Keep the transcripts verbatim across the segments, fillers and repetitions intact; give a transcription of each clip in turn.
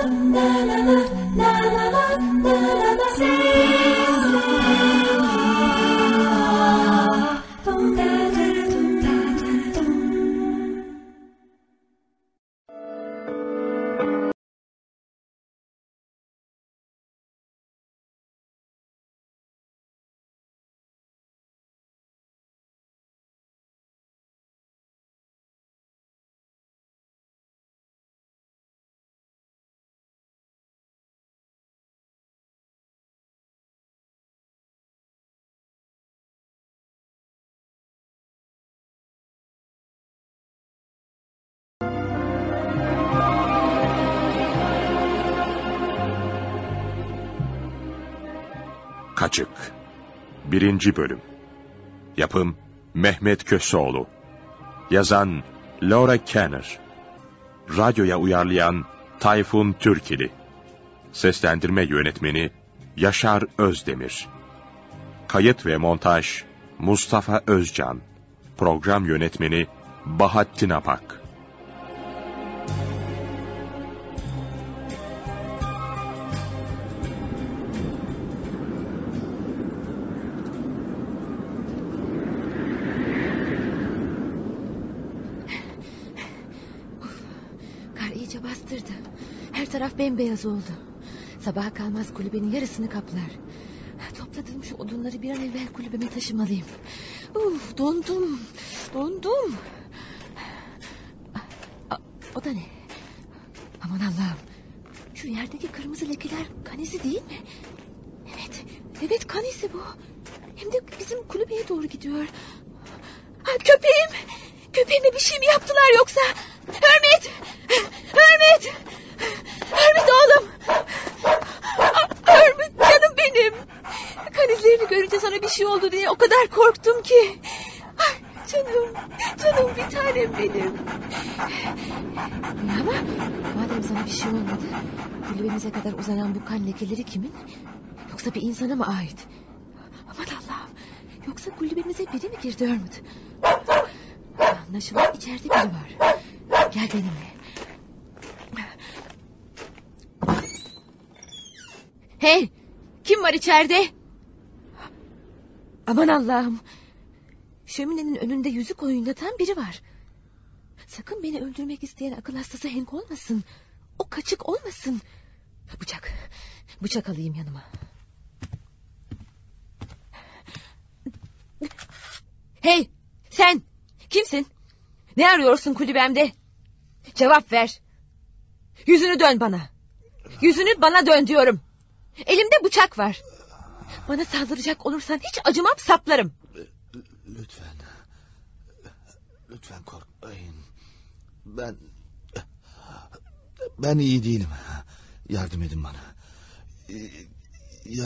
Kaçık birinci Bölüm. Yapım Mehmet Köseoğlu. Yazan Laura Kenner. Radyoya uyarlayan Tayfun Türkili. Seslendirme yönetmeni Yaşar Özdemir. Kayıt ve montaj Mustafa Özcan. Program yönetmeni Bahattin Apak. Her taraf bembeyaz oldu. Sabaha kalmaz kulübenin yarısını kaplar. Topladığım şu odunları bir an evvel kulübeme taşımalıyım. Uf, dondum. Dondum. O da ne? Aman Allah'ım. Şu yerdeki kırmızı lekeler kan izi değil mi? Evet. Evet, kan izi bu. Hem de bizim kulübeye doğru gidiyor. Ha, köpeğim. Köpeğime bir şey mi yaptılar yoksa? Hürmet! Hürmet! Hürmet oğlum! Hürmet canım benim! Kan izlerini görünce sana bir şey oldu diye o kadar korktum ki. Ay, canım, canım bir tanem benim. Ama madem sana bir şey olmadı, kulübemize kadar uzanan bu kan lekeleri kimin? Yoksa bir insana mı ait? Aman Allah'ım! Yoksa kulübemize biri mi girdi Hürmet? Anlaşılan içeride biri var. Gel benimle. Hey! Kim var içeride? Aman Allah'ım! Şöminenin önünde yüzük oynatan biri var. Sakın beni öldürmek isteyen akıl hastası Hank olmasın. O kaçık olmasın. Bıçak. Bıçak alayım yanıma. Hey! Sen! Kimsin? Ne arıyorsun kulübemde? Cevap ver. Yüzünü dön bana. Yüzünü bana dön diyorum. Elimde bıçak var. Bana saldıracak olursan hiç acımam, saplarım. Lütfen. Lütfen korkmayın. Ben... Ben iyi değilim. Yardım edin bana. Ya...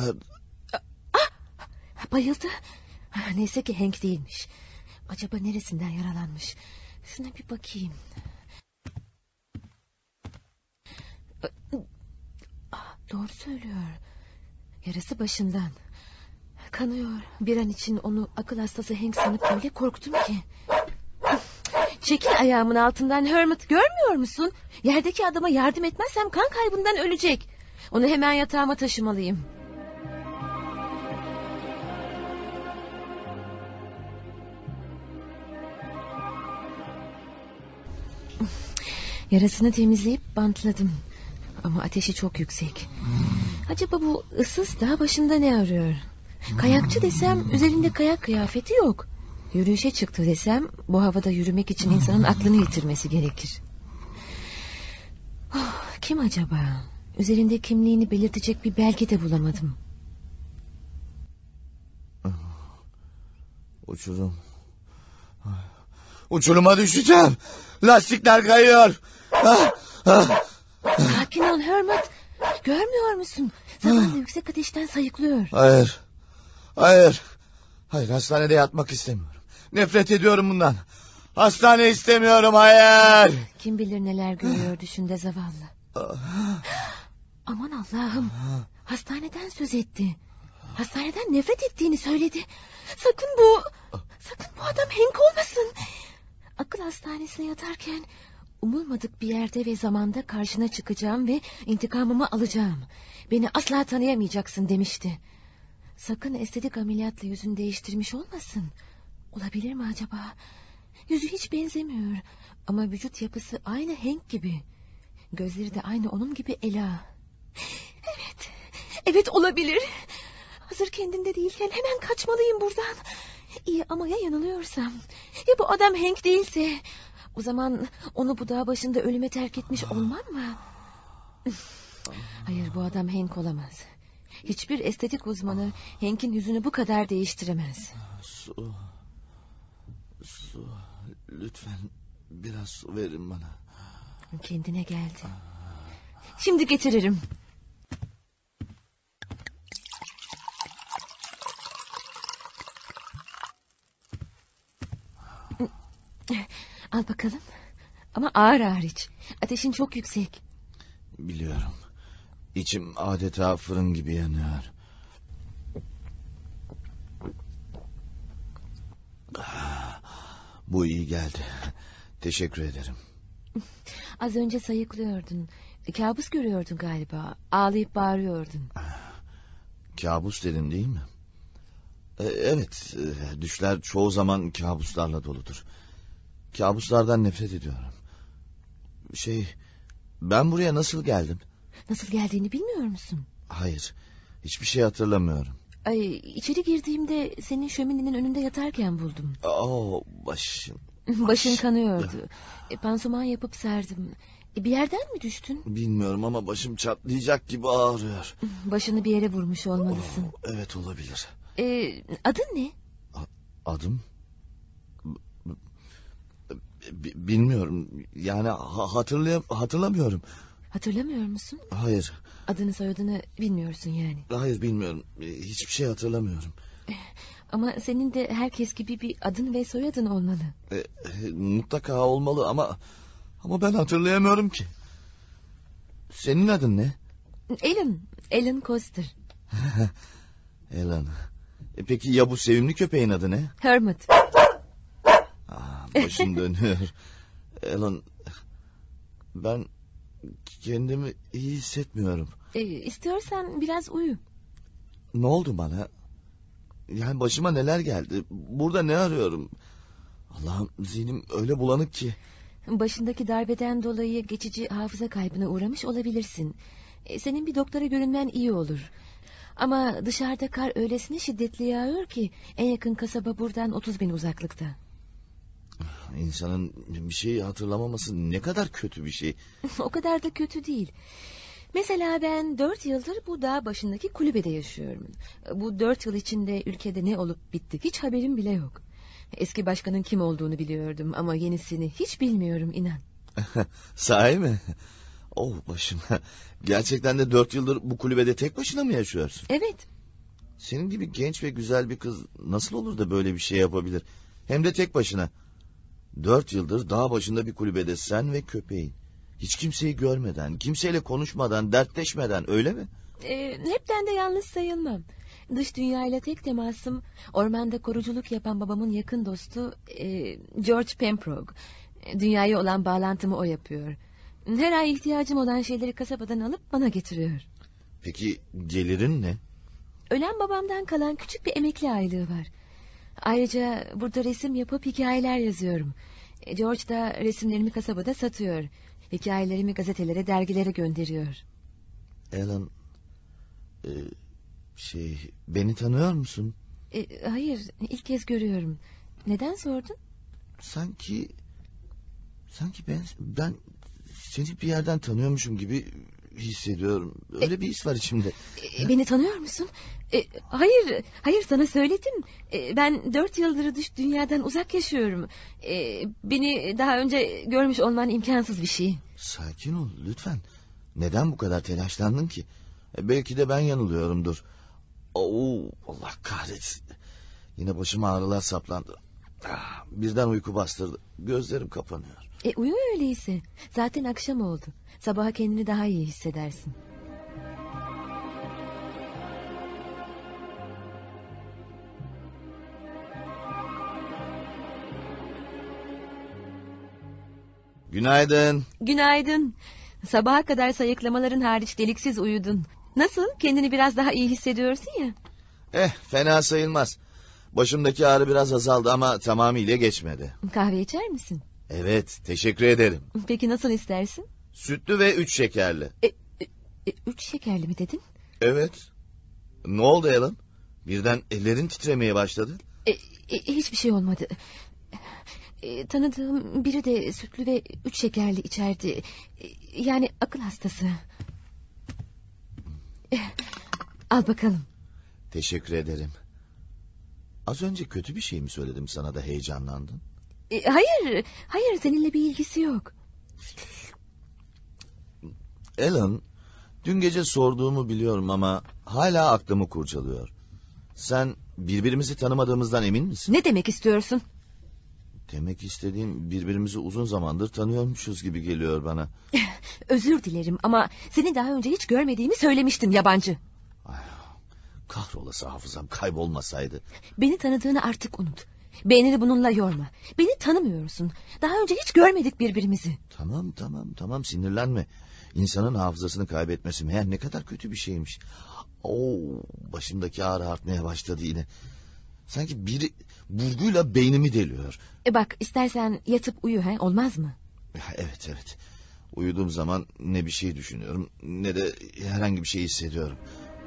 Ah, bayıldı. Neyse ki Hank değilmiş. Acaba neresinden yaralanmış? Şuna bir bakayım. Doğru söylüyor. Yarası başından. Kanıyor. Bir an için onu akıl hastası Hank sanıp öyle korktum ki. Çekil ayağımın altından Hürmet, görmüyor musun? Yerdeki adama yardım etmezsem kan kaybından ölecek. Onu hemen yatağıma taşımalıyım. Yarasını temizleyip bantladım. Ama ateşi çok yüksek. Acaba bu ıssız dağ başında ne arıyor? Kayakçı desem üzerinde kayak kıyafeti yok. Yürüyüşe çıktı desem bu havada yürümek için insanın aklını yitirmesi gerekir. Oh, kim acaba? Üzerinde kimliğini belirtecek bir belge de bulamadım. Uçurum. Uçuruma düşeceğim. Lastikler kayıyor. Sakin ol Hürmet. Görmüyor musun? Zamanla yüksek ateşten sayıklıyor. Hayır. Hayır. Hayır, hastanede yatmak istemiyorum. Nefret ediyorum bundan. Hastane istemiyorum, hayır. Kim bilir neler görüyor düşünde zavallı. Aman Allah'ım. Hastaneden söz etti. Hastaneden nefret ettiğini söyledi. Sakın bu... Sakın bu adam Hank olmasın. Akıl hastanesine yatarken Umulmadık bir yerde ve zamanda karşına çıkacağım ve intikamımı alacağım. Beni asla tanıyamayacaksın demişti. Sakın estetik ameliyatla yüzünü değiştirmiş olmasın. Olabilir mi acaba? Yüzü hiç benzemiyor. Ama vücut yapısı aynı Hank gibi. Gözleri de aynı onun gibi Ela. Evet, evet olabilir. Hazır kendinde değilken hemen kaçmalıyım buradan. İyi ama ya yanılıyorsam? Ya bu adam Hank değilse? O zaman onu bu dağ başında ölüme terk etmiş olmam mı? Hayır, bu adam Hank olamaz. Hiçbir estetik uzmanı Hank'in yüzünü bu kadar değiştiremez. Su. Su. Lütfen biraz su verin bana. Kendine geldi. Şimdi getiririm. Al bakalım. Ama ağır ağır iç. Ateşin çok yüksek. Biliyorum. İçim adeta fırın gibi yanıyor. Bu iyi geldi. Teşekkür ederim. Az önce sayıklıyordun. Kabus görüyordun galiba. Ağlayıp bağırıyordun. Kabus dedim değil mi? E, evet. e, Düşler çoğu zaman kabuslarla doludur. Kabuslardan nefret ediyorum. Şey... Ben buraya nasıl geldim? Nasıl geldiğini bilmiyor musun? Hayır. Hiçbir şey hatırlamıyorum. Ay, içeri girdiğimde senin şöminenin önünde yatarken buldum. Oo, başım. Başın kanıyordu. E, pansuman yapıp serdim. E, bir yerden mi düştün? Bilmiyorum ama başım çatlayacak gibi ağrıyor. Başını bir yere vurmuş olmalısın. Oo, evet olabilir. E, adın ne? A- adım? B- bilmiyorum. Yani ha- hatırlayam hatırlamıyorum. Hatırlamıyor musun? Hayır. Adını soyadını bilmiyorsun yani. Hayır bilmiyorum. Hiçbir şey hatırlamıyorum. Ama senin de herkes gibi bir adın ve soyadın olmalı. E, e, mutlaka olmalı ama ama ben hatırlayamıyorum ki. Senin adın ne? Alan. Alan Coster. Alan. E, peki ya bu sevimli köpeğin adı ne? Hermit. Ah, başım dönüyor. Alan, ben kendimi iyi hissetmiyorum. E, istiyorsan biraz uyu. Ne oldu bana? Yani başıma neler geldi? Burada ne arıyorum? Allah'ım, zihnim öyle bulanık ki. Başındaki darbeden dolayı geçici hafıza kaybına uğramış olabilirsin. E, senin bir doktora görünmen iyi olur. Ama dışarıda kar öylesine şiddetli yağıyor ki en yakın kasaba buradan otuz bin uzaklıkta. İnsanın bir şeyi hatırlamaması ne kadar kötü bir şey. O kadar da kötü değil. Mesela ben dört yıldır bu dağ başındaki kulübede yaşıyorum. Bu dört yıl içinde ülkede ne olup bitti hiç haberim bile yok. Eski başkanın kim olduğunu biliyordum ama yenisini hiç bilmiyorum inan. Sahi mi? Oh başım. Gerçekten de dört yıldır bu kulübede tek başına mı yaşıyorsun? Evet. Senin gibi genç ve güzel bir kız nasıl olur da böyle bir şey yapabilir? Hem de tek başına. Dört yıldır dağ başında bir kulübede sen ve köpeğin. Hiç kimseyi görmeden, kimseyle konuşmadan, dertleşmeden, öyle mi? Ee, hepten de yalnız sayılmam. Dış dünyayla tek temasım ormanda koruculuk yapan babamın yakın dostu e, George Pembroke. Dünyaya olan bağlantımı o yapıyor. Her ay ihtiyacım olan şeyleri kasabadan alıp bana getiriyor. Peki gelirin ne? Ölen babamdan kalan küçük bir emekli aylığı var. Ayrıca burada resim yapıp hikayeler yazıyorum. George da resimlerimi kasabada satıyor. Hikayelerimi gazetelere, dergilere gönderiyor. Alan, e, şey, beni tanıyor musun? E, hayır, ilk kez görüyorum. Neden sordun? Sanki, sanki ben, ben seni bir yerden tanıyormuşum gibi hissediyorum. Öyle e, bir his var içimde. E, beni tanıyor musun? E, hayır, hayır sana söyledim. E, ben dört yıldır dış dünyadan uzak yaşıyorum. E, beni daha önce görmüş olman imkansız bir şey. Sakin ol lütfen. Neden bu kadar telaşlandın ki? E, belki de ben yanılıyorumdur. Oo, Allah kahretsin. Yine başıma ağrılar saplandı. Ah, birden uyku bastırdı. Gözlerim kapanıyor. E, uyu öyleyse. Zaten akşam oldu. Sabaha kendini daha iyi hissedersin. Günaydın. Günaydın. Sabaha kadar sayıklamaların hariç deliksiz uyudun. Nasıl? Kendini biraz daha iyi hissediyorsun ya. Eh, fena sayılmaz. Başımdaki ağrı biraz azaldı ama tamamıyla geçmedi. Kahve içer misin? Evet, teşekkür ederim. Peki nasıl istersin? Sütlü ve üç şekerli. E, e, e, üç şekerli mi dedin? Evet. Ne oldu Alan? Birden ellerin titremeye başladı. E, e, hiçbir şey olmadı. E, tanıdığım biri de sütlü ve üç şekerli içerdi. E, yani akıl hastası. E, al bakalım. Teşekkür ederim. Az önce kötü bir şey mi söyledim sana da heyecanlandın? E, hayır, hayır seninle bir ilgisi yok. Alan, dün gece sorduğumu biliyorum ama hala aklımı kurcalıyor. Sen birbirimizi tanımadığımızdan emin misin? Ne demek istiyorsun? Demek istediğim birbirimizi uzun zamandır tanıyormuşuz gibi geliyor bana. Özür dilerim ama seni daha önce hiç görmediğimi söylemiştim yabancı. Ay, kahrolası hafızam kaybolmasaydı. Beni tanıdığını artık unut. Beynini bununla yorma. Beni tanımıyorsun. Daha önce hiç görmedik birbirimizi. Tamam tamam tamam sinirlenme. İnsanın hafızasını kaybetmesi meğer ne kadar kötü bir şeymiş. Oo, başımdaki ağrı artmaya başladı yine. Sanki biri burguyla beynimi deliyor. E bak istersen yatıp uyu he, olmaz mı? Evet evet. Uyuduğum zaman ne bir şey düşünüyorum ne de herhangi bir şey hissediyorum.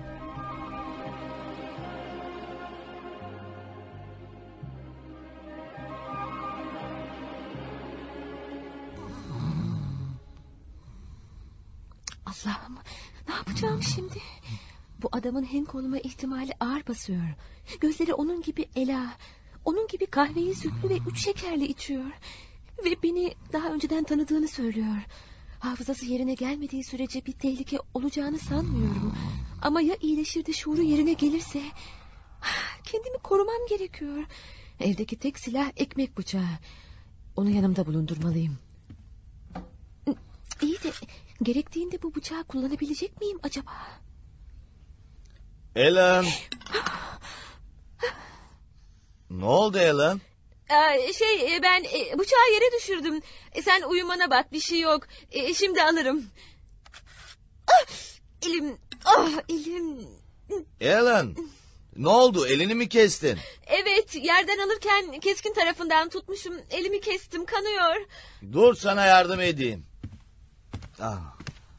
Allah'ım ne yapacağım şimdi? Bu adamın Hank olma ihtimali ağır basıyor. Gözleri onun gibi ela. Onun gibi kahveyi sütlü ve üç şekerli içiyor. Ve beni daha önceden tanıdığını söylüyor. Hafızası yerine gelmediği sürece bir tehlike olacağını sanmıyorum. Ama ya iyileşir de şuuru yerine gelirse... Kendimi korumam gerekiyor. Evdeki tek silah ekmek bıçağı. Onu yanımda bulundurmalıyım. İyi de gerektiğinde bu bıçağı kullanabilecek miyim acaba? Alan. Ne oldu Alan? Ee, şey ben e, bıçağı yere düşürdüm. E, sen uyumana bak bir şey yok. E, şimdi alırım. Ah, elim, ah elim. Alan. Ne oldu? Elini mi kestin? Evet yerden alırken keskin tarafından tutmuşum. Elimi kestim kanıyor. Dur sana yardım edeyim. Ah.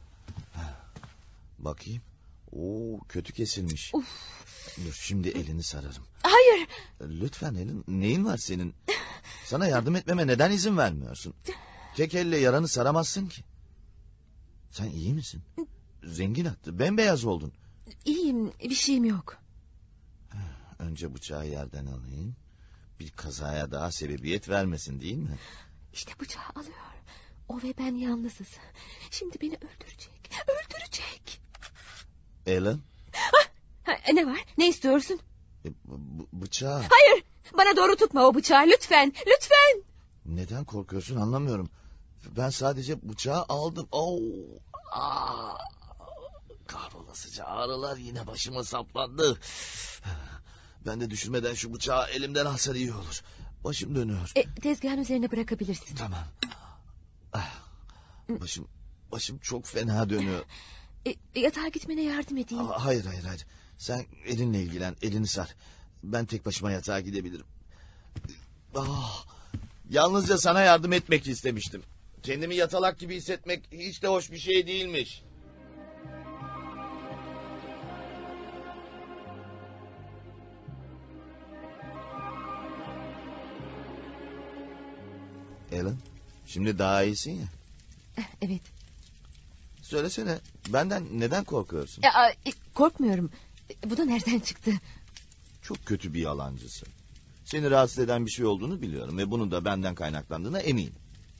Bakayım. Oo, kötü kesilmiş. Uf. Dur şimdi elini sararım. Hayır. Lütfen elin. Neyin var senin? Sana yardım etmeme neden izin vermiyorsun? Tek elle yaranı saramazsın ki. Sen iyi misin? Rengin attı. Bembeyaz oldun. İyiyim bir şeyim yok. Önce bıçağı yerden alayım. Bir kazaya daha sebebiyet vermesin değil mi? İşte bıçağı alıyor. O ve ben yalnızız. Şimdi beni öldürecek. Öldürecek. Alan. Ha, ne var? Ne istiyorsun? E, b- bıçağı. Hayır. Bana doğru tutma o bıçağı lütfen. Lütfen. Neden korkuyorsun anlamıyorum. Ben sadece bıçağı aldım. Oo. Aa. Kahrolasıca ağrılar yine başıma saplandı. Ben de düşürmeden şu bıçağı elimden alsa iyi olur. Başım dönüyor. E, tezgahın üzerine bırakabilirsin. Tamam. Ah, başım başım çok fena dönüyor. E, yatağa gitmene yardım edeyim. Aa, hayır hayır hayır. Sen elinle ilgilen, elini sar. Ben tek başıma yatağa gidebilirim. Ah, yalnızca sana yardım etmek istemiştim. Kendimi yatalak gibi hissetmek hiç de hoş bir şey değilmiş. Alan, şimdi daha iyisin ya. Evet. Söylesene, benden neden korkuyorsun? E, a, e, korkmuyorum. E, bu da nereden çıktı? Çok kötü bir yalancısın. Seni rahatsız eden bir şey olduğunu biliyorum ve bunun da benden kaynaklandığına eminim.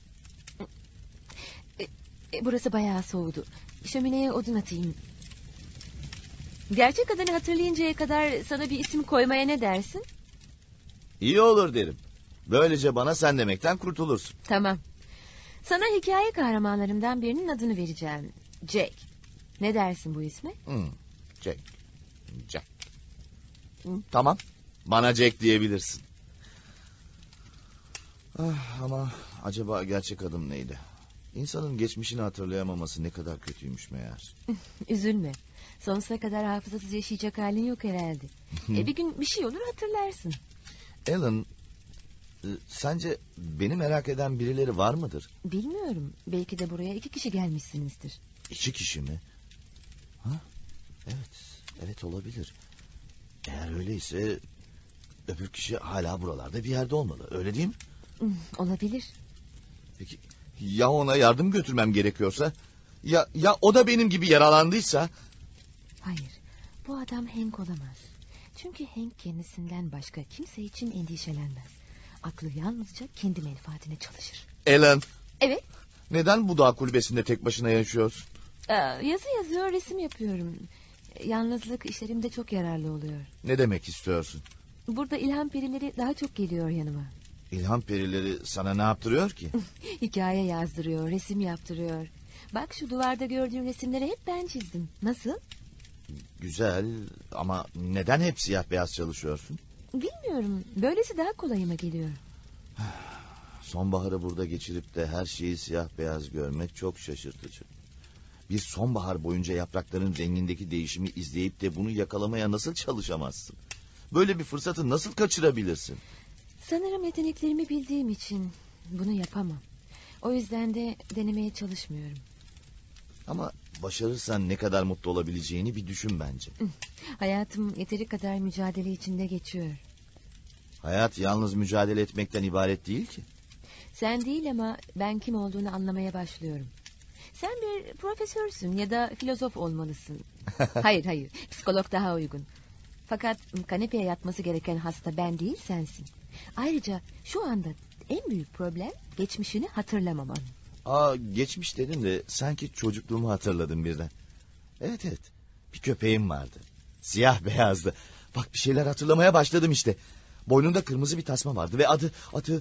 E, e, burası bayağı soğudu. Şömineye odun atayım. Gerçek adını hatırlayıncaya kadar sana bir isim koymaya ne dersin? İyi olur derim. Böylece bana sen demekten kurtulursun. Tamam. Sana hikaye kahramanlarımdan birinin adını vereceğim. Jack. Ne dersin bu isme? Hmm, Jack. Jack. Hmm, tamam. Bana Jack diyebilirsin. Ah, ama acaba gerçek adım neydi? İnsanın geçmişini hatırlayamaması ne kadar kötüymüş meğer. Üzülme. Sonsuza kadar hafızasız yaşayacak halin yok herhalde. e bir gün bir şey olur hatırlarsın. Alan, e, sence beni merak eden birileri var mıdır? Bilmiyorum. Belki de buraya iki kişi gelmişsinizdir. İki kişi mi? Ha? Evet, evet olabilir. Eğer öyleyse öbür kişi hala buralarda bir yerde olmalı. Öyle değil mi? Hmm, olabilir. Peki ya ona yardım götürmem gerekiyorsa? Ya ya o da benim gibi yaralandıysa? Hayır. Bu adam Hank olamaz. Çünkü Hank kendisinden başka kimse için endişelenmez. Aklı yalnızca kendi menfaatine çalışır. Alan. Evet. Neden bu dağ kulübesinde tek başına yaşıyorsun? Ee, yazı yazıyor, resim yapıyorum. Yalnızlık işlerimde çok yararlı oluyor. Ne demek istiyorsun? Burada ilham perileri daha çok geliyor yanıma. İlham perileri sana ne yaptırıyor ki? Hikaye yazdırıyor, resim yaptırıyor. Bak şu duvarda gördüğün resimleri hep ben çizdim. Nasıl? Güzel ama neden hep siyah beyaz çalışıyorsun? Bilmiyorum. Böylesi daha kolayıma geliyor. Sonbaharı burada geçirip de her şeyi siyah beyaz görmek çok şaşırtıcı. Bir sonbahar boyunca yaprakların rengindeki değişimi izleyip de bunu yakalamaya nasıl çalışamazsın? Böyle bir fırsatı nasıl kaçırabilirsin? Sanırım yeteneklerimi bildiğim için bunu yapamam. O yüzden de denemeye çalışmıyorum. Ama başarırsan ne kadar mutlu olabileceğini bir düşün bence. Hayatım yeteri kadar mücadele içinde geçiyor. Hayat yalnız mücadele etmekten ibaret değil ki. Sen değil ama ben kim olduğunu anlamaya başlıyorum. Sen bir profesörsün ya da filozof olmalısın. Hayır hayır, psikolog daha uygun. Fakat kanepeye yatması gereken hasta ben değil, sensin. Ayrıca şu anda en büyük problem geçmişini hatırlamaman. Aa, geçmiş dedin de sanki çocukluğumu hatırladım birden. Evet evet, bir köpeğim vardı. Siyah beyazdı. Bak bir şeyler hatırlamaya başladım işte. Boynunda kırmızı bir tasma vardı ve adı... adı...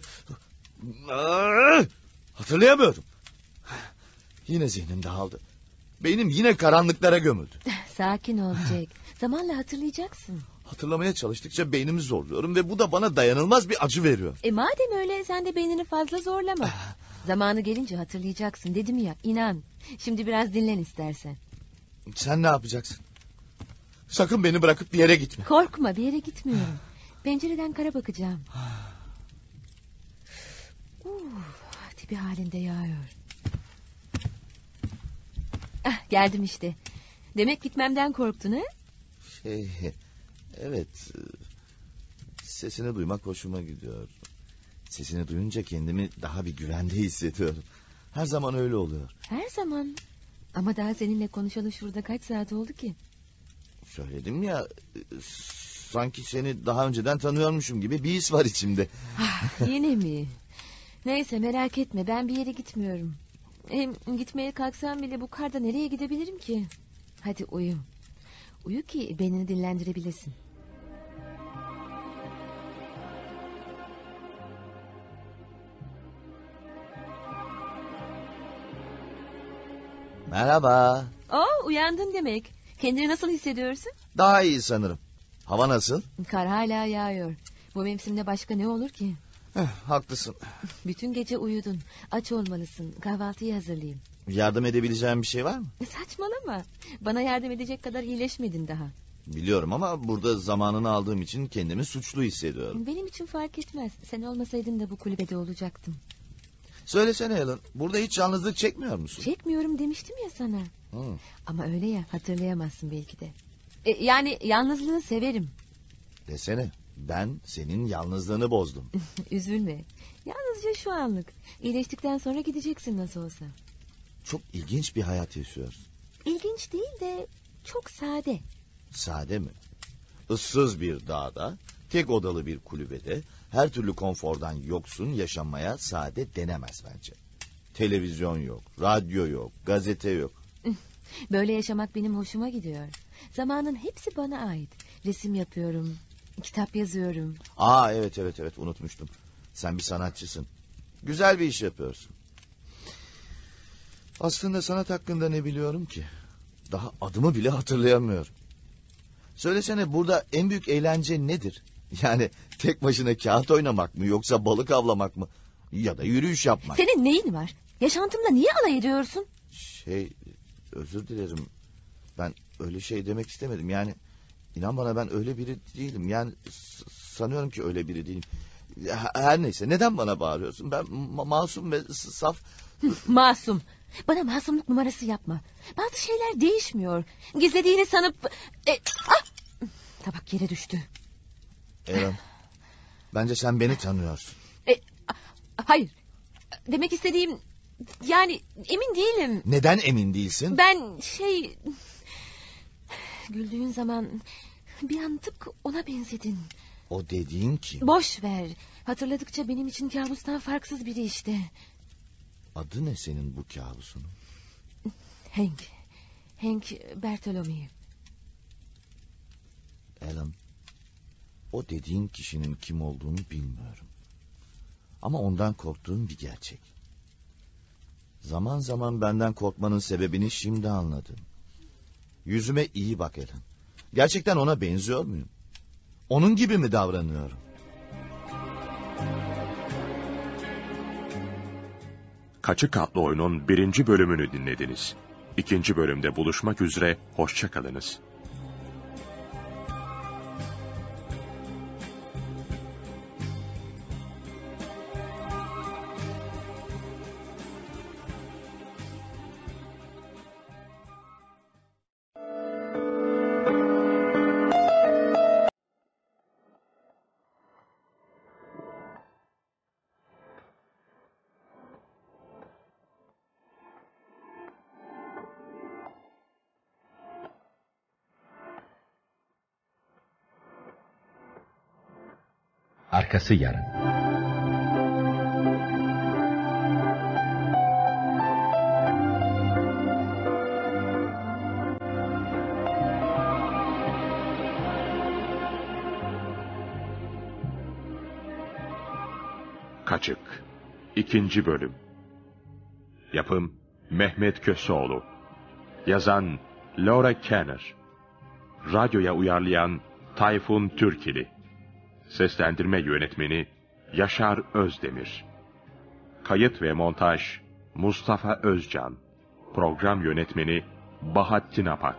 Aa, hatırlayamıyorum. Yine zihnim dağıldı. Beynim yine karanlıklara gömüldü. Sakin ol Jack. Zamanla hatırlayacaksın. Hatırlamaya çalıştıkça beynimi zorluyorum ve bu da bana dayanılmaz bir acı veriyor. E madem öyle sen de beynini fazla zorlama. Zamanı gelince hatırlayacaksın dedim ya, inan. Şimdi biraz dinlen istersen. Sen ne yapacaksın? Sakın beni bırakıp bir yere gitme. Korkma, bir yere gitmiyorum. Pencereden kara bakacağım. Uf, tipi halinde yağıyor. Ah, geldim işte. Demek gitmemden korktun ha? Şey, evet. Sesini duymak hoşuma gidiyor. Sesini duyunca kendimi daha bir güvende hissediyorum. Her zaman öyle oluyor. Her zaman. Ama daha seninle konuşalı şurada kaç saat oldu ki? Söyledim ya, sanki seni daha önceden tanıyormuşum gibi bir his var içimde. Ah, yine mi? Neyse merak etme, ben bir yere gitmiyorum. Hem gitmeye kalksam bile bu karda nereye gidebilirim ki? Hadi uyu. Uyu ki beynini dinlendirebilesin. Merhaba. Oo, uyandın demek. Kendini nasıl hissediyorsun? Daha iyi sanırım. Hava nasıl? Kar hala yağıyor. Bu mevsimde başka ne olur ki? Heh, haklısın. Bütün gece uyudun. Aç olmalısın. Kahvaltıyı hazırlayayım. Yardım edebileceğim bir şey var mı? Saçmalama. Bana yardım edecek kadar iyileşmedin daha. Biliyorum ama burada zamanını aldığım için kendimi suçlu hissediyorum. Benim için fark etmez. Sen olmasaydın da bu kulübede olacaktım. Söylesene Alan, burada hiç yalnızlık çekmiyor musun? Çekmiyorum demiştim ya sana. Hı. Ama öyle ya, hatırlayamazsın belki de. E, yani yalnızlığı severim. Desene, ben senin yalnızlığını bozdum. Üzülme. Yalnızca şu anlık. İyileştikten sonra gideceksin nasıl olsa. Çok ilginç bir hayat yaşıyorsun. İlginç değil de çok sade. Sade mi? Issız bir dağda, tek odalı bir kulübede, her türlü konfordan yoksun yaşamaya sade denemez bence. Televizyon yok, radyo yok, gazete yok. Böyle yaşamak benim hoşuma gidiyor. Zamanın hepsi bana ait. Resim yapıyorum, kitap yazıyorum. Aa evet evet evet unutmuştum. Sen bir sanatçısın. Güzel bir iş yapıyorsun. Aslında sanat hakkında ne biliyorum ki? Daha adımı bile hatırlayamıyorum. Söylesene, burada en büyük eğlence nedir? Yani tek başına kağıt oynamak mı, yoksa balık avlamak mı? Ya da yürüyüş yapmak. Senin neyin var? Yaşantımla niye alay ediyorsun? Şey, özür dilerim. Ben öyle şey demek istemedim. Yani inan bana, ben öyle biri değilim. Yani s- sanıyorum ki öyle biri değilim. Her neyse, neden bana bağırıyorsun? Ben ma- masum ve s- saf... Masum. Bana masumluk numarası yapma. Bazı şeyler değişmiyor. Gizlediğini sanıp... E, ah! Tabak yere düştü. Aaron, bence sen beni tanıyorsun. E, hayır. Demek istediğim... Yani emin değilim. Neden emin değilsin? Ben şey... Güldüğün zaman bir an tıpkı ona benzedin. O dediğin kim? Boş ver. Hatırladıkça benim için kabustan farksız biri işte. Adı ne senin bu kabusunun? Hank. Hank Bartholomew. Alan, o dediğin kişinin kim olduğunu bilmiyorum. Ama ondan korktuğum bir gerçek. Zaman zaman benden korkmanın sebebini şimdi anladım. Yüzüme iyi bak Alan. Gerçekten ona benziyor muyum? Onun gibi mi davranıyorum? Kaçık adlı oyunun birinci bölümünü dinlediniz. İkinci bölümde buluşmak üzere, hoşça kalınız. Arkası yarın. Kaçık İkinci bölüm. Yapım Mehmet Köseoğlu. Yazan Laura Kenner. Radyoya uyarlayan Tayfun Türkili. Seslendirme yönetmeni Yaşar Özdemir. Kayıt ve montaj Mustafa Özcan. Program yönetmeni Bahattin Apak.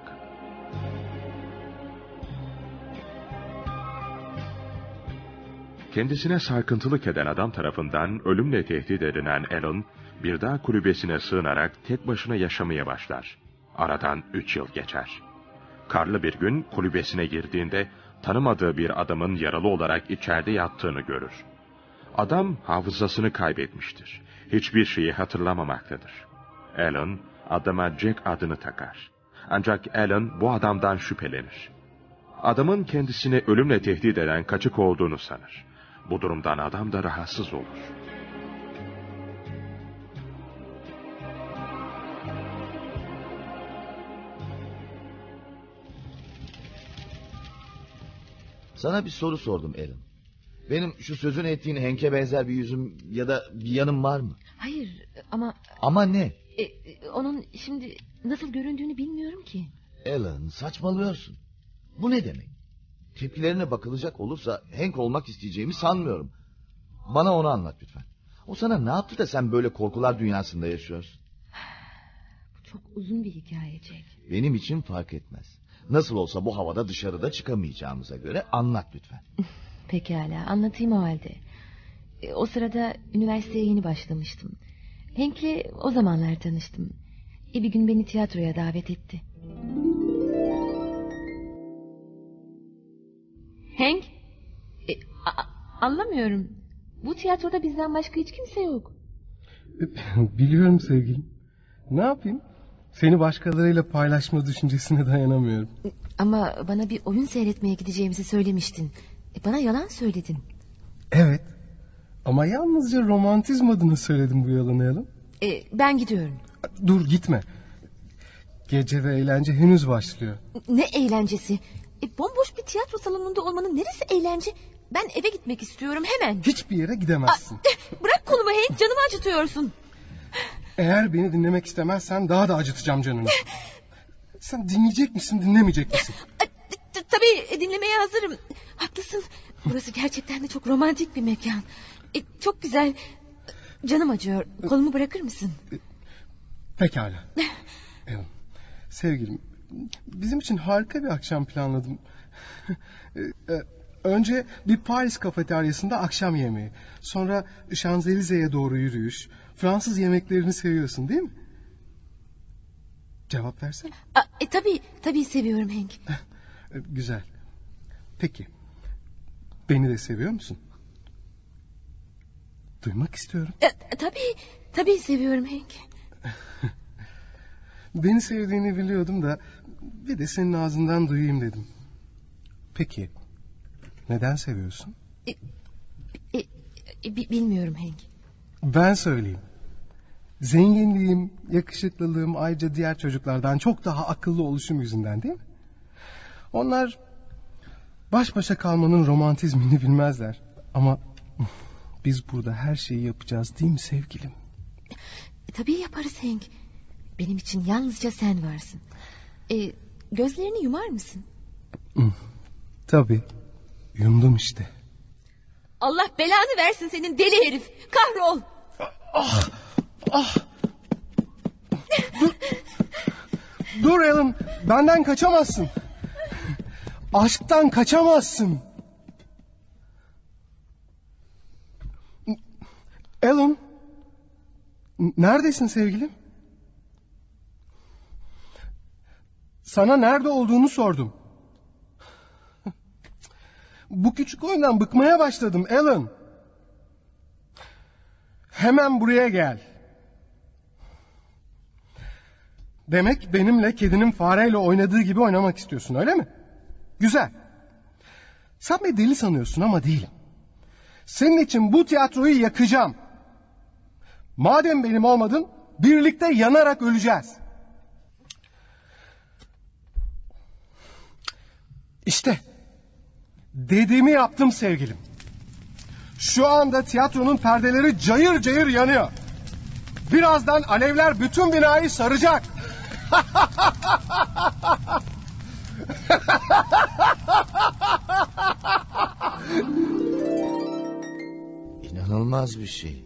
Kendisine sarkıntılık eden adam tarafından ölümle tehdit edilen Alan, bir dağ kulübesine sığınarak tek başına yaşamaya başlar. Aradan üç yıl geçer. Karlı bir gün kulübesine girdiğinde tanımadığı bir adamın yaralı olarak içeride yattığını görür. Adam hafızasını kaybetmiştir. Hiçbir şeyi hatırlamamaktadır. Alan, adama Jack adını takar. Ancak Alan bu adamdan şüphelenir. Adamın kendisini ölümle tehdit eden kaçık olduğunu sanır. Bu durumdan adam da rahatsız olur. Sana bir soru sordum Alan. Benim şu sözünü ettiğin Hank'e benzer bir yüzüm ya da bir yanım var mı? Hayır ama... Ama ne? E, onun şimdi nasıl göründüğünü bilmiyorum ki. Alan, saçmalıyorsun. Bu ne demek? Tepkilerine bakılacak olursa Hank olmak isteyeceğimi sanmıyorum. Bana onu anlat lütfen. O sana ne yaptı da sen böyle korkular dünyasında yaşıyorsun? Bu çok uzun bir hikaye Jack. Benim için fark etmez. Nasıl olsa bu havada dışarıda çıkamayacağımıza göre anlat lütfen. Pekala, anlatayım o halde. E, o sırada üniversiteye yeni başlamıştım. Hank'le o zamanlar tanıştım. E, bir gün beni tiyatroya davet etti. Hank? E, a- anlamıyorum. Bu tiyatroda bizden başka hiç kimse yok. Biliyorum sevgilim. Ne yapayım? Seni başkalarıyla paylaşma düşüncesine dayanamıyorum. Ama bana bir oyun seyretmeye gideceğimizi söylemiştin. E, bana yalan söyledin. Evet. Ama yalnızca romantizm adına söyledim bu yalanı Alan. E, ben gidiyorum. Dur gitme. Gece ve eğlence henüz başlıyor. Ne eğlencesi? E, bomboş bir tiyatro salonunda olmanın neresi eğlence? Ben eve gitmek istiyorum hemen. Hiçbir yere gidemezsin. Aa, bırak kolumu Hank, canımı acıtıyorsun. Eğer beni dinlemek istemezsen daha da acıtacağım canını. Sen dinleyecek misin, dinlemeyecek misin? Tabii dinlemeye hazırım. Haklısın. Burası gerçekten de çok romantik bir mekan. E, çok güzel. Canım acıyor. Kolumu bırakır mısın? Pekala. Ellen, sevgilim, bizim için harika bir akşam planladım. Önce bir Paris kafeteryasında akşam yemeği. Sonra Şanzelize'ye doğru yürüyüş. Fransız yemeklerini seviyorsun değil mi? Cevap versene. Aa, e, tabii, tabii seviyorum Hank. Güzel. Peki, beni de seviyor musun? Duymak istiyorum. E, tabii, tabii seviyorum Hank. Beni sevdiğini biliyordum da bir de senin ağzından duyayım dedim. Peki, neden seviyorsun? E, e, e, bilmiyorum Hank. Ben söyleyeyim. Zenginliğim, yakışıklılığım, ayrıca diğer çocuklardan çok daha akıllı oluşum yüzünden değil mi? Onlar baş başa kalmanın romantizmini bilmezler. Ama biz burada her şeyi yapacağız değil mi sevgilim? E, tabii yaparız Hank. Benim için yalnızca sen varsın. E, gözlerini yumar mısın? Tabii. Yumdum işte. Allah belanı versin senin deli herif. Kahrol. Ah, ah. Dur. Dur Ellen. Benden kaçamazsın. Aşktan kaçamazsın. Ellen. Neredesin sevgilim? Sana nerede olduğunu sordum. Bu küçük oyundan bıkmaya başladım Ellen. Hemen buraya gel. Demek benimle kedinin fareyle oynadığı gibi oynamak istiyorsun öyle mi? Güzel. Sen beni deli sanıyorsun ama değilim. Senin için bu tiyatroyu yakacağım. Madem benim olmadın, birlikte yanarak öleceğiz. İşte dediğimi yaptım sevgilim. Şu anda tiyatronun perdeleri cayır cayır yanıyor. Birazdan alevler bütün binayı saracak. İnanılmaz bir şey.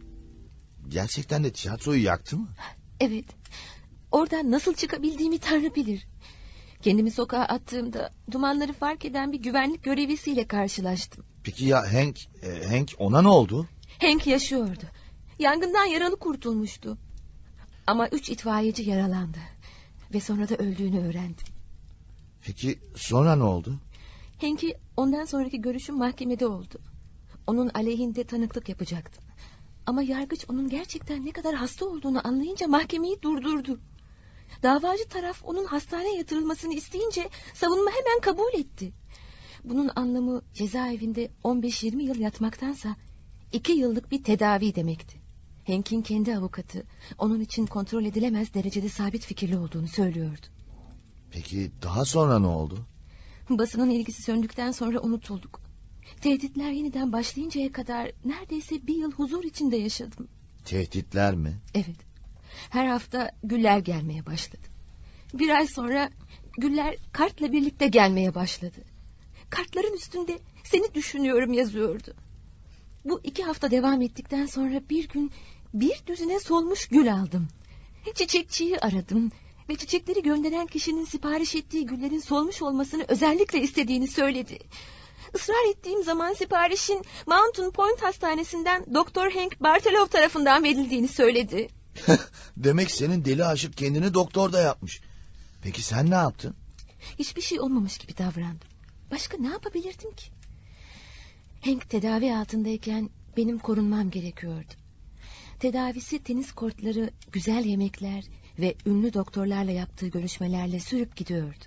Gerçekten de tiyatroyu yaktı mı? Evet. Oradan nasıl çıkabildiğimi Tanrı bilir. Kendimi sokağa attığımda dumanları fark eden bir güvenlik görevlisiyle karşılaştım. Peki ya Hank, e, Hank ona ne oldu? Hank yaşıyordu. Yangından yaralı kurtulmuştu. Ama üç itfaiyeci yaralandı. Ve sonra da öldüğünü öğrendim. Peki sonra ne oldu? Hank'i ondan sonraki görüşüm mahkemede oldu. Onun aleyhinde tanıklık yapacaktım. Ama yargıç onun gerçekten ne kadar hasta olduğunu anlayınca mahkemeyi durdurdu. Davacı taraf onun hastaneye yatırılmasını isteyince savunma hemen kabul etti. Bunun anlamı cezaevinde on beş yirmi yıl yatmaktansa iki yıllık bir tedavi demekti. Hank'in kendi avukatı onun için kontrol edilemez derecede sabit fikirli olduğunu söylüyordu. Peki daha sonra ne oldu? Basının ilgisi söndükten sonra unutulduk. Tehditler yeniden başlayıncaya kadar neredeyse bir yıl huzur içinde yaşadım. Tehditler mi? Evet. Her hafta güller gelmeye başladı. Bir ay sonra güller kartla birlikte gelmeye başladı. Kartların üstünde seni düşünüyorum yazıyordu. Bu iki hafta devam ettikten sonra bir gün bir düzine solmuş gül aldım. Çiçekçiyi aradım ve çiçekleri gönderen kişinin sipariş ettiği güllerin solmuş olmasını özellikle istediğini söyledi. Israr ettiğim zaman siparişin Mountain Point Hastanesi'nden Doktor Hank Bartelov tarafından verildiğini söyledi. Demek senin deli aşık kendini doktorda yapmış. Peki sen ne yaptın? Hiçbir şey olmamış gibi davrandım. Başka ne yapabilirdim ki? Hank tedavi altındayken benim korunmam gerekiyordu. Tedavisi tenis kortları, güzel yemekler ve ünlü doktorlarla yaptığı görüşmelerle sürüp gidiyordu.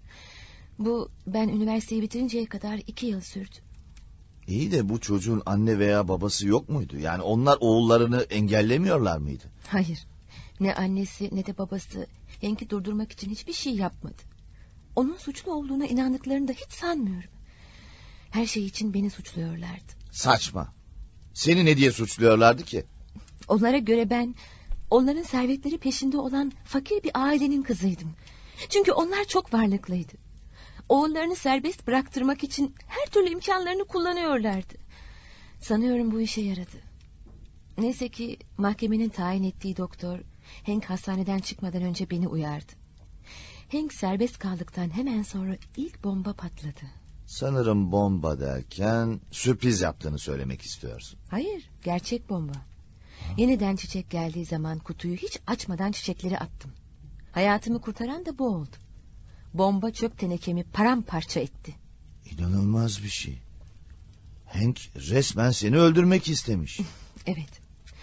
Bu ben üniversiteyi bitirinceye kadar iki yıl sürdü. İyi de bu çocuğun anne veya babası yok muydu? Yani onlar oğullarını engellemiyorlar mıydı? Hayır. Ne annesi ne de babası Hank'i durdurmak için hiçbir şey yapmadı. Onun suçlu olduğuna inandıklarını da hiç sanmıyorum. Her şey için beni suçluyorlardı. Saçma. Seni ne diye suçluyorlardı ki? Onlara göre ben onların servetleri peşinde olan fakir bir ailenin kızıydım. Çünkü onlar çok varlıklıydı. Oğullarını serbest bıraktırmak için her türlü imkanlarını kullanıyorlardı. Sanıyorum bu işe yaradı. Neyse ki mahkemenin tayin ettiği doktor Hank hastaneden çıkmadan önce beni uyardı. Hank serbest kaldıktan hemen sonra ilk bomba patladı. Sanırım bomba derken sürpriz yaptığını söylemek istiyorsun. Hayır, gerçek bomba. Yeniden çiçek geldiği zaman kutuyu hiç açmadan çiçekleri attım. Hayatımı kurtaran da bu oldu. Bomba çöp tenekemi paramparça etti. İnanılmaz bir şey. Hank resmen seni öldürmek istemiş. Evet.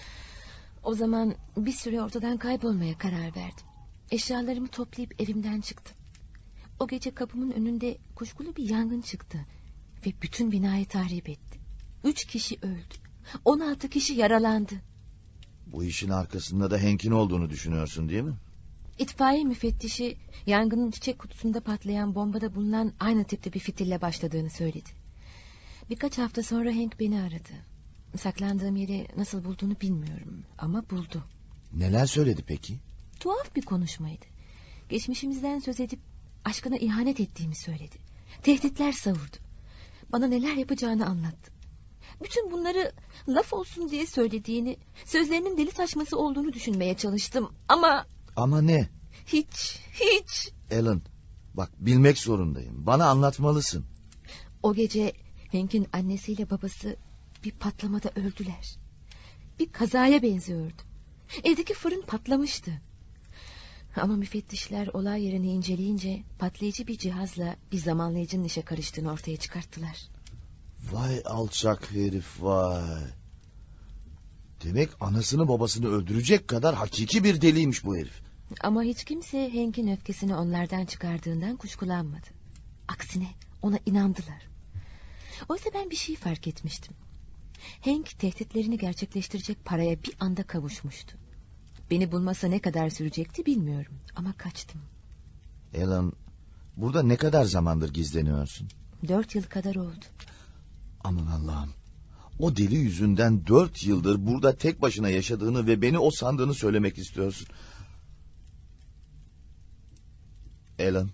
O zaman bir süre ortadan kaybolmaya karar verdim. Eşyalarımı toplayıp evimden çıktım. O gece kapımın önünde kuşkulu bir yangın çıktı ve bütün binayı tahrip etti. Üç kişi öldü. On altı kişi yaralandı. Bu işin arkasında da Hank'in olduğunu düşünüyorsun değil mi? İtfaiye müfettişi yangının çiçek kutusunda patlayan bombada bulunan aynı tipte bir fitille başladığını söyledi. Birkaç hafta sonra Hank beni aradı. Saklandığım yeri nasıl bulduğunu bilmiyorum ama buldu. Neler söyledi peki? Tuhaf bir konuşmaydı. Geçmişimizden söz edip aşkına ihanet ettiğimi söyledi. Tehditler savurdu. Bana neler yapacağını anlattı. Bütün bunları laf olsun diye söylediğini, sözlerinin deli taşması olduğunu düşünmeye çalıştım ama... Ama ne? Hiç, hiç. Alan, bak bilmek zorundayım. Bana anlatmalısın. O gece Hank'in annesiyle babası bir patlamada öldüler. Bir kazaya benziyordu. Evdeki fırın patlamıştı. Ama müfettişler olay yerini inceleyince patlayıcı bir cihazla bir zamanlayıcının işe karıştığını ortaya çıkarttılar. Vay alçak herif vay. Demek anasını babasını öldürecek kadar hakiki bir deliymiş bu herif. Ama hiç kimse Hank'in öfkesini onlardan çıkardığından kuşkulanmadı. Aksine ona inandılar. Oysa ben bir şey fark etmiştim. Hank tehditlerini gerçekleştirecek paraya bir anda kavuşmuştu. Beni bulması ne kadar sürecekti bilmiyorum ama kaçtım. Alan, burada ne kadar zamandır gizleniyorsun? Dört yıl kadar oldu. Aman Allah'ım. O deli yüzünden dört yıldır burada tek başına yaşadığını ve beni o sandığını söylemek istiyorsun. Alan,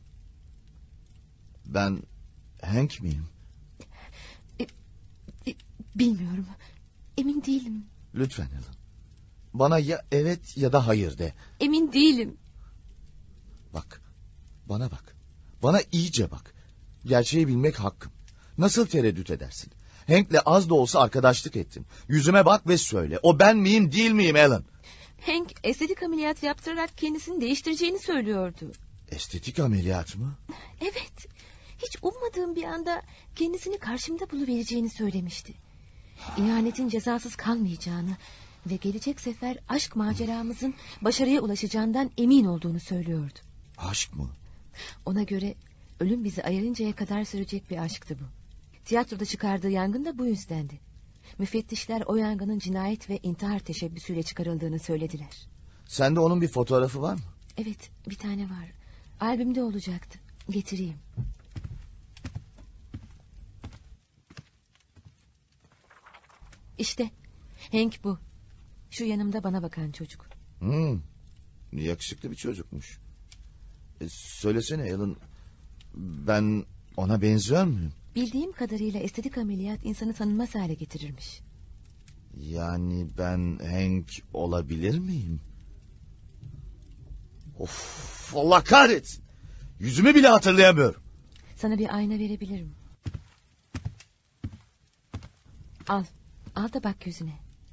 ben Hank miyim? E, e, bilmiyorum. Emin değilim. Lütfen Alan. Bana ya evet ya da hayır de. Emin değilim. Bak, bana bak. Bana iyice bak. Gerçeği bilmek hakkım. Nasıl tereddüt edersin? Hank'le az da olsa arkadaşlık ettin. Yüzüme bak ve söyle. O ben miyim değil miyim Alan? Hank estetik ameliyat yaptırarak kendisini değiştireceğini söylüyordu. Estetik ameliyat mı? Evet. Hiç ummadığım bir anda kendisini karşımda buluvereceğini söylemişti. İhanetin cezasız kalmayacağını ve gelecek sefer aşk maceramızın başarıya ulaşacağından emin olduğunu söylüyordu. Aşk mı? Ona göre ölüm bizi ayırıncaya kadar sürecek bir aşktı bu. Tiyatroda çıkardığı yangın da bu yüzdendi. Müfettişler o yangının cinayet ve intihar teşebbüsüyle çıkarıldığını söylediler. Sende onun bir fotoğrafı var mı? Evet, bir tane var. Albümde olacaktı. Getireyim. İşte Hank bu. Şu yanımda bana bakan çocuk. Hmm, yakışıklı bir çocukmuş. E, söylesene Alan, ben ona benziyor muyum? Bildiğim kadarıyla estetik ameliyat insanı tanınmaz hale getirirmiş. Yani ben Hank olabilir miyim? Of, Allah kahretsin. Yüzümü bile hatırlayamıyorum. Sana bir ayna verebilirim. Al. Al da bak yüzüne.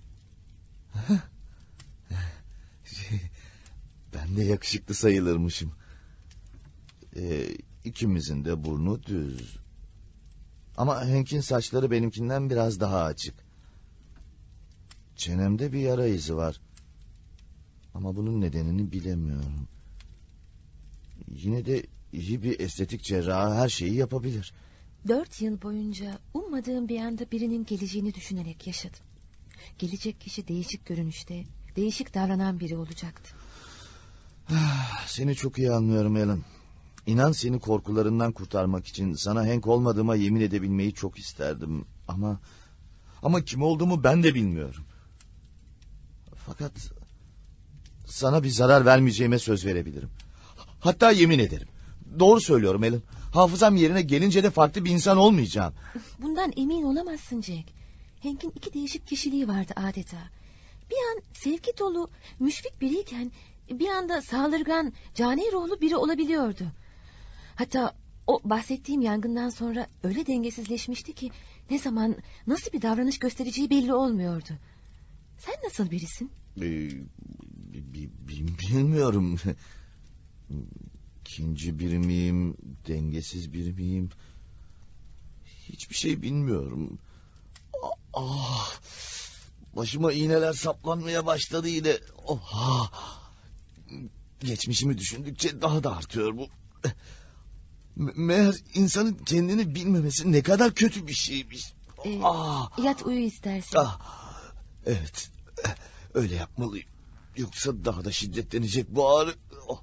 Ben de yakışıklı sayılırmışım. Ee, ikimizin de burnu düz. Ama Hank'in saçları benimkinden biraz daha açık. Çenemde bir yara izi var. Ama bunun nedenini bilemiyorum. Yine de iyi bir estetik cerrahı her şeyi yapabilir. Dört yıl boyunca ummadığım bir anda birinin geleceğini düşünerek yaşadım. Gelecek kişi değişik görünüşte, değişik davranan biri olacaktı. Seni çok iyi anlıyorum Alan. İnan seni korkularından kurtarmak için sana Hank olmadığıma yemin edebilmeyi çok isterdim. Ama ama kim olduğumu ben de bilmiyorum. Fakat sana bir zarar vermeyeceğime söz verebilirim. Hatta yemin ederim. Doğru söylüyorum Alan. Hafızam yerine gelince de farklı bir insan olmayacağım. Bundan emin olamazsın Jack. Hank'in iki değişik kişiliği vardı adeta. Bir an sevgi dolu, müşfik biriyken bir anda saldırgan, cani ruhlu biri olabiliyordu. Hatta o bahsettiğim yangından sonra öyle dengesizleşmişti ki ne zaman nasıl bir davranış göstereceği belli olmuyordu. Sen nasıl birisin? Ee, bi- bi- bilmiyorum. İkinci biri miyim, dengesiz biri miyim? Hiçbir şey bilmiyorum. Ah, başıma iğneler saplanmaya başladı yine. Oha. Geçmişimi düşündükçe daha da artıyor bu. Me- Meğer insanın kendini bilmemesi ne kadar kötü bir şeymiş. Ee, Ah. Yat uyu istersen. Ah, evet, öyle yapmalıyım. Yoksa daha da şiddetlenecek bu ağrı. Oh.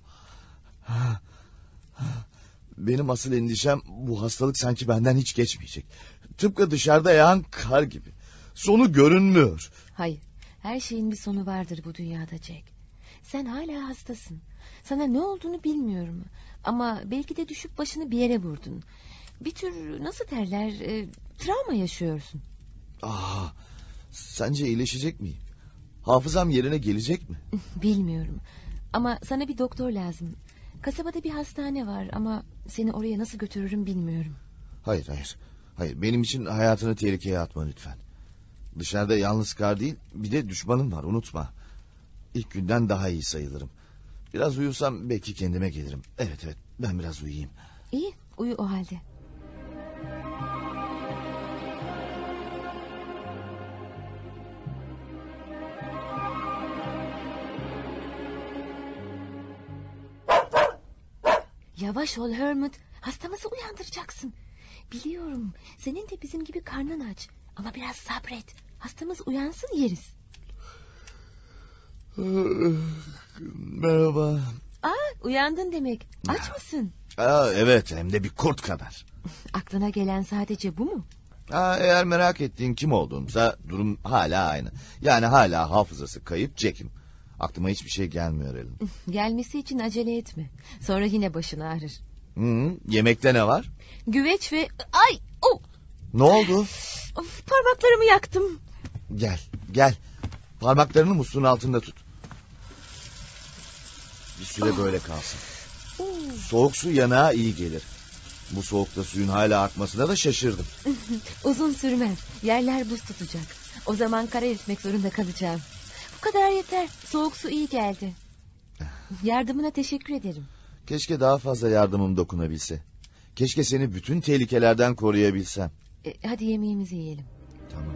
Benim asıl endişem bu hastalık sanki benden hiç geçmeyecek. Tıpkı dışarıda yağan kar gibi. Sonu görünmüyor. Hayır, her şeyin bir sonu vardır bu dünyada Jack. Sen hala hastasın. Sana ne olduğunu bilmiyorum. Ama belki de düşüp başını bir yere vurdun. Bir tür nasıl derler e, travma yaşıyorsun. Ah, sence iyileşecek miyim? Hafızam yerine gelecek mi? Bilmiyorum. Ama sana bir doktor lazım. Kasabada bir hastane var ama seni oraya nasıl götürürüm bilmiyorum. Hayır hayır. Hayır, benim için hayatını tehlikeye atma lütfen. Dışarıda yalnız kar değil, bir de düşmanım var, unutma. İlk günden daha iyi sayılırım. Biraz uyusam belki kendime gelirim. Evet evet, ben biraz uyuyayım. İyi, uyu o halde. Yavaş ol Hermit. Hastamızı uyandıracaksın. Biliyorum. Senin de bizim gibi karnın aç. Ama biraz sabret. Hastamız uyansın yeriz. Merhaba. Aa, uyandın demek. Aç mısın? Aa, evet, hem de bir kurt kadar. Aklına gelen sadece bu mu? Aa, eğer merak ettiğin kim olduğumsa durum hala aynı. Yani hala hafızası kayıp Jack'im. Aklıma hiçbir şey gelmiyor Ellen. Gelmesi için acele etme. Sonra yine başın ağrır. Hı, yemekte ne var? Güveç ve... Ay! Oh! Ne oldu? Of, parmaklarımı yaktım. Gel, gel. Parmaklarını musluğun altında tut. Bir süre böyle kalsın. Soğuk su yanağa iyi gelir. Bu soğukta suyun hala akmasına da şaşırdım. Uzun sürmez. Yerler buz tutacak. O zaman kara eritmek zorunda kalacağım. Bu kadar yeter. Soğuk su iyi geldi. Yardımına teşekkür ederim. Keşke daha fazla yardımım dokunabilse. Keşke seni bütün tehlikelerden koruyabilsem. E, hadi yemeğimizi yiyelim. Tamam.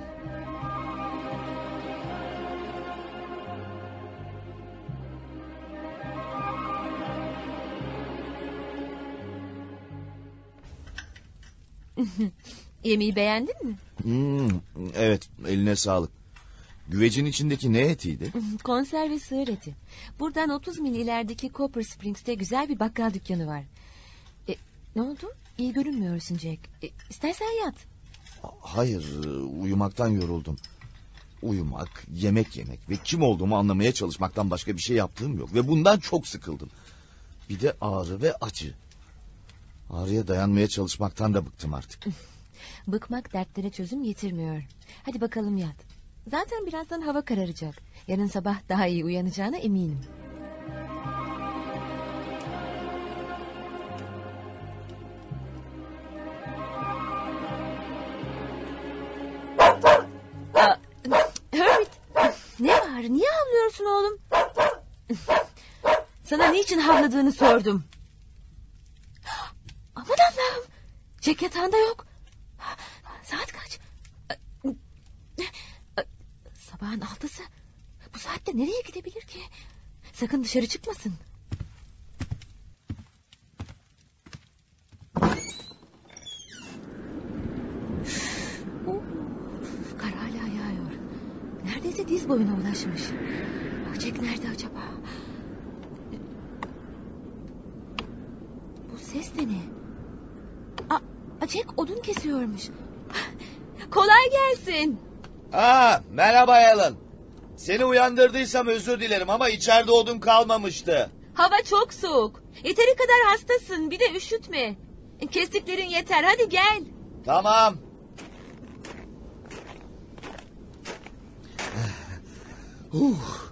Yemeği beğendin mi? Hmm, evet, eline sağlık. Güvecin içindeki ne etiydi? Konserve sığır eti. Buradan otuz mil ilerideki Copper Springs'te güzel bir bakkal dükkanı var. E, ne oldu? İyi görünmüyorsun Jack. E, istersen yat. Hayır, uyumaktan yoruldum. Uyumak, yemek yemek ve kim olduğumu anlamaya çalışmaktan başka bir şey yaptığım yok. Ve bundan çok sıkıldım. Bir de ağrı ve acı. Ağrıya dayanmaya çalışmaktan da bıktım artık. Bıkmak dertlere çözüm getirmiyor. Hadi bakalım yat. Zaten birazdan hava kararacak. Yarın sabah daha iyi uyanacağına eminim. Aa, Hermit, ne var? Niye havlıyorsun oğlum? Sana niçin havladığını sordum. Aman Allah'ım. Jack yatağında yok. Saat kaç? Sabahın altısı. Bu saatte nereye gidebilir ki? Sakın dışarı çıkmasın. Uf, kar hala yağıyor. Neredeyse diz boyuna ulaşmış. Jack nerede acaba? Bu ses de ne? Aa, Jack odun kesiyormuş. Kolay gelsin. Aa, merhaba Alan. Seni uyandırdıysam özür dilerim ama içeride odun kalmamıştı. Hava çok soğuk. Yeteri kadar hastasın. Bir de üşütme. Kestiklerin yeter. Hadi gel. Tamam. Huh.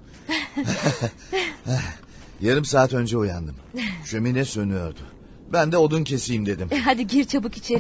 Yarım saat önce uyandım. Şömine sönüyordu. Ben de odun keseyim dedim. E, hadi gir çabuk içeri.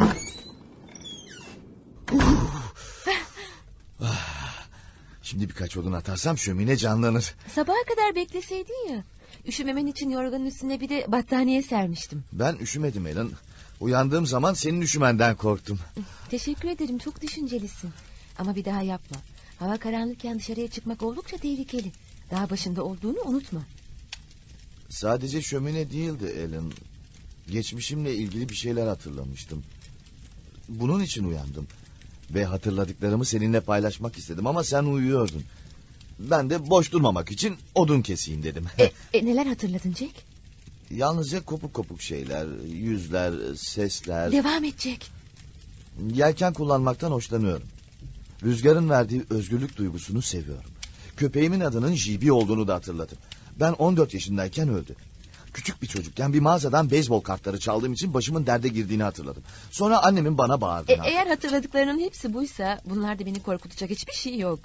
Şimdi birkaç odun atarsam şömine canlanır. Sabaha kadar bekleseydin ya. Üşümemen için yorganın üstüne bir de battaniye sermiştim. Ben üşümedim Ellen. Uyandığım zaman senin üşümenden korktum. Teşekkür ederim, çok düşüncelisin. Ama bir daha yapma. Hava karanlıkken dışarıya çıkmak oldukça tehlikeli. Dağ başında olduğunu unutma. Sadece şömine değildi Ellen. Geçmişimle ilgili bir şeyler hatırlamıştım. Bunun için uyandım. Ve hatırladıklarımı seninle paylaşmak istedim ama sen uyuyordun. Ben de boş durmamak için odun keseyim dedim. E, e, neler hatırladın Jack? Yalnızca kopuk kopuk şeyler, yüzler, sesler. Devam et Jack. Yelken kullanmaktan hoşlanıyorum. Rüzgarın verdiği özgürlük duygusunu seviyorum. Köpeğimin adının J B olduğunu da hatırladım. Ben on dört yaşındayken öldü. Küçük bir çocukken bir mağazadan beyzbol kartları çaldığım için başımın derde girdiğini hatırladım. Sonra annemin bana bağırdığını E, eğer hatırladıklarının hepsi buysa bunlarda beni korkutacak hiçbir şey yok.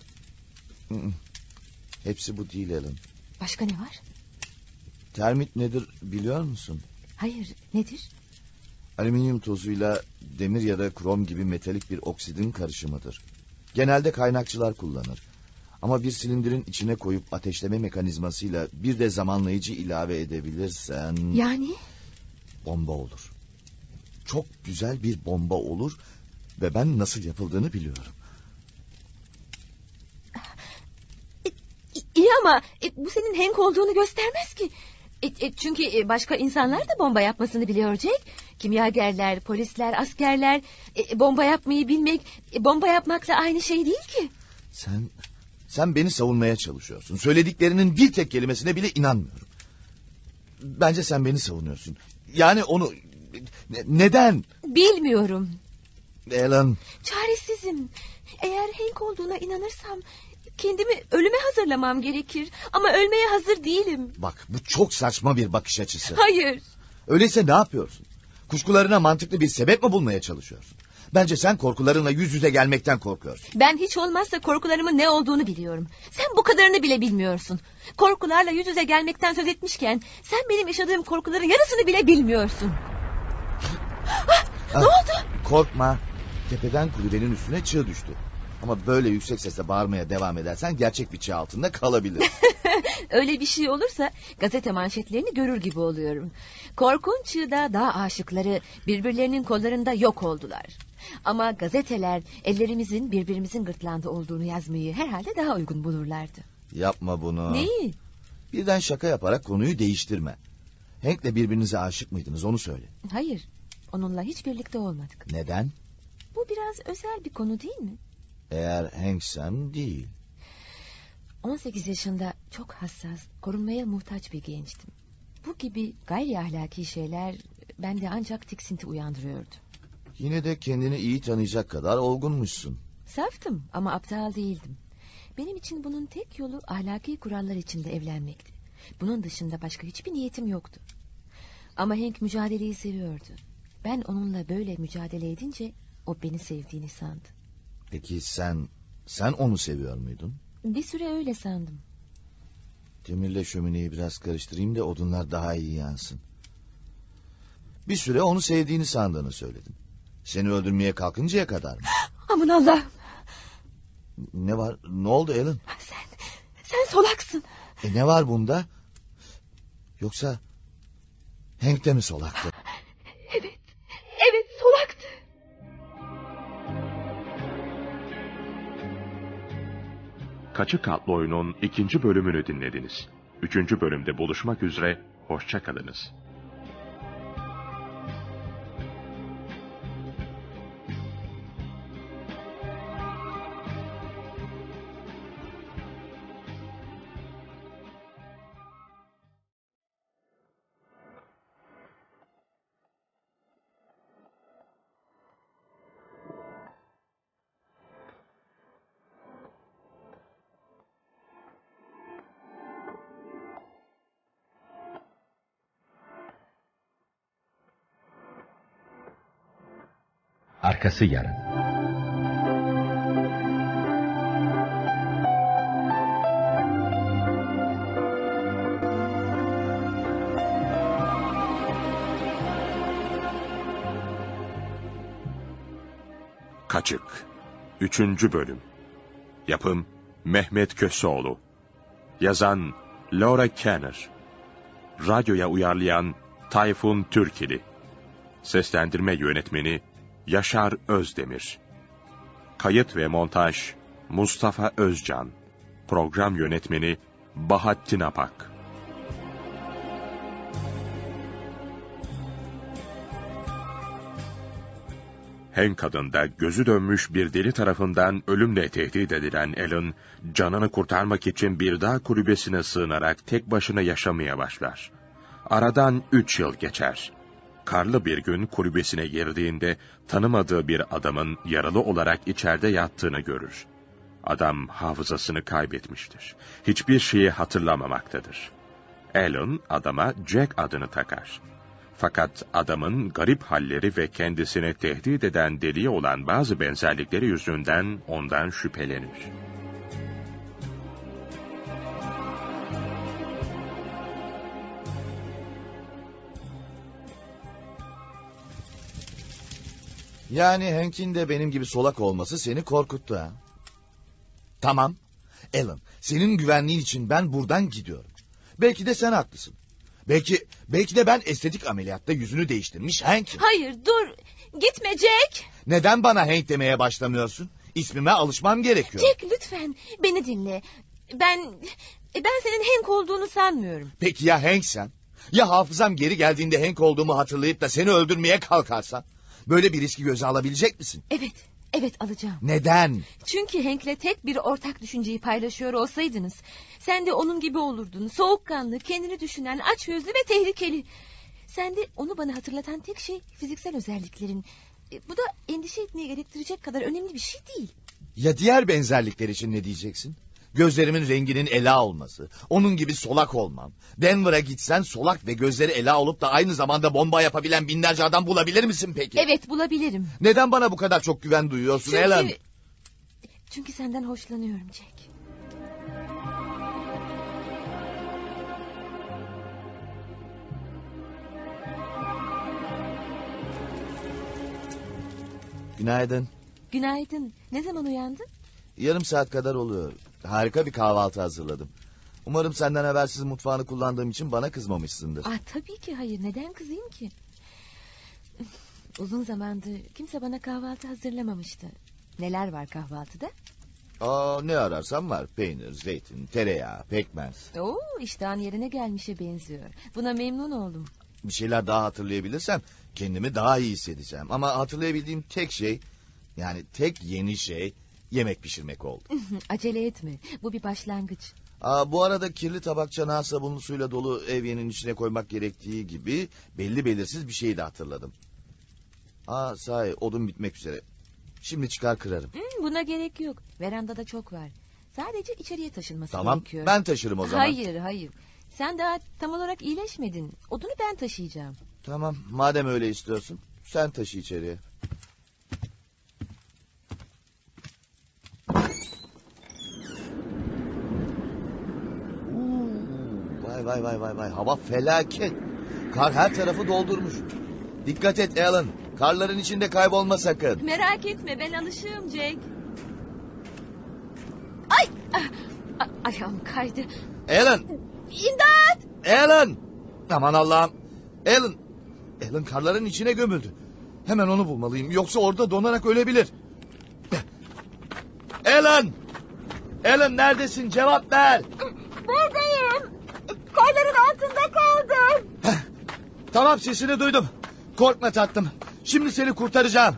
Hepsi bu değil Ellen. Başka ne var? Termit nedir biliyor musun? Hayır, nedir? Alüminyum tozuyla demir ya da krom gibi metalik bir oksidin karışımıdır. Genelde kaynakçılar kullanır. Ama bir silindirin içine koyup ateşleme mekanizmasıyla bir de zamanlayıcı ilave edebilirsen... Yani? Bomba olur. Çok güzel bir bomba olur ve ben nasıl yapıldığını biliyorum. İyi ama e, bu senin Hank olduğunu göstermez ki. E, e, çünkü e, başka insanlar da bomba yapmasını biliyor Jack. Kimyagerler, polisler, askerler. E, bomba yapmayı bilmek, e, bomba yapmakla aynı şey değil ki. Sen, sen beni savunmaya çalışıyorsun. Söylediklerinin bir tek kelimesine bile inanmıyorum. Bence sen beni savunuyorsun. Yani onu... Ne, neden? Bilmiyorum. Ellen. Çaresizim. Eğer Hank olduğuna inanırsam... kendimi ölüme hazırlamam gerekir. Ama ölmeye hazır değilim. Bak, bu çok saçma bir bakış açısı. Hayır. Öyleyse ne yapıyorsun? Kuşkularına mantıklı bir sebep mi bulmaya çalışıyorsun? Bence sen korkularınla yüz yüze gelmekten korkuyorsun. Ben hiç olmazsa korkularımın ne olduğunu biliyorum. Sen bu kadarını bile bilmiyorsun. Korkularla yüz yüze gelmekten söz etmişken... sen benim yaşadığım korkuların yarısını bile bilmiyorsun. Ah, ne oldu? Korkma. Tepeden kulübenin üstüne çığ düştü. Ama böyle yüksek sesle bağırmaya devam edersen gerçek bir çığ altında kalabilir. Öyle bir şey olursa gazete manşetlerini görür gibi oluyorum. Korkunç çığda dağ aşıkları birbirlerinin kollarında yok oldular. Ama gazeteler ellerimizin birbirimizin gırtlağında olduğunu yazmayı herhalde daha uygun bulurlardı. Yapma bunu. Neyi? Birden şaka yaparak konuyu değiştirme. Hank'le birbirinize aşık mıydınız onu söyle. Hayır, onunla hiç birlikte olmadık. Neden? Bu biraz özel bir konu değil mi? Eğer Hank'sem değil. on sekiz yaşında çok hassas, korunmaya muhtaç bir gençtim. Bu gibi gayri ahlaki şeyler bende ancak tiksinti uyandırıyordu. Yine de kendini iyi tanıyacak kadar olgunmuşsun. Saftım ama aptal değildim. Benim için bunun tek yolu ahlaki kurallar içinde evlenmekti. Bunun dışında başka hiçbir niyetim yoktu. Ama Hank mücadeleyi seviyordu. Ben onunla böyle mücadele edince o beni sevdiğini sandı. Peki sen, sen onu seviyor muydun? Bir süre öyle sandım. Demirle şömineyi biraz karıştırayım da odunlar daha iyi yansın. Bir süre onu sevdiğini sandığını söyledin. Seni öldürmeye kalkıncaya kadar mı? Aman Allah'ım. Ne var? Ne oldu Ellen? Sen, sen solaksın. E ne var bunda? Yoksa Hank de mi solaktı? Evet, evet solaktı. Kaçık adlı oyunun ikinci bölümünü dinlediniz. Üçüncü bölümde buluşmak üzere, hoşça kalınız. Arkası yarın. Kaçık üçüncü bölüm. Yapım Mehmet Köseoğlu. Yazan Laura Kenner. Radyoya uyarlayan Tayfun Türkili. Seslendirme yönetmeni Yaşar Özdemir. Kayıt ve montaj Mustafa Özcan. Program yönetmeni Bahattin Apak. Hank adında gözü dönmüş bir deli tarafından ölümle tehdit edilen Alan, canını kurtarmak için bir dağ kulübesine sığınarak tek başına yaşamaya başlar. Aradan üç yıl geçer. Karlı bir gün kulübesine girdiğinde tanımadığı bir adamın yaralı olarak içeride yattığını görür. Adam hafızasını kaybetmiştir. Hiçbir şeyi hatırlamamaktadır. Alan adama Jack adını takar. Fakat adamın garip halleri ve kendisini tehdit eden deliye olan bazı benzerlikleri yüzünden ondan şüphelenir. Yani Hank'in de benim gibi solak olması seni korkuttu ha? Tamam. Alan, senin güvenliğin için ben buradan gidiyorum. Belki de sen haklısın. Belki belki de ben estetik ameliyatta yüzünü değiştirmiş Hank'im. Hayır dur. Gitme Jack. Neden bana Hank demeye başlamıyorsun? İsmime alışmam gerekiyor. Jack lütfen beni dinle. Ben ben senin Hank olduğunu sanmıyorum. Peki ya Hank sen? Ya hafızam geri geldiğinde Hank olduğumu hatırlayıp da seni öldürmeye kalkarsan? Böyle bir riski göze alabilecek misin? Evet. Evet alacağım. Neden? Çünkü Hank'le tek bir ortak düşünceyi paylaşıyor olsaydınız, sen de onun gibi olurdun. Soğukkanlı, kendini düşünen, açgözlü ve tehlikeli. Sen de onu bana hatırlatan tek şey fiziksel özelliklerin. E, bu da endişe etmeye gerektirecek kadar önemli bir şey değil. Ya diğer benzerlikler için ne diyeceksin? Gözlerimin renginin ela olması, onun gibi solak olmam. Denver'a gitsen solak ve gözleri ela olup da aynı zamanda bomba yapabilen binlerce adam bulabilir misin peki? Evet bulabilirim. Neden bana bu kadar çok güven duyuyorsun Çünkü... Alan? Çünkü senden hoşlanıyorum Jack. Günaydın. Günaydın. Ne zaman uyandın? Yarım saat kadar oluyor. Harika bir kahvaltı hazırladım. Umarım senden habersiz mutfağını kullandığım için bana kızmamışsındır. Aa, tabii ki hayır. Neden kızayım ki? Uzun zamandır kimse bana kahvaltı hazırlamamıştı. Neler var kahvaltıda? Aa, ne ararsam var. Peynir, zeytin, tereyağı, pekmez. Oo, iştahın yerine gelmişe benziyor. Buna memnun oldum. Bir şeyler daha hatırlayabilirsem kendimi daha iyi hissedeceğim. Ama hatırlayabildiğim tek şey, yani tek yeni şey yemek pişirmek oldu. Acele etme. Bu bir başlangıç. Aa, bu arada kirli tabak çanağı sabunlu suyla dolu evyenin içine koymak gerektiği gibi belli belirsiz bir şey de hatırladım. Aa, sahi odun bitmek üzere. Şimdi çıkar kırarım. Hmm, buna gerek yok. Verandada çok var. Sadece içeriye taşınması Tamam, gerekiyor. ben taşırım o zaman. Hayır hayır. Sen daha tam olarak iyileşmedin. Odunu ben taşıyacağım. Tamam, madem öyle istiyorsun sen taşı içeriye. Vay vay vay vay vay, hava felaket. Kar her tarafı doldurmuş. Dikkat et Alan, karların içinde kaybolma sakın. Merak etme, ben alışığım Jack. Ay! Ah, ah, ayağım kaydı. Alan! İmdat! Alan! Aman Allah'ım. Alan! Alan karların içine gömüldü. Hemen onu bulmalıyım, yoksa orada donarak ölebilir. Alan! Alan neredesin, cevap ver. Buradayım. Karların altında kaldım. Heh, tamam, sesini duydum. Korkma tatlım. Şimdi seni kurtaracağım.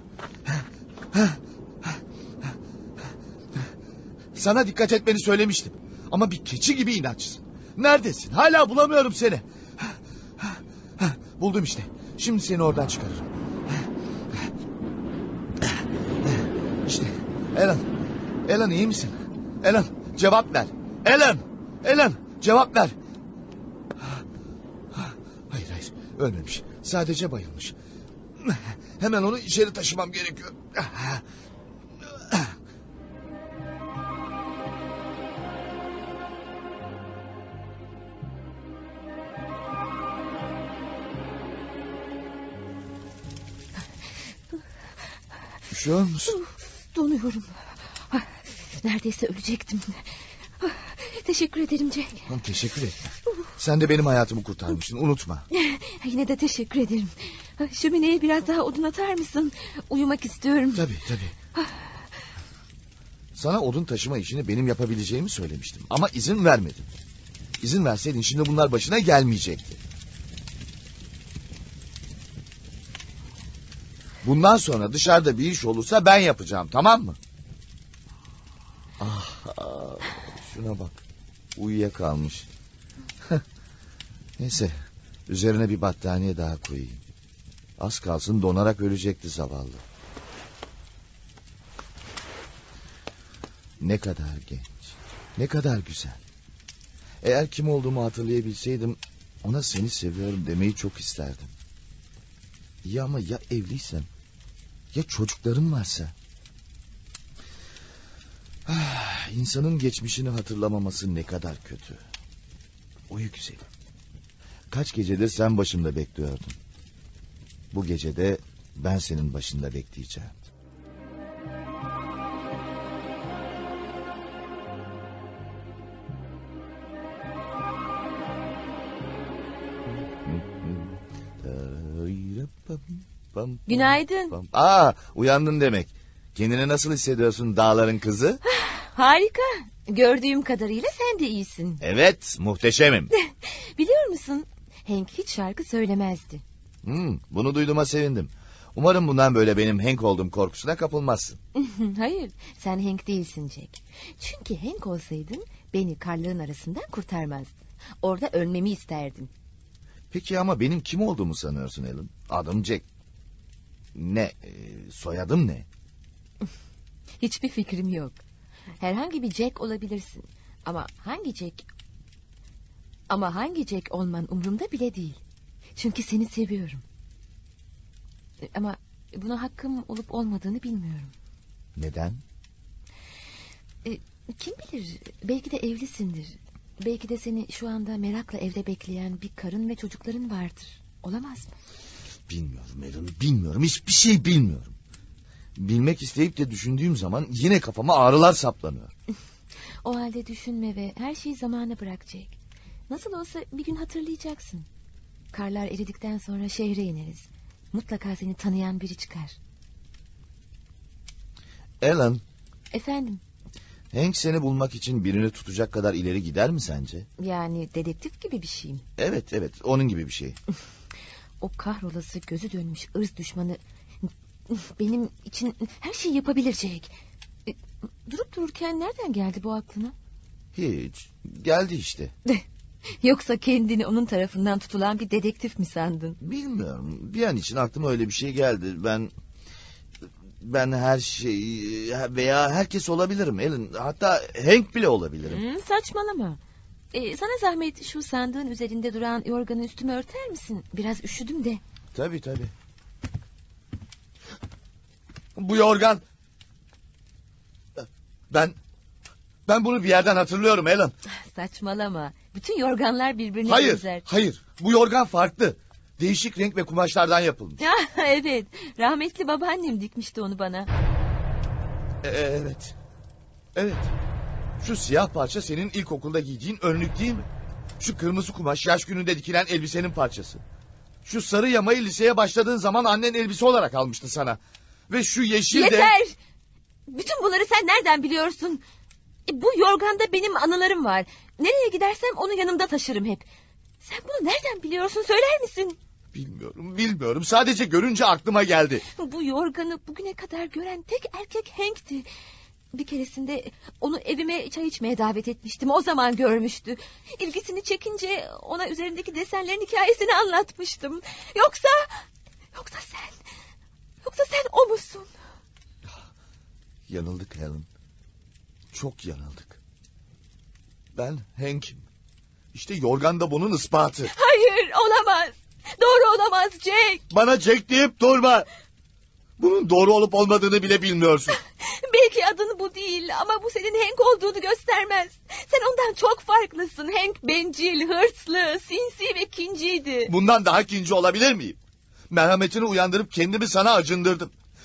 Sana dikkat etmeni söylemiştim. Ama bir keçi gibi inatçısın. Neredesin? Hala bulamıyorum seni. Buldum işte. Şimdi seni oradan çıkarırım. İşte. Alan. Alan iyi misin? Alan cevap ver. Alan. Alan cevap ver. Hayır hayır, ölmemiş. Sadece bayılmış. Hemen onu içeri taşımam gerekiyor. Üşüyor musun? donuyorum. Ah, neredeyse ölecektim. Ah, teşekkür ederim Jack. Teşekkür et. Sen de benim hayatımı kurtarmışsın, unutma. Yine de teşekkür ederim. Şömineye biraz daha odun atar mısın? Uyumak istiyorum. Tabii tabii. Sana odun taşıma işini benim yapabileceğimi söylemiştim. Ama izin vermedin. İzin verseydin şimdi bunlar başına gelmeyecekti. Bundan sonra dışarıda bir iş olursa ben yapacağım, tamam mı? Ah, ah, şuna bak. Uyuyakalmış. Neyse, üzerine bir battaniye daha koyayım. Az kalsın donarak ölecekti zavallı. Ne kadar genç, ne kadar güzel. Eğer kim olduğumu hatırlayabilseydim ona seni seviyorum demeyi çok isterdim. İyi ama ya evliysem, ya çocuklarım varsa? Ah, insanın geçmişini hatırlamaması ne kadar kötü. Uyu güzelim. Kaç gecedir sen başımda bekliyordun. Bu gecede ben senin başında bekleyeceğim. Günaydın. Aa, uyandın demek. Kendini nasıl hissediyorsun dağların kızı? Harika. Gördüğüm kadarıyla sen de iyisin. Evet, muhteşemim. Biliyor musun? Hank hiç şarkı söylemezdi. Hmm, bunu duyduğuma sevindim. Umarım bundan böyle benim Hank olduğum korkusuna kapılmazsın. Hayır, sen Hank değilsin Jack. Çünkü Hank olsaydın beni karların arasından kurtarmazdın. Orada ölmemi isterdin. Peki ama benim kim olduğumu sanıyorsun Ellen? Adım Jack. Ne? E, soyadım ne? Hiçbir fikrim yok. Herhangi bir Jack olabilirsin. Ama hangi Jack? Ama hangi Jack olman umurumda bile değil. Çünkü seni seviyorum. Ama buna hakkım olup olmadığını bilmiyorum. Neden? E, kim bilir? Belki de evlisindir. Belki de seni şu anda merakla evde bekleyen bir karın ve çocukların vardır. Olamaz mı? Bilmiyorum Ellen, bilmiyorum. Hiçbir şey bilmiyorum. Bilmek isteyip de düşündüğüm zaman yine kafama ağrılar saplanıyor. O halde düşünme ve her şeyi zamana bırak Jack. Nasıl olsa bir gün hatırlayacaksın. Karlar eridikten sonra şehre ineriz. Mutlaka seni tanıyan biri çıkar. Ellen. Efendim? Hank seni bulmak için birini tutacak kadar ileri gider mi sence? Yani dedektif gibi bir şey mi? Evet evet, onun gibi bir şey. O kahrolası gözü dönmüş ırz düşmanı benim için her şeyi yapabilir Jack. Durup dururken nereden geldi bu aklına? Hiç, geldi işte. Yoksa kendini onun tarafından tutulan bir dedektif mi sandın? Bilmiyorum, bir an için aklıma öyle bir şey geldi. Ben ben her şey veya herkes olabilirim Ellen. Hatta Hank bile olabilirim. Hmm, saçmalama. Ee, sana zahmet şu sandığın üzerinde duran yorganı üstüme örter misin? Biraz üşüdüm de. Tabii tabii. Bu yorgan. Ben ben bunu bir yerden hatırlıyorum Ellen. Saçmalama. Bütün yorganlar birbirine Hayır, benzer. hayır. Bu yorgan farklı. Değişik renk ve kumaşlardan yapılmış. Evet. Rahmetli babaannem dikmişti onu bana. E, evet. Evet. Şu siyah parça senin ilkokulda giydiğin önlük değil mi? Şu kırmızı kumaş yaş gününde dikilen elbisenin parçası. Şu sarı yamayı liseye başladığın zaman annen elbise olarak almıştı sana. Ve şu yeşil de... Yeter! Bütün bunları sen nereden biliyorsun? E, bu yorganda benim anılarım var. Nereye gidersem onu yanımda taşırım hep. Sen bunu nereden biliyorsun, söyler misin? Bilmiyorum, bilmiyorum. Sadece görünce aklıma geldi. Bu yorganı bugüne kadar gören tek erkek Hank'ti. Bir keresinde onu evime çay içmeye davet etmiştim. O zaman görmüştü. İlgisini çekince ona üzerindeki desenlerin hikayesini anlatmıştım. Yoksa... Yoksa sen... Yoksa sen o musun? Yanıldık Helen. Çok yanıldık. Ben Hank'im. İşte yorgan da bunun ispatı. Hayır, olamaz. Doğru olamaz Jack. Bana Jack deyip durma. Bunun doğru olup olmadığını bile bilmiyorsun. Belki adın bu değil ama bu senin Hank olduğunu göstermez. Sen ondan çok farklısın. Hank bencil, hırslı, sinsi ve kinciydi. Bundan daha kinci olabilir miyim? Merhametini uyandırıp kendimi sana acındırdım.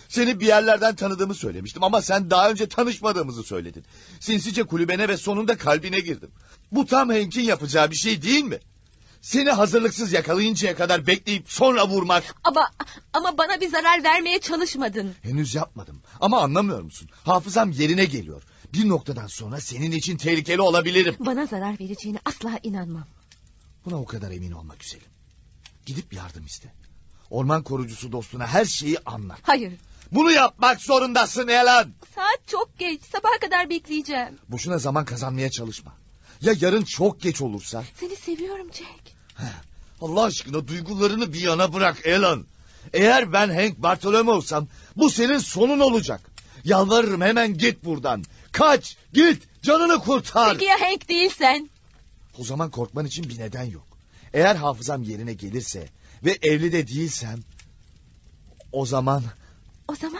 Seni bir yerlerden tanıdığımı söylemiştim ama sen daha önce tanışmadığımızı söyledin. Sinsice kulübene ve sonunda kalbine girdim. Bu tam Hank'in yapacağı bir şey değil mi? Seni hazırlıksız yakalayıncaya kadar bekleyip sonra vurmak. Ama ama bana bir zarar vermeye çalışmadın. Henüz yapmadım ama anlamıyor musun? Hafızam yerine geliyor. Bir noktadan sonra senin için tehlikeli olabilirim. Bana zarar vereceğine asla inanmam. Buna o kadar emin olma güzelim. Gidip yardım iste. Orman korucusu dostuna her şeyi anlat. Hayır. Bunu yapmak zorundasın Alan. Saat çok geç. Sabaha kadar bekleyeceğim. Boşuna zaman kazanmaya çalışma. Ya yarın çok geç olursa? Seni seviyorum Jack. Allah aşkına duygularını bir yana bırak Alan. Eğer ben Hank Bartholomew bu senin sonun olacak. Yalvarırım hemen git buradan. Kaç, git, canını kurtar. Peki ya Hank değilsen? O zaman korkman için bir neden yok. Eğer hafızam yerine gelirse ve evli de değilsem... O zaman... O zaman?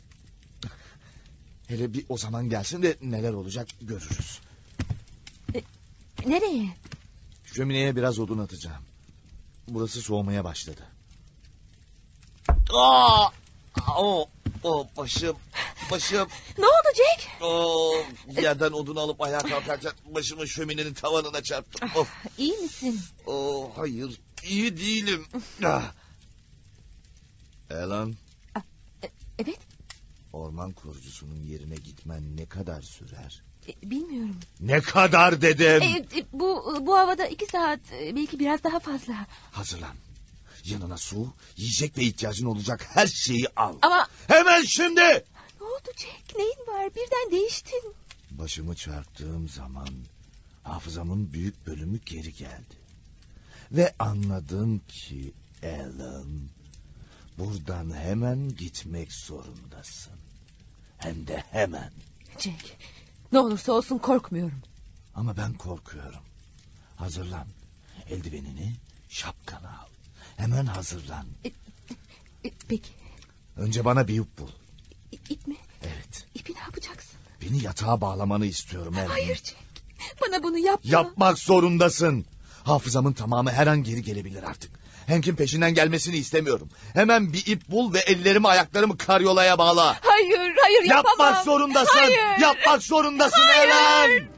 Hele bir o zaman gelsin de neler olacak görürüz. E, nereye? Şömineye biraz odun atacağım. Burası soğumaya başladı. Aa! O, o başım, başım. Ne oldu Jack? O yerden odun alıp ayağa kalkarken başımı şöminenin tavanına çarptım. Ah, iyi misin? Oh, hayır, iyi değilim. Ah. Alan. Ah, e, evet. Orman korucusunun yerine gitmen ne kadar sürer? E, bilmiyorum. Ne kadar dedim. E, e, bu bu havada iki saat, e, belki biraz daha fazla. Hazırlan. Yanına su, yiyecek ve ihtiyacın olacak her şeyi al. Ama... Hemen şimdi. Ne oldu Jack? Neyin var? Birden değiştin. Başımı çarptığım zaman hafızamın büyük bölümü geri geldi. Ve anladım ki Alan, buradan hemen gitmek zorundasın. Hem de hemen. Jack, ne olursa olsun korkmuyorum. Ama ben korkuyorum. Hazırlan. Eldivenini, şapkanı al. Hemen hazırlan. E, e, peki. Önce bana bir ip bul. İ, ip mi? Evet. İpi ne yapacaksın? Beni yatağa bağlamanı istiyorum Alan. Hayır Jack. Bana bunu yapma. Yapmak zorundasın. Hafızamın tamamı her an geri gelebilir artık. Hank'in peşinden gelmesini istemiyorum. Hemen bir ip bul ve ellerimi ayaklarımı karyolaya bağla. Hayır, hayır yapamam. Yapmak zorundasın. Hayır. Yapmak zorundasın Hayır. Alan.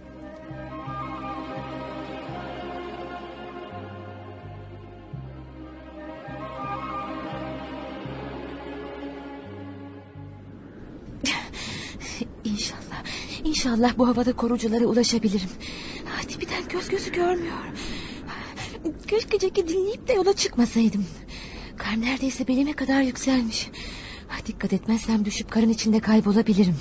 İnşallah, inşallah bu havada koruculara ulaşabilirim. Tipiden göz gözü görmüyor. Keşke Jack'i dinleyip de yola çıkmasaydım. Kar neredeyse belime kadar yükselmiş. Dikkat etmezsem düşüp karın içinde kaybolabilirim.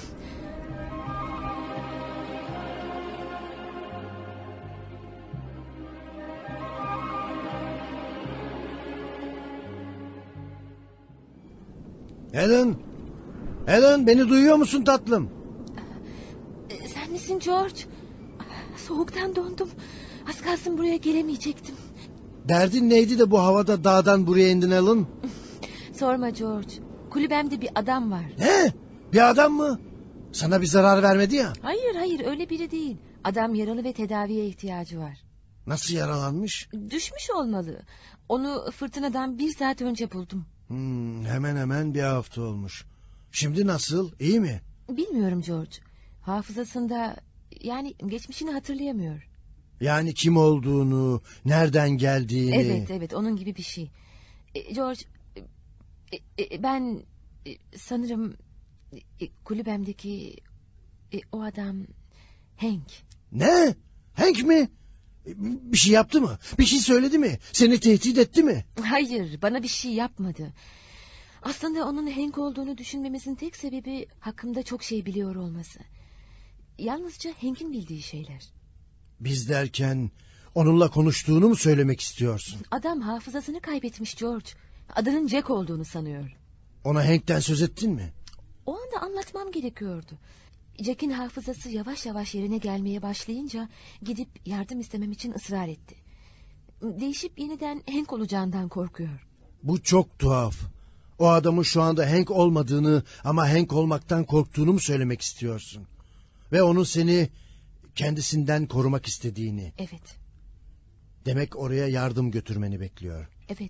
Alan, Alan beni duyuyor musun tatlım? Sen misin George? Soğuktan dondum. Az kalsın buraya gelemeyecektim. Derdin neydi de bu havada dağdan buraya indin Alan? Sorma George. Kulübemde bir adam var. Ne? Bir adam mı? Sana bir zarar vermedi ya. Hayır hayır öyle biri değil. Adam yaralı ve tedaviye ihtiyacı var. Nasıl yaralanmış? Düşmüş olmalı. Onu fırtınadan bir saat önce buldum. Hmm, hemen hemen bir hafta olmuş. Şimdi nasıl? İyi mi? Bilmiyorum George. Hafızasında, yani geçmişini hatırlayamıyor. Yani kim olduğunu, nereden geldiğini... Evet evet onun gibi bir şey. E, George, e, e, ben e, sanırım e, kulübemdeki e, o adam Hank. Ne? Hank mi? Bir şey yaptı mı? Bir şey söyledi mi? Seni tehdit etti mi? Hayır, bana bir şey yapmadı. Aslında onun Hank olduğunu düşünmemizin tek sebebi hakkımda çok şey biliyor olması. Yalnızca Hank'in bildiği şeyler. Biz derken onunla konuştuğunu mu söylemek istiyorsun? Adam hafızasını kaybetmiş George. Adının Jack olduğunu sanıyor. Ona Hank'ten söz ettin mi? O anda anlatmam gerekiyordu. Jack'in hafızası yavaş yavaş yerine gelmeye başlayınca gidip yardım istemem için ısrar etti. Değişip yeniden Hank olacağından korkuyor. Bu çok tuhaf. O adamın şu anda Hank olmadığını ama Hank olmaktan korktuğunu mu söylemek istiyorsun? Ve onun seni kendisinden korumak istediğini. Evet. Demek oraya yardım götürmeni bekliyor. Evet.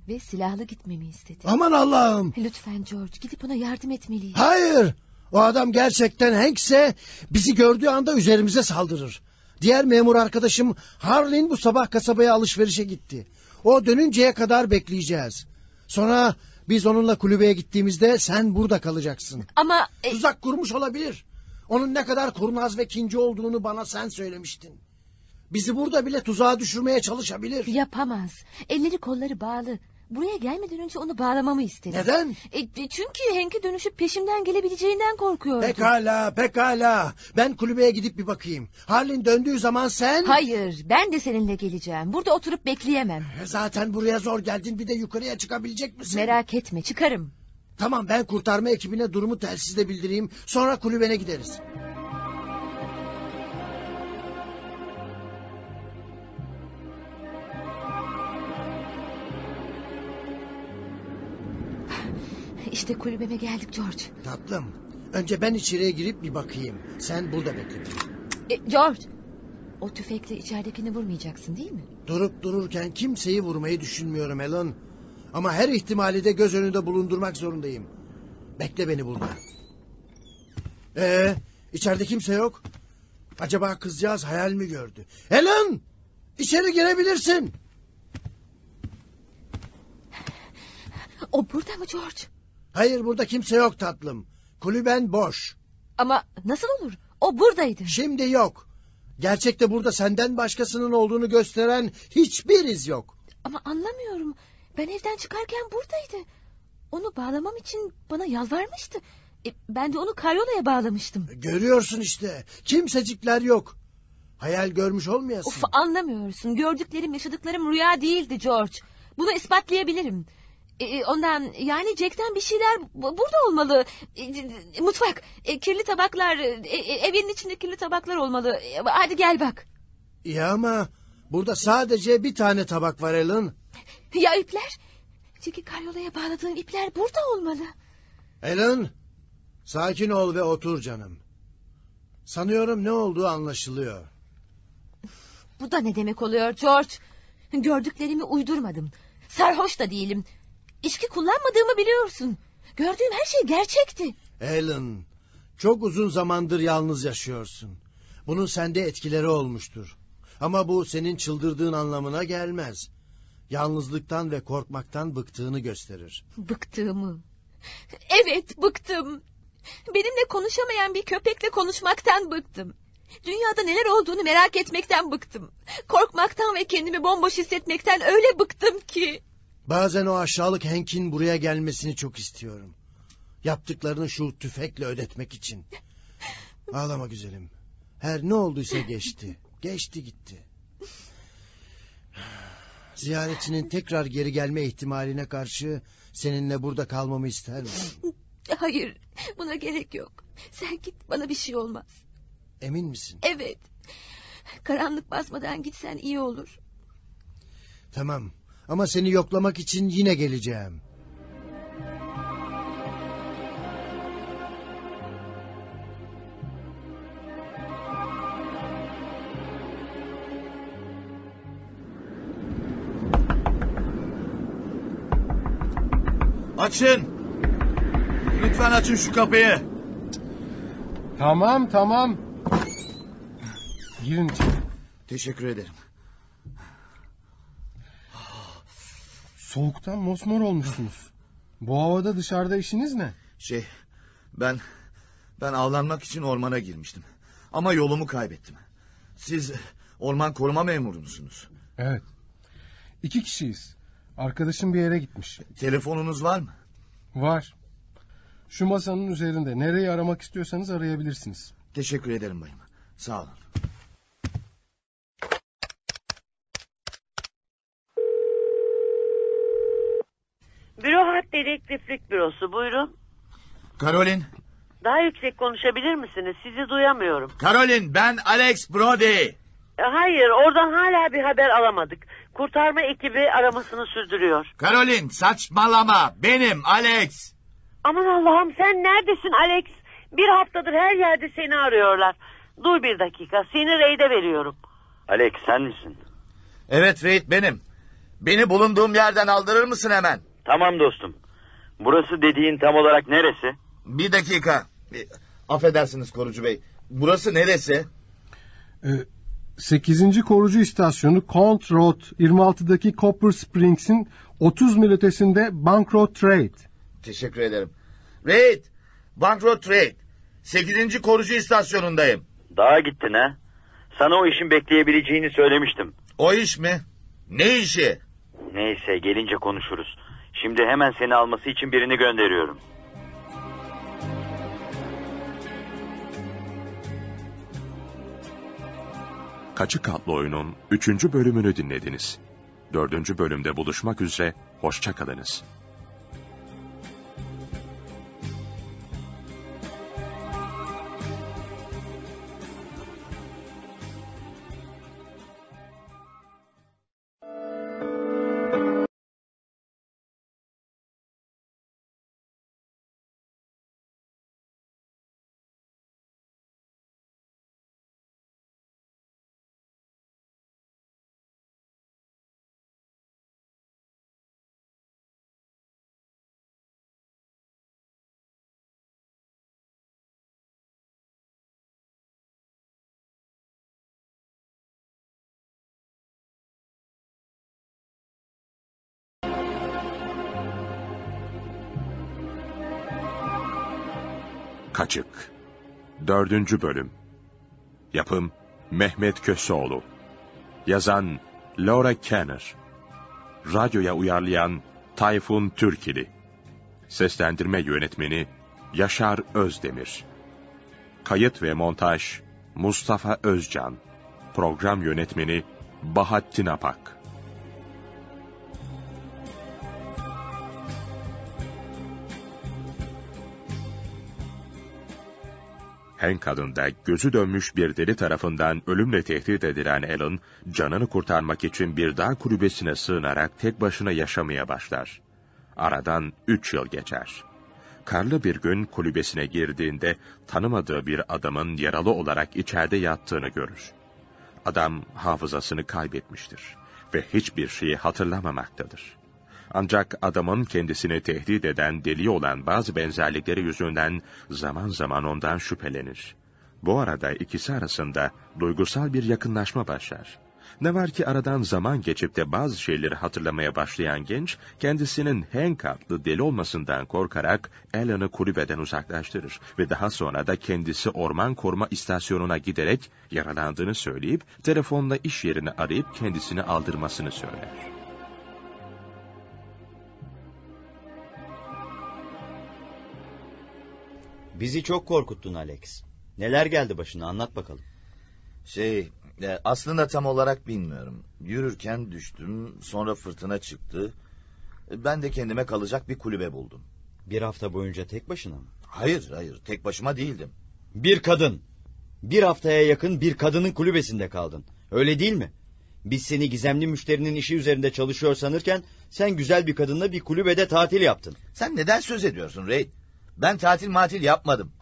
Ve silahlı gitmemi istedi. Aman Allah'ım. Lütfen George, gidip ona yardım etmeliyiz. Hayır. O adam gerçekten Hank'se bizi gördüğü anda üzerimize saldırır. Diğer memur arkadaşım Harlin bu sabah kasabaya alışverişe gitti. O dönünceye kadar bekleyeceğiz. Sonra biz onunla kulübeye gittiğimizde sen burada kalacaksın. Ama... E... Tuzak kurmuş olabilir. Onun ne kadar kurnaz ve kinci olduğunu bana sen söylemiştin. Bizi burada bile tuzağa düşürmeye çalışabilir. Yapamaz. Elleri kolları bağlı. Buraya gelmeden önce onu bağlamamı istedi. Neden? E, çünkü Hank'e dönüşüp peşimden gelebileceğinden korkuyordu. Pekala, pekala. Ben kulübeye gidip bir bakayım. Harlin döndüğü zaman sen... Hayır, ben de seninle geleceğim. Burada oturup bekleyemem. Zaten buraya zor geldin, bir de yukarıya çıkabilecek misin? Merak etme, çıkarım. Tamam, ben kurtarma ekibine durumu telsizle bildireyim. Sonra kulübene gideriz. İşte kulübeme geldik George. Tatlım, önce ben içeriye girip bir bakayım. Sen burada bekle. E, George, o tüfekle içeridekini vurmayacaksın değil mi? Durup dururken kimseyi vurmayı düşünmüyorum Helen. Ama her ihtimali de göz önünde bulundurmak zorundayım. Bekle beni burada. Ee, içeride kimse yok. Acaba kızcağız hayal mi gördü? Helen! İçeri girebilirsin. O burada mı George? Hayır, burada kimse yok tatlım. Kulüben boş. Ama nasıl olur? O buradaydı. Şimdi yok. Gerçekte burada senden başkasının olduğunu gösteren hiçbir iz yok. Ama anlamıyorum. Ben evden çıkarken buradaydı. Onu bağlamam için bana yalvarmıştı. E, ben de onu karyolaya bağlamıştım. Görüyorsun işte. Kimsecikler yok. Hayal görmüş olmayasın. Of, anlamıyorsun. Gördüklerim, yaşadıklarım rüya değildi George. Bunu ispatlayabilirim. E, ondan yani Jack'ten bir şeyler burada olmalı. E, mutfak, e, kirli tabaklar, e, evin içinde kirli tabaklar olmalı. E, hadi gel bak. İyi ama burada sadece bir tane tabak var Helen. Ya ipler? Jack'i karyolaya bağladığım ipler burada olmalı. Helen, sakin ol ve otur canım. Sanıyorum ne olduğu anlaşılıyor. Bu da ne demek oluyor George? Gördüklerimi uydurmadım. Sarhoş da değilim. İçki kullanmadığımı biliyorsun. Gördüğüm her şey gerçekti. Helen, çok uzun zamandır yalnız yaşıyorsun. Bunun sende etkileri olmuştur. Ama bu senin çıldırdığın anlamına gelmez. Yalnızlıktan ve korkmaktan bıktığını gösterir. Bıktığımı. Evet, bıktım. Benimle konuşamayan bir köpekle konuşmaktan bıktım. Dünyada neler olduğunu merak etmekten bıktım. Korkmaktan ve kendimi bomboş hissetmekten öyle bıktım ki. Bazen o aşağılık Hank'in buraya gelmesini çok istiyorum. Yaptıklarını şu tüfekle ödetmek için. Ağlama güzelim. Her ne olduysa geçti. Geçti gitti. Ziyaretçinin tekrar geri gelme ihtimaline karşı seninle burada kalmamı ister misin? Hayır, buna gerek yok. Sen git, bana bir şey olmaz. Emin misin? Evet. Karanlık basmadan gitsen iyi olur. Tamam. Ama seni yoklamak için yine geleceğim. Açın. Lütfen açın şu kapıyı. Tamam tamam. Girin içeri. Teşekkür ederim. Soğuktan mosmor olmuşsunuz. Bu havada dışarıda işiniz ne? Şey, ben ben avlanmak için ormana girmiştim. Ama yolumu kaybettim. Siz orman koruma memuru musunuz? Evet. İki kişiyiz. Arkadaşım bir yere gitmiş. Telefonunuz var mı? Var. Şu masanın üzerinde. Nereyi aramak istiyorsanız arayabilirsiniz. Teşekkür ederim bayım. Sağ olun. Büro Hat Dedektiflik Bürosu, buyurun. Karolin. Daha yüksek konuşabilir misiniz? Sizi duyamıyorum. Karolin, ben Alex Brody. Hayır, oradan hala bir haber alamadık. Kurtarma ekibi aramasını sürdürüyor. Karolin, saçmalama. Benim Alex. Aman Allah'ım, sen neredesin Alex? Bir haftadır her yerde seni arıyorlar. Dur bir dakika, seni Rey'de veriyorum. Alex, sen misin? Evet Reid, benim. Beni bulunduğum yerden aldırır mısın hemen? Tamam dostum. Burası dediğin tam olarak neresi? Bir dakika. Affedersiniz korucu bey. Burası neresi? Ee, sekizinci korucu istasyonu Count Road yirmi altıdaki Copper Springs'in otuz mil ötesinde Bank Road Trade. Teşekkür ederim. Reid, Bank Road Trade. sekizinci korucu istasyonundayım. Daha gittin ha? Sana o işin bekleyebileceğini söylemiştim. O iş mi? Ne işi? Neyse, gelince konuşuruz. Şimdi hemen seni alması için birini gönderiyorum. Kaçık adlı oyunun üçüncü bölümünü dinlediniz. Dördüncü bölümde buluşmak üzere, hoşça kalınız. Kaçık. Dördüncü bölüm. Yapım Mehmet Köseoğlu. Yazan Laura Kenner. Radyoya uyarlayan Tayfun Türkili. Seslendirme yönetmeni Yaşar Özdemir. Kayıt ve montaj Mustafa Özcan. Program yönetmeni Bahattin Apak. Hank adında gözü dönmüş bir deli tarafından ölümle tehdit edilen Alan, canını kurtarmak için bir dağ kulübesine sığınarak tek başına yaşamaya başlar. Aradan üç yıl geçer. Karlı bir gün kulübesine girdiğinde tanımadığı bir adamın yaralı olarak içeride yattığını görür. Adam hafızasını kaybetmiştir ve hiçbir şeyi hatırlamamaktadır. Ancak adamın kendisini tehdit eden deli olan bazı benzerlikleri yüzünden zaman zaman ondan şüphelenir. Bu arada ikisi arasında duygusal bir yakınlaşma başlar. Ne var ki aradan zaman geçip de bazı şeyleri hatırlamaya başlayan genç, kendisinin Hank adlı deli olmasından korkarak Alan'ı kulübeden uzaklaştırır ve daha sonra da kendisi orman koruma istasyonuna giderek yaralandığını söyleyip telefonla iş yerini arayıp kendisini aldırmasını söyler. Bizi çok korkuttun Alex. Neler geldi başına, anlat bakalım. Şey, aslında tam olarak bilmiyorum. Yürürken düştüm, sonra fırtına çıktı. Ben de kendime kalacak bir kulübe buldum. Bir hafta boyunca tek başına mı? Hayır, hayır, tek başıma değildim. Bir kadın. Bir haftaya yakın bir kadının kulübesinde kaldın. Öyle değil mi? Biz seni gizemli müşterinin işi üzerinde çalışıyor sanırken sen güzel bir kadınla bir kulübede tatil yaptın. Sen neden söz ediyorsun Reid? Ben tatil matil yapmadım.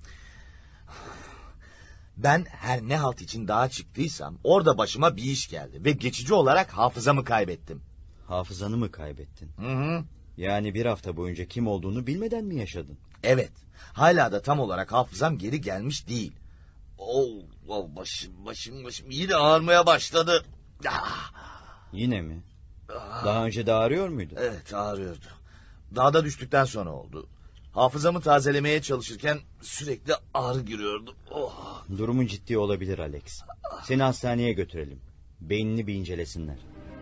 Ben her ne halt için dağa çıktıysam orada başıma bir iş geldi ve geçici olarak hafızamı kaybettim. Hafızanı mı kaybettin? Hı hı. Yani bir hafta boyunca kim olduğunu bilmeden mi yaşadın? Evet. Hala da tam olarak hafızam geri gelmiş değil. Oh, oh başım başım başım yine ağrımaya başladı. Ah. Yine mi? Ah. Daha önce de ağrıyor muydu? Evet, ağrıyordu. Dağda düştükten sonra oldu. Hafızamı tazelemeye çalışırken sürekli ağrı giriyordu. Oh. Durumun ciddi olabilir Alex. Seni hastaneye götürelim. Beynini bir incelesinler.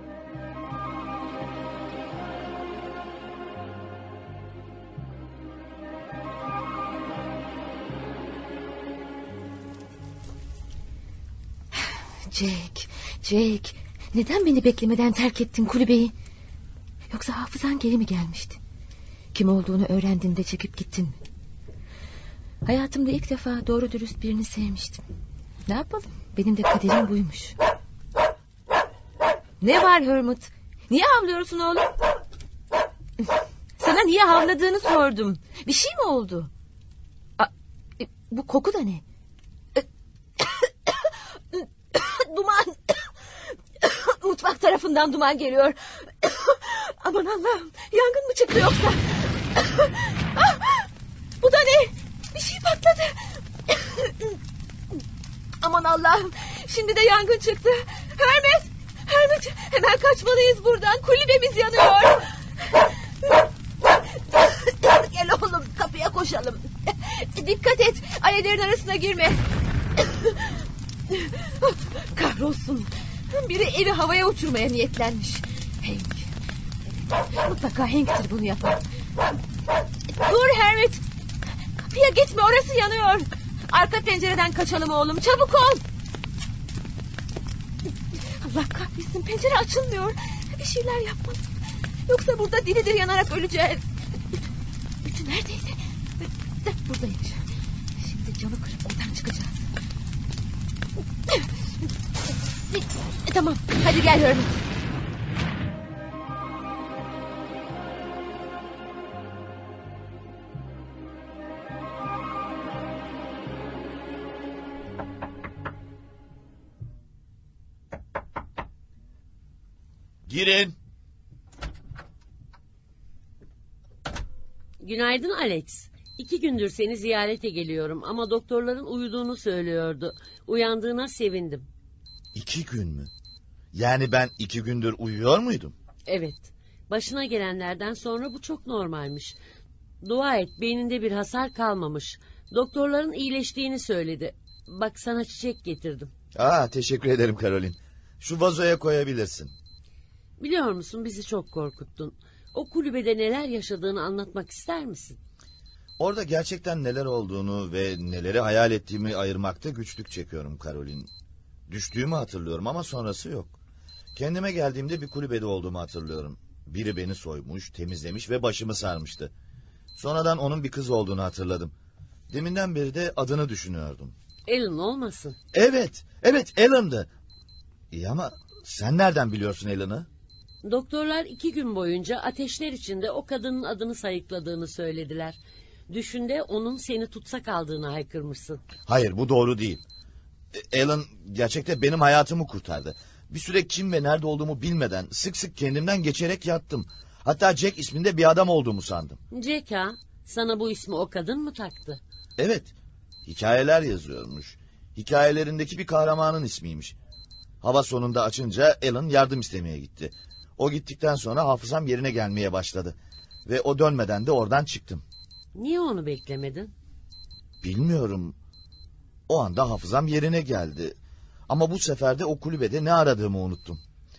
Jack, Jack, neden beni beklemeden terk ettin kulübeyi? Yoksa hafızan geri mi gelmişti? Kim olduğunu öğrendiğinde çekip gittin mi? Hayatımda ilk defa doğru dürüst birini sevmiştim. Ne yapalım? Benim de kaderim buymuş. Ne var Hermit? Niye havlıyorsun oğlum? Sana niye havladığını sordum. Bir şey mi oldu? A, e, bu koku da ne? Duman. Mutfak tarafından duman geliyor. Aman Allah'ım, yangın mı çıktı yoksa? Bu da ne? Bir şey patladı. Aman Allah'ım, şimdi de yangın çıktı. Hermes, Hermes, hemen kaçmalıyız buradan. Kulübemiz yanıyor. Gel oğlum, kapıya koşalım. Dikkat et, alevlerin arasına girme. Kahrolsun. Biri evi havaya uçurmaya niyetlenmiş. Hank. Mutlaka Hank'tir bunu yapan. Dur Hermit. Kapıya gitme, orası yanıyor. Arka pencereden kaçalım oğlum, çabuk ol. Allah kahretsin, pencere açılmıyor. Bir şeyler yapmalıyım. Yoksa burada diridir yanarak öleceğiz. Ütü neredeyse. Buradaymış. Şimdi camı kırıp oradan çıkacağız. Tamam, hadi gel Hermit. Girin. Günaydın Alex. İki gündür seni ziyarete geliyorum ama doktorların uyuduğunu söylüyordu. Uyandığına sevindim. İki gün mü? Yani ben iki gündür uyuyor muydum? Evet. Başına gelenlerden sonra bu çok normalmiş. Dua et, beyninde bir hasar kalmamış. Doktorların iyileştiğini söyledi. Bak, sana çiçek getirdim. Aa, teşekkür ederim Caroline. Şu vazoya koyabilirsin. Biliyor musun, bizi çok korkuttun. O kulübede neler yaşadığını anlatmak ister misin? Orada gerçekten neler olduğunu ve neleri hayal ettiğimi ayırmakta güçlük çekiyorum Caroline. Düştüğümü hatırlıyorum ama sonrası yok. Kendime geldiğimde bir kulübede olduğumu hatırlıyorum. Biri beni soymuş, temizlemiş ve başımı sarmıştı. Sonradan onun bir kız olduğunu hatırladım. Deminden beri de adını düşünüyordum. Ellen olmasın? Evet, evet Ellen'dı. İyi ama sen nereden biliyorsun Ellen'ı? Doktorlar iki gün boyunca ateşler içinde o kadının adını sayıkladığını söylediler. Düşün de onun seni tutsak aldığını haykırmışsın. Hayır, bu doğru değil. Ellen gerçekten benim hayatımı kurtardı. Bir süre kim ve nerede olduğumu bilmeden sık sık kendimden geçerek yattım. Hatta Jack isminde bir adam olduğumu sandım. Jack ha? Sana bu ismi o kadın mı taktı? Evet, hikayeler yazıyormuş. Hikayelerindeki bir kahramanın ismiymiş. Hava sonunda açınca Ellen yardım istemeye gitti. O gittikten sonra hafızam yerine gelmeye başladı. Ve o dönmeden de oradan çıktım. Niye onu beklemedin? Bilmiyorum. O anda hafızam yerine geldi. Ama bu sefer de o kulübede ne aradığımı unuttum.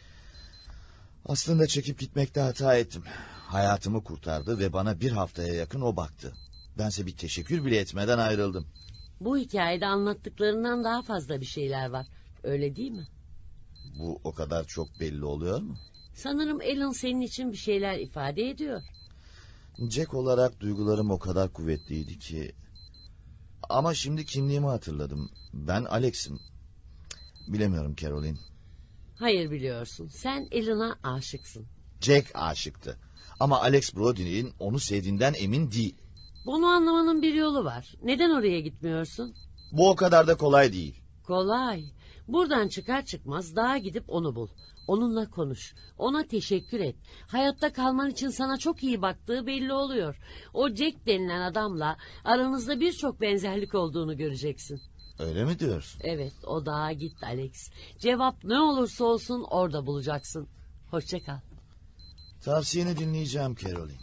Aslında çekip gitmekte hata ettim. Hayatımı kurtardı ve bana bir haftaya yakın o baktı. Bense bir teşekkür bile etmeden ayrıldım. Bu hikayede anlattıklarından daha fazla bir şeyler var. Öyle değil mi? Bu o kadar çok belli oluyor mu? Sanırım Ellen senin için bir şeyler ifade ediyor. Jack olarak duygularım o kadar kuvvetliydi ki... Ama şimdi kimliğimi hatırladım. Ben Alex'im. Bilemiyorum Caroline. Hayır, biliyorsun. Sen Ellen'a aşıksın. Jack aşıktı. Ama Alex Brody'nin onu sevdiğinden emin değil. Bunu anlamanın bir yolu var. Neden oraya gitmiyorsun? Bu o kadar da kolay değil. Kolay. Buradan çıkar çıkmaz dağa gidip onu bul. Onunla konuş. Ona teşekkür et. Hayatta kalman için sana çok iyi baktığı belli oluyor. O Jack denilen adamla aranızda birçok benzerlik olduğunu göreceksin. Öyle mi diyorsun? Evet, o dağa git Alex. Cevap ne olursa olsun orada bulacaksın. Hoşça kal. Tavsiyeni dinleyeceğim Caroline.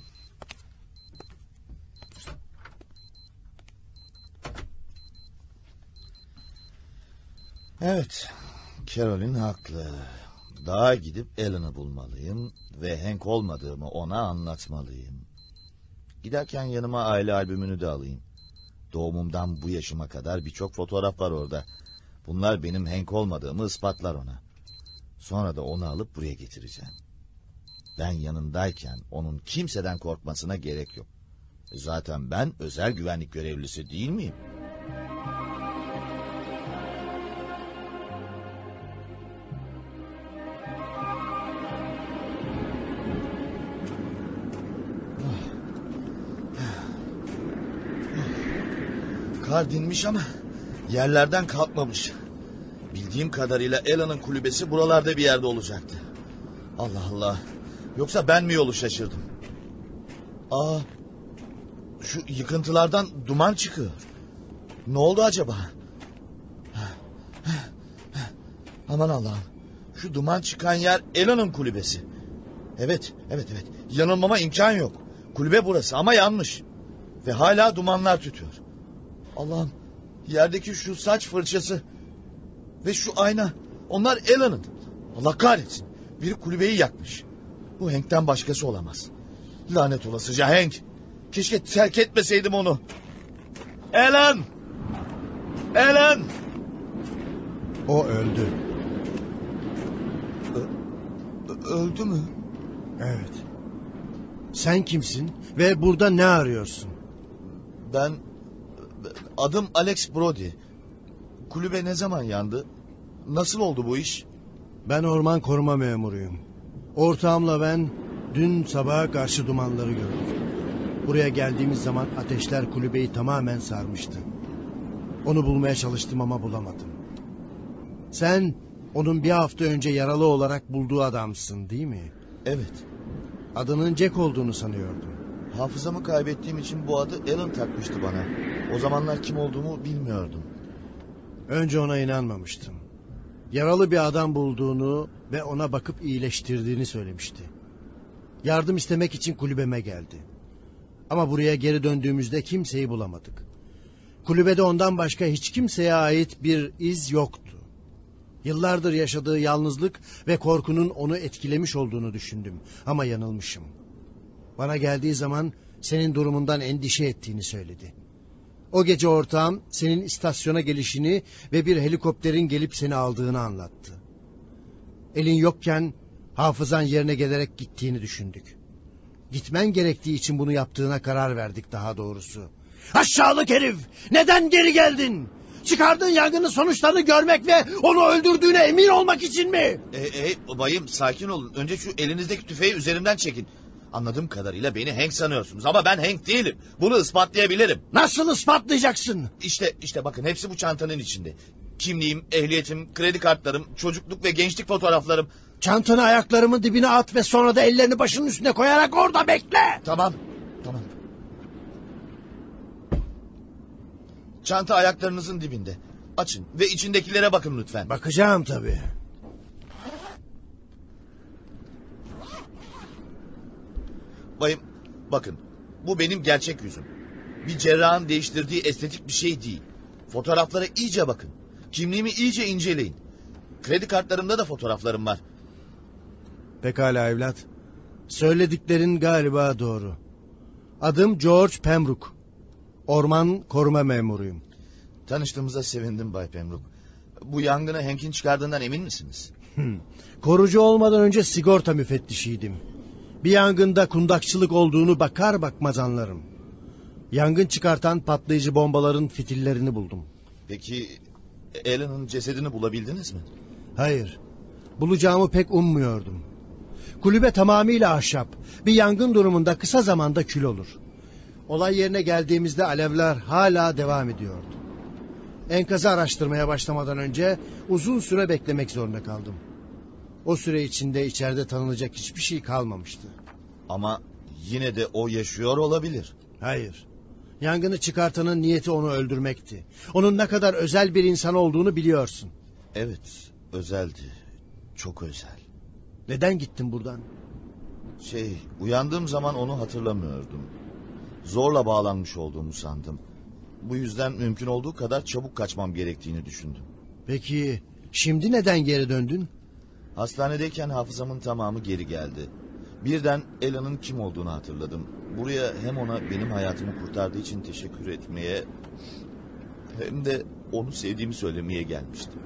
Evet, Caroline haklı. Dağa gidip Ellen'ı bulmalıyım ve Hank olmadığımı ona anlatmalıyım. Giderken yanıma aile albümünü de alayım. Doğumumdan bu yaşıma kadar birçok fotoğraf var orada. Bunlar benim Hank olmadığımı ispatlar ona. Sonra da onu alıp buraya getireceğim. Ben yanındayken onun kimseden korkmasına gerek yok. Zaten ben özel güvenlik görevlisi değil miyim? Kar dinmiş ama yerlerden kalkmamış. Bildiğim kadarıyla Alan'ın kulübesi buralarda bir yerde olacaktı. Allah Allah. Yoksa ben mi yolu şaşırdım? Aa, şu yıkıntılardan duman çıkıyor. Ne oldu acaba? Aman Allah'ım. Şu duman çıkan yer Alan'ın kulübesi. Evet, evet, evet. Yanılmama imkan yok. Kulübe burası ama yanmış. Ve hala dumanlar tütüyor. Allah'ım, yerdeki şu saç fırçası ve şu ayna, onlar Alan'ın. Allah kahretsin. Biri kulübeyi yakmış. Bu Hank'ten başkası olamaz. Lanet olasıca Hank. Keşke terk etmeseydim onu. Alan! Alan! O öldü. Ö- öldü mü? Evet. Sen kimsin ve burada ne arıyorsun? Ben... Adım Alex Brody. Kulübe ne zaman yandı? Nasıl oldu bu iş? Ben orman koruma memuruyum. Ortağımla ben dün sabaha karşı dumanları gördük. Buraya geldiğimiz zaman ateşler kulübeyi tamamen sarmıştı. Onu bulmaya çalıştım ama bulamadım. Sen onun bir hafta önce yaralı olarak bulduğu adamsın değil mi? Evet. Adının Jack olduğunu sanıyordum. Hafızamı kaybettiğim için bu adı Alan takmıştı bana. O zamanlar kim olduğumu bilmiyordum. Önce ona inanmamıştım. Yaralı bir adam bulduğunu ve ona bakıp iyileştirdiğini söylemişti. Yardım istemek için kulübeme geldi. Ama buraya geri döndüğümüzde kimseyi bulamadık. Kulübede ondan başka hiç kimseye ait bir iz yoktu. Yıllardır yaşadığı yalnızlık ve korkunun onu etkilemiş olduğunu düşündüm. Ama yanılmışım. Bana geldiği zaman senin durumundan endişe ettiğini söyledi. O gece ortağım senin istasyona gelişini ve bir helikopterin gelip seni aldığını anlattı. Elin yokken hafızan yerine gelerek gittiğini düşündük. Gitmen gerektiği için bunu yaptığına karar verdik daha doğrusu. Aşağılık herif! Neden geri geldin? Çıkardığın yangının sonuçlarını görmek ve onu öldürdüğüne emin olmak için mi? E, e, bayım sakin olun. Önce şu elinizdeki tüfeği üzerimden çekin. Anladığım kadarıyla beni Hank sanıyorsunuz ama ben Hank değilim. Bunu ispatlayabilirim. Nasıl ispatlayacaksın? İşte işte bakın hepsi bu çantanın içinde. Kimliğim, ehliyetim, kredi kartlarım, çocukluk ve gençlik fotoğraflarım. Çantanı ayaklarımın dibine at ve sonra da ellerini başının üstüne koyarak orada bekle. Tamam, tamam. Çanta ayaklarınızın dibinde. Açın ve içindekilere bakın lütfen. Bakacağım tabii. Bayım, bakın. Bu benim gerçek yüzüm. Bir cerrahın değiştirdiği estetik bir şey değil. Fotoğraflara iyice bakın. Kimliğimi iyice inceleyin. Kredi kartlarımda da fotoğraflarım var. Pekala evlat. Söylediklerin galiba doğru. Adım George Pembroke. Orman koruma memuruyum. Tanıştığımıza sevindim Bay Pembroke. Bu yangını Hank'in çıkardığından emin misiniz? Korucu olmadan önce sigorta müfettişiydim. Bir yangında kundakçılık olduğunu bakar bakmaz anlarım. Yangın çıkartan patlayıcı bombaların fitillerini buldum. Peki Alan'ın cesedini bulabildiniz mi? Hayır. Bulacağımı pek ummuyordum. Kulübe tamamıyla ahşap. Bir yangın durumunda kısa zamanda kül olur. Olay yerine geldiğimizde alevler hala devam ediyordu. Enkazı araştırmaya başlamadan önce uzun süre beklemek zorunda kaldım. O süre içinde içeride tanınacak hiçbir şey kalmamıştı. Ama yine de o yaşıyor olabilir. Hayır. Yangını çıkartanın niyeti onu öldürmekti. Onun ne kadar özel bir insan olduğunu biliyorsun. Evet, özeldi. Çok özel. Neden gittin buradan? Şey, uyandığım zaman onu hatırlamıyordum. Zorla bağlanmış olduğumu sandım. Bu yüzden mümkün olduğu kadar çabuk kaçmam gerektiğini düşündüm. Peki şimdi neden geri döndün? Hastanedeyken hafızamın tamamı geri geldi. Birden Alan'ın kim olduğunu hatırladım. Buraya hem ona benim hayatımı kurtardığı için teşekkür etmeye... hem de onu sevdiğimi söylemeye gelmiştim.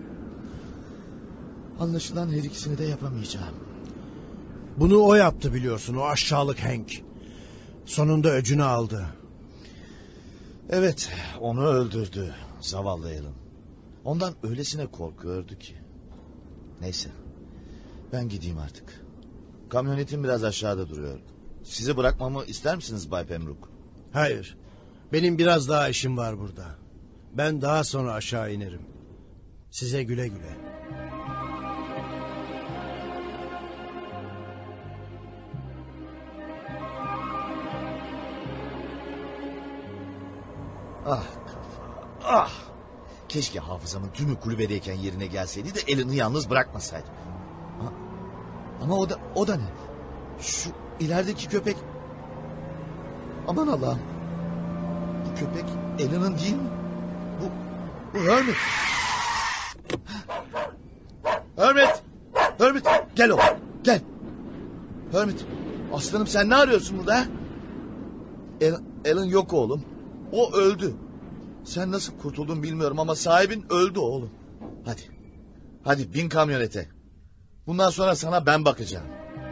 Anlaşılan her ikisini de yapamayacağım. Bunu o yaptı biliyorsun, o aşağılık Hank. Sonunda öcünü aldı. Evet, onu öldürdü zavallı Alan. Ondan öylesine korkuyordu ki. Neyse, ben gideyim artık. Kamyonetim biraz aşağıda duruyor. Sizi bırakmamı ister misiniz Bay Pembroke? Hayır, benim biraz daha işim var burada. Ben daha sonra aşağı inerim. Size güle güle. Ah kafa, ah! Keşke hafızamın tümü kulübedeyken yerine gelseydi de Alan'ı yalnız bırakmasaydı. Ama, ama o da o da ne? Şu ilerideki köpek... Aman Allah'ım. Bu köpek Alan'ın değil mi? Bu, bu Hermit. Hermit! Hermit! Gel oğlum, gel. Hermit, aslanım sen ne arıyorsun burada? Ha? Alan, Alan yok oğlum. O öldü. Sen nasıl kurtuldun bilmiyorum ama sahibin öldü oğlum. Hadi. Hadi bin kamyonete. Bundan sonra sana ben bakacağım.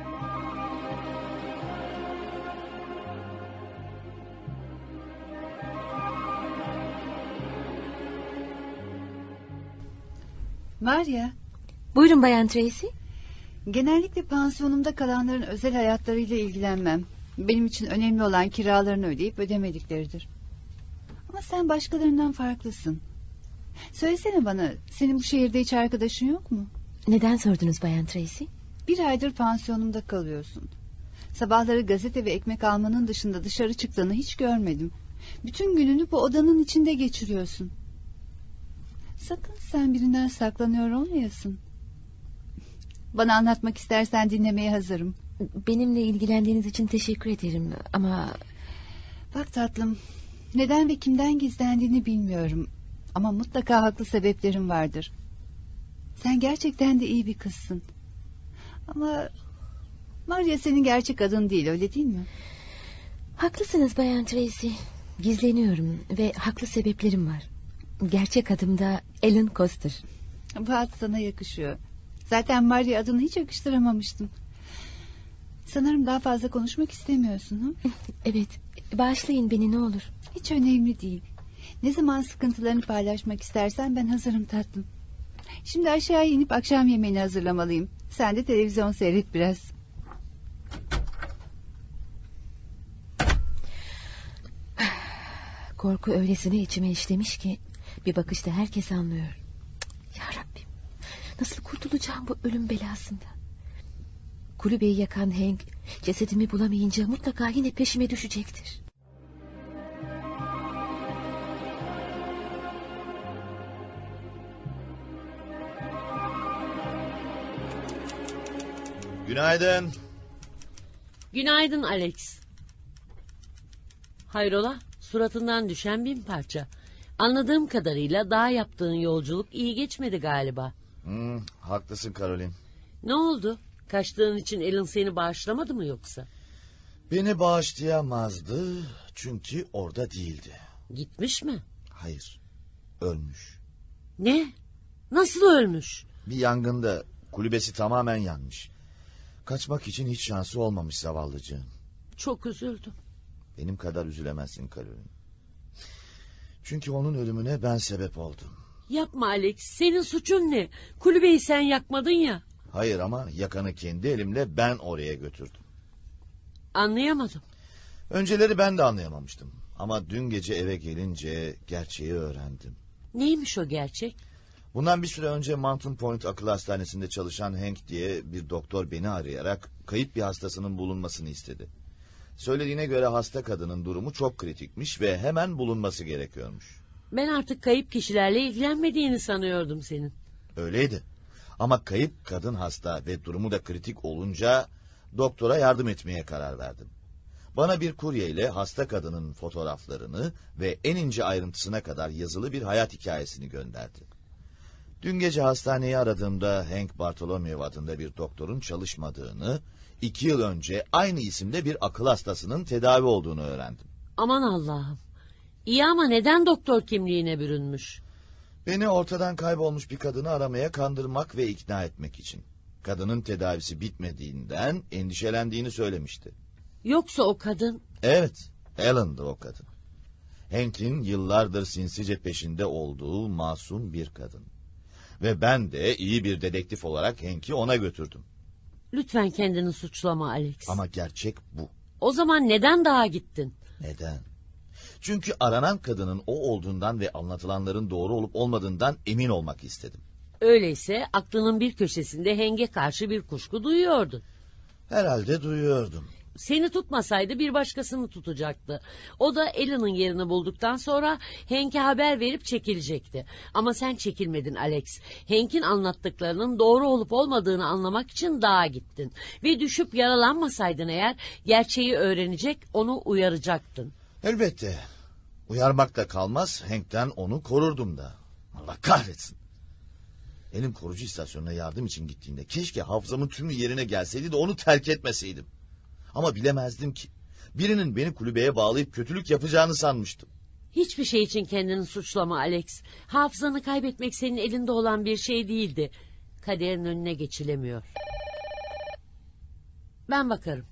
Maria. Buyurun Bayan Tracy. Genellikle pansiyonumda kalanların özel hayatlarıyla ilgilenmem. Benim için önemli olan kiralarını ödeyip ödemedikleridir. Ama sen başkalarından farklısın. Söylesene bana, senin bu şehirde hiç arkadaşın yok mu? Neden sordunuz Bayan Tracy? Bir aydır pansiyonumda kalıyorsun. Sabahları gazete ve ekmek almanın dışında dışarı çıktığını hiç görmedim. Bütün gününü bu odanın içinde geçiriyorsun. Sakın sen birinden saklanıyor olmayasın. Bana anlatmak istersen dinlemeye hazırım. Benimle ilgilendiğiniz için teşekkür ederim ama... Bak tatlım, neden ve kimden gizlendiğini bilmiyorum. Ama mutlaka haklı sebeplerim vardır. Sen gerçekten de iyi bir kızsın. Ama Maria senin gerçek adın değil, öyle değil mi? Haklısınız Bayan Tracy. Gizleniyorum ve haklı sebeplerim var. Gerçek adım da Alan Coster. Bu ad sana yakışıyor. Zaten Maria adını hiç yakıştıramamıştım. Sanırım daha fazla konuşmak istemiyorsun. Ha? Evet, bağışlayın beni ne olur. Hiç önemli değil. Ne zaman sıkıntılarını paylaşmak istersen ben hazırım tatlım. Şimdi aşağıya inip akşam yemeğini hazırlamalıyım. Sen de televizyon seyret biraz. Korku öylesine içime işlemiş ki bir bakışta herkes anlıyor. Ya Rabbim, nasıl kurtulacağım bu ölüm belasından? Kulübeyi yakan Hank cesedimi bulamayınca mutlaka yine peşime düşecektir. Günaydın. Günaydın Alex. Hayrola, suratından düşen bin parça. Anladığım kadarıyla daha yaptığın yolculuk iyi geçmedi galiba. Hmm, haklısın Caroline. Ne oldu? Kaçtığın için Alan seni bağışlamadı mı yoksa? Beni bağışlayamazdı çünkü orada değildi. Gitmiş mi? Hayır, ölmüş. Ne? Nasıl ölmüş? Bir yangında kulübesi tamamen yanmış. Kaçmak için hiç şansı olmamış zavallıcığın. Çok üzüldüm. Benim kadar üzülemezsin Caroline. Çünkü onun ölümüne ben sebep oldum. Yapma Alex, senin suçun ne? Kulübeyi sen yakmadın ya. Hayır ama yakanı kendi elimle ben oraya götürdüm. Anlayamadım. Önceleri ben de anlayamamıştım. Ama dün gece eve gelince gerçeği öğrendim. Neymiş o gerçek? Bundan bir süre önce Mountain Point Akıl Hastanesi'nde çalışan Hank diye bir doktor beni arayarak kayıp bir hastasının bulunmasını istedi. Söylediğine göre hasta kadının durumu çok kritikmiş ve hemen bulunması gerekiyormuş. Ben artık kayıp kişilerle ilgilenmediğini sanıyordum senin. Öyleydi. Ama kayıp kadın hasta ve durumu da kritik olunca doktora yardım etmeye karar verdim. Bana bir kurye ile hasta kadının fotoğraflarını ve en ince ayrıntısına kadar yazılı bir hayat hikayesini gönderdi. Dün gece hastaneyi aradığımda Hank Bartholomew adında bir doktorun çalışmadığını, iki yıl önce aynı isimde bir akıl hastasının tedavi olduğunu öğrendim. Aman Allah'ım. İyi ama neden doktor kimliğine bürünmüş? Beni ortadan kaybolmuş bir kadını aramaya kandırmak ve ikna etmek için. Kadının tedavisi bitmediğinden endişelendiğini söylemişti. Yoksa o kadın... Evet, Alan'dı o kadın. Hank'in yıllardır sinsice peşinde olduğu masum bir kadın. Ve ben de iyi bir dedektif olarak Hank'i ona götürdüm. Lütfen kendini suçlama Alex. Ama gerçek bu. O zaman neden daha gittin? Neden? Çünkü aranan kadının o olduğundan ve anlatılanların doğru olup olmadığından emin olmak istedim. Öyleyse aklının bir köşesinde Hank'e karşı bir kuşku duyuyordun. Herhalde duyuyordum. Seni tutmasaydı bir başkasını tutacaktı. O da Alan'ın yerini bulduktan sonra Hank'e haber verip çekilecekti. Ama sen çekilmedin Alex. Hank'in anlattıklarının doğru olup olmadığını anlamak için dağa gittin. Ve düşüp yaralanmasaydın eğer gerçeği öğrenecek, onu uyaracaktın. Elbette. Uyarmakla kalmaz, Hank'ten onu korurdum da. Allah kahretsin. Elim korucu istasyonuna yardım için gittiğinde keşke hafızamın tümü yerine gelseydi de onu terk etmeseydim. Ama bilemezdim ki. Birinin beni kulübeye bağlayıp kötülük yapacağını sanmıştım. Hiçbir şey için kendini suçlama Alex. Hafızanı kaybetmek senin elinde olan bir şey değildi. Kaderin önüne geçilemiyor. Ben bakarım.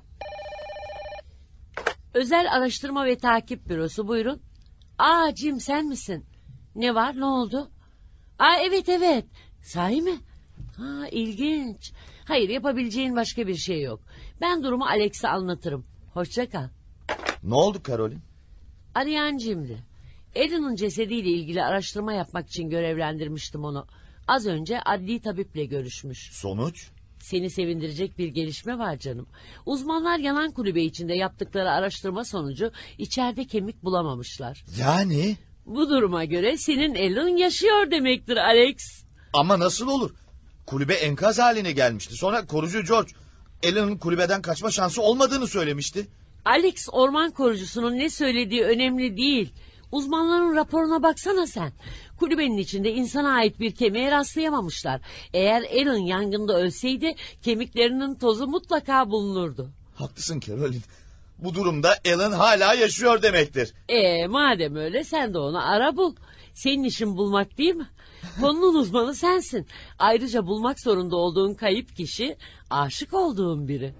Özel Araştırma ve Takip Bürosu, buyurun. Aa Jim, sen misin? Ne var, ne oldu? Aa evet evet. Sahi mi? Ha, ilginç. Hayır, yapabileceğin başka bir şey yok. Ben durumu Alex'e anlatırım. Hoşça kal. Ne oldu Caroline? Arayan Jim'di. Alan'ın cesediyle ilgili araştırma yapmak için görevlendirmiştim onu. Az önce adli tabiple görüşmüş. Sonuç? Seni sevindirecek bir gelişme var canım. Uzmanlar yanan kulübe içinde yaptıkları araştırma sonucu içeride kemik bulamamışlar. Yani? Bu duruma göre senin Alan yaşıyor demektir Alex. Ama nasıl olur? Kulübe enkaz haline gelmişti. Sonra korucu George Alan'ın kulübeden kaçma şansı olmadığını söylemişti. Alex, orman korucusunun ne söylediği önemli değil. Uzmanların raporuna baksana sen. Kulübenin içinde insana ait bir kemiğe rastlayamamışlar. Eğer Alan yangında ölseydi kemiklerinin tozu mutlaka bulunurdu. Haklısın Caroline. Bu durumda Alan hala yaşıyor demektir. Ee, madem öyle sen de onu ara bul. Senin işin bulmak değil mi? Konunun uzmanı sensin. Ayrıca bulmak zorunda olduğun kayıp kişi aşık olduğun biri.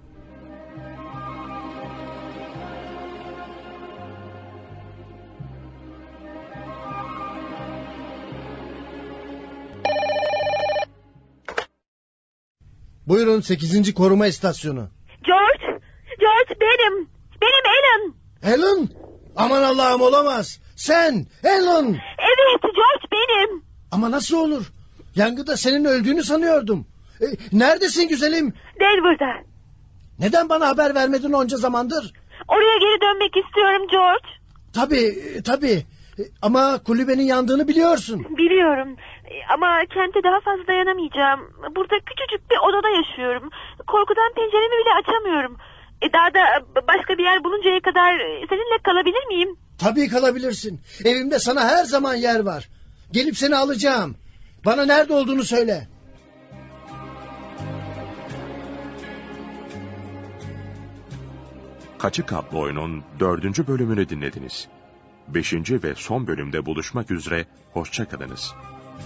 Buyurun, sekizinci koruma istasyonu. George, George benim. Benim Alan. Alan? Aman Allah'ım, olamaz. Sen, Alan. Evet, George benim. Ama nasıl olur? Yangında senin öldüğünü sanıyordum. E, neredesin güzelim? Denver'da. Neden bana haber vermedin onca zamandır? Oraya geri dönmek istiyorum George. Tabii, tabii. E, ama kulübenin yandığını biliyorsun. Biliyorum. Ama kente daha fazla dayanamayacağım. Burada küçücük bir odada yaşıyorum. Korkudan penceremi bile açamıyorum. E daha da başka bir yer buluncaya kadar seninle kalabilir miyim? Tabii kalabilirsin. Evimde sana her zaman yer var. Gelip seni alacağım. Bana nerede olduğunu söyle. Kaçık adlı oyunun dördüncü bölümünü dinlediniz. Beşinci ve son bölümde buluşmak üzere, hoşça kalınız.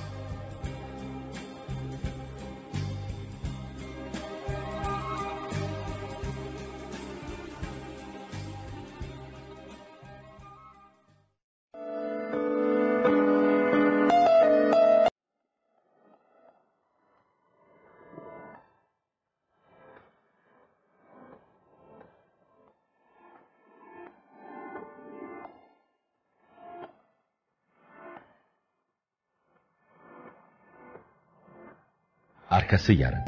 Arkası yarın.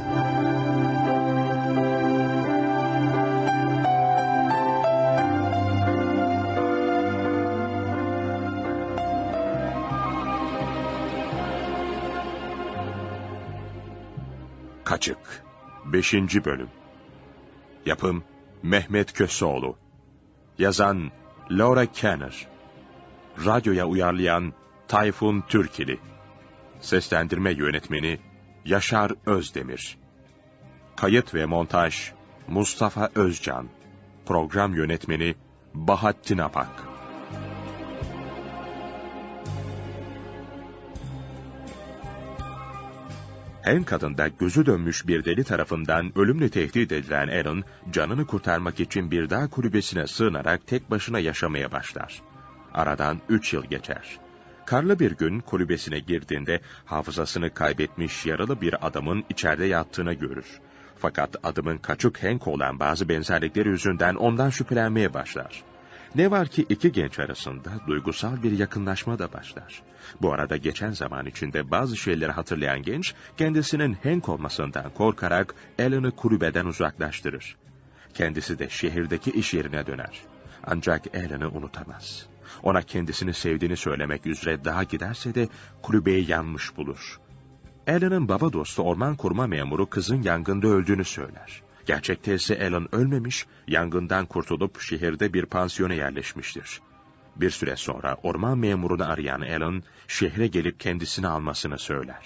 Kaçık beşinci bölüm. Yapım Mehmet Köseoğlu. Yazan Laura Kenner. Radyoya uyarlayan Tayfun Türkili. Seslendirme yönetmeni Yaşar Özdemir. Kayıt ve montaj Mustafa Özcan. Program yönetmeni Bahattin Apak. Hank adında gözü dönmüş bir deli tarafından ölümle tehdit edilen Alan, canını kurtarmak için bir dağ kulübesine sığınarak tek başına yaşamaya başlar. Aradan üç yıl geçer. Karlı bir gün kulübesine girdiğinde hafızasını kaybetmiş yaralı bir adamın içeride yattığını görür. Fakat adamın kaçık Hank olan bazı benzerlikleri yüzünden ondan şüphelenmeye başlar. Ne var ki iki genç arasında duygusal bir yakınlaşma da başlar. Bu arada geçen zaman içinde bazı şeyleri hatırlayan genç, kendisinin Hank olmasından korkarak Alan'ı kulübeden uzaklaştırır. Kendisi de şehirdeki iş yerine döner. Ancak Alan'ı unutamaz. Ona kendisini sevdiğini söylemek üzere daha giderse de kulübeyi yanmış bulur. Alan'ın baba dostu orman koruma memuru kızın yangında öldüğünü söyler. Gerçekte ise Alan ölmemiş, yangından kurtulup şehirde bir pansiyona yerleşmiştir. Bir süre sonra orman memurunu arayan Alan, şehre gelip kendisini almasını söyler.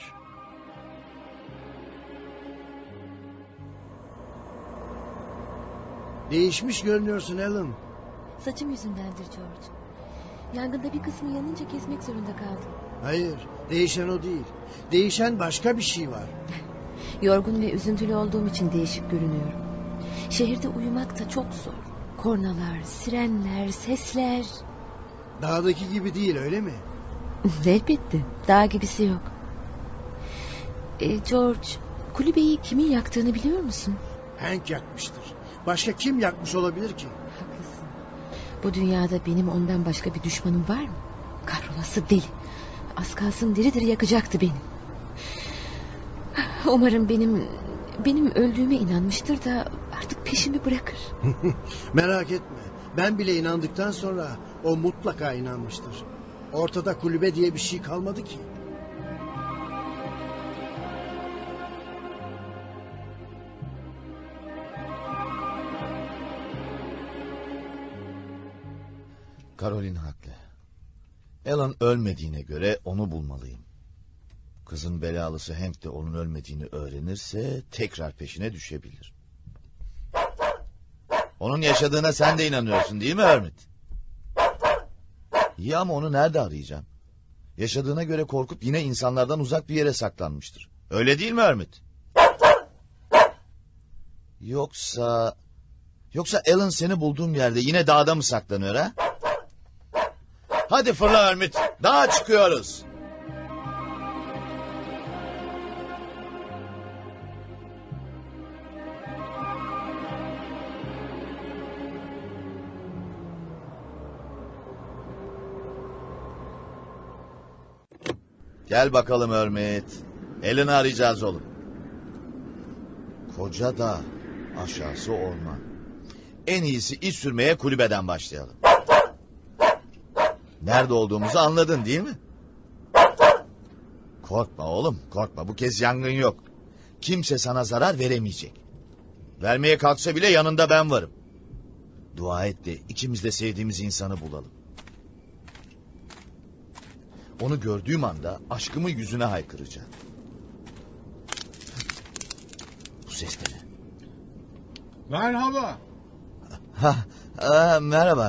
Değişmiş görünüyorsun Alan. Saçım yüzündendir George. Yangında bir kısmı yanınca kesmek zorunda kaldım. Hayır, değişen o değil. Değişen başka bir şey var. Yorgun ve üzüntülü olduğum için değişik görünüyorum. Şehirde uyumak da çok zor. Kornalar, sirenler, sesler. Dağdaki gibi değil, öyle mi? Elbette, dağ gibisi yok. E, George, kulübeyi kimin yaktığını biliyor musun? Hank yakmıştır. Başka kim yakmış olabilir ki? Haklısın. Bu dünyada benim ondan başka bir düşmanım var mı? Kahrolası deli. Az kalsın diri diri yakacaktı beni. Umarım benim benim öldüğüme inanmıştır da artık peşimi bırakır. Merak etme. Ben bile inandıktan sonra o mutlaka inanmıştır. Ortada kulübe diye bir şey kalmadı ki. Caroline haklı. Alan ölmediğine göre onu bulmalıyım. Kızın belalısı Hank de onun ölmediğini öğrenirse tekrar peşine düşebilir. Onun yaşadığına sen de inanıyorsun değil mi Hermit? İyi ama onu nerede arayacağım? Yaşadığına göre korkup yine insanlardan uzak bir yere saklanmıştır. Öyle değil mi Hermit? Yoksa... Yoksa Alan seni bulduğum yerde yine dağda mı saklanıyor ha? Hadi fırla Hermit, dağa çıkıyoruz. Gel bakalım Hermit. Alan'ı arayacağız oğlum. Koca dağ, aşağısı orman. En iyisi iş sürmeye kulübeden başlayalım. Nerede olduğumuzu anladın değil mi? Korkma oğlum, korkma. Bu kez yangın yok. Kimse sana zarar veremeyecek. Vermeye kalksa bile yanında ben varım. Dua et de ikimiz de sevdiğimiz insanı bulalım. Onu gördüğüm anda aşkımı yüzüne haykıracağım. Bu ses de ne? Merhaba. Ha, ha, merhaba.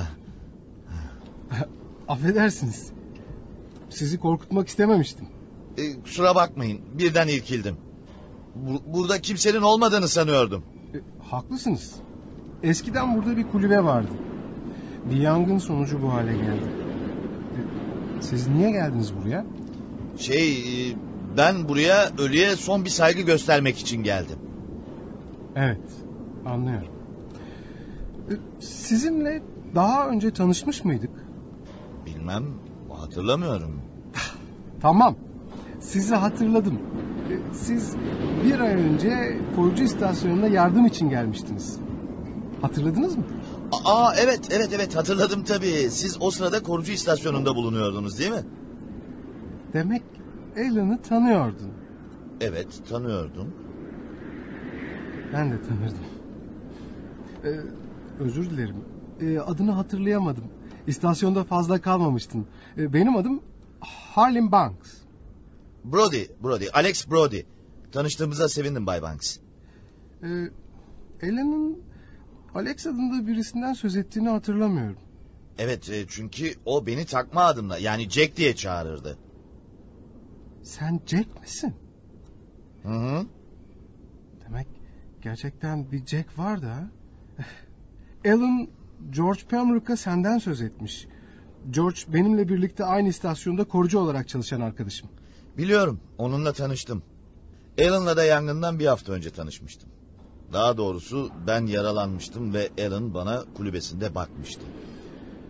Affedersiniz. Sizi korkutmak istememiştim. E, kusura bakmayın, birden irkildim. Bu, burada kimsenin olmadığını sanıyordum. E, haklısınız. Eskiden burada bir kulübe vardı. Bir yangın sonucu bu hale geldi. E, siz niye geldiniz buraya? Şey, e, ben buraya ölüye son bir saygı göstermek için geldim. Evet, anlıyorum. E, sizinle daha önce tanışmış mıydık? Bilmem, hatırlamıyorum. Tamam, sizi hatırladım. E, siz bir ay önce korucu istasyonuna yardım için gelmiştiniz. Hatırladınız mı? Aa, evet, evet, evet hatırladım tabii. Siz o sırada korucu istasyonunda bulunuyordunuz değil mi? Demek Alan'ı tanıyordun. Evet, tanıyordum. Ben de tanırdım. Ee, özür dilerim. Ee, adını hatırlayamadım. İstasyonda fazla kalmamıştın. Ee, benim adım Harlan Banks. Brody, Brody, Alex Brody. Tanıştığımıza sevindim Bay Banks. Ee, Alan'ın Alex adında birisinden söz ettiğini hatırlamıyorum. Evet, çünkü o beni takma adımla, yani Jack diye çağırırdı. Sen Jack misin? Hı hı. Demek gerçekten bir Jack vardı ha? Alan, George Pembroke'a senden söz etmiş. George benimle birlikte aynı istasyonda korucu olarak çalışan arkadaşım. Biliyorum, onunla tanıştım. Alan'la da yangından bir hafta önce tanışmıştım. Daha doğrusu ben yaralanmıştım ve Alan bana kulübesinde bakmıştı.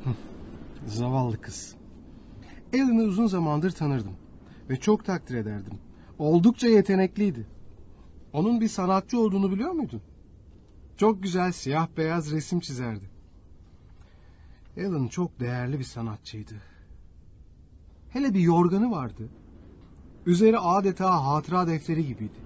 Zavallı kız. Alan'ı uzun zamandır tanırdım. Ve çok takdir ederdim. Oldukça yetenekliydi. Onun bir sanatçı olduğunu biliyor muydun? Çok güzel siyah beyaz resim çizerdi. Alan çok değerli bir sanatçıydı. Hele bir yorganı vardı. Üzeri adeta hatıra defteri gibiydi.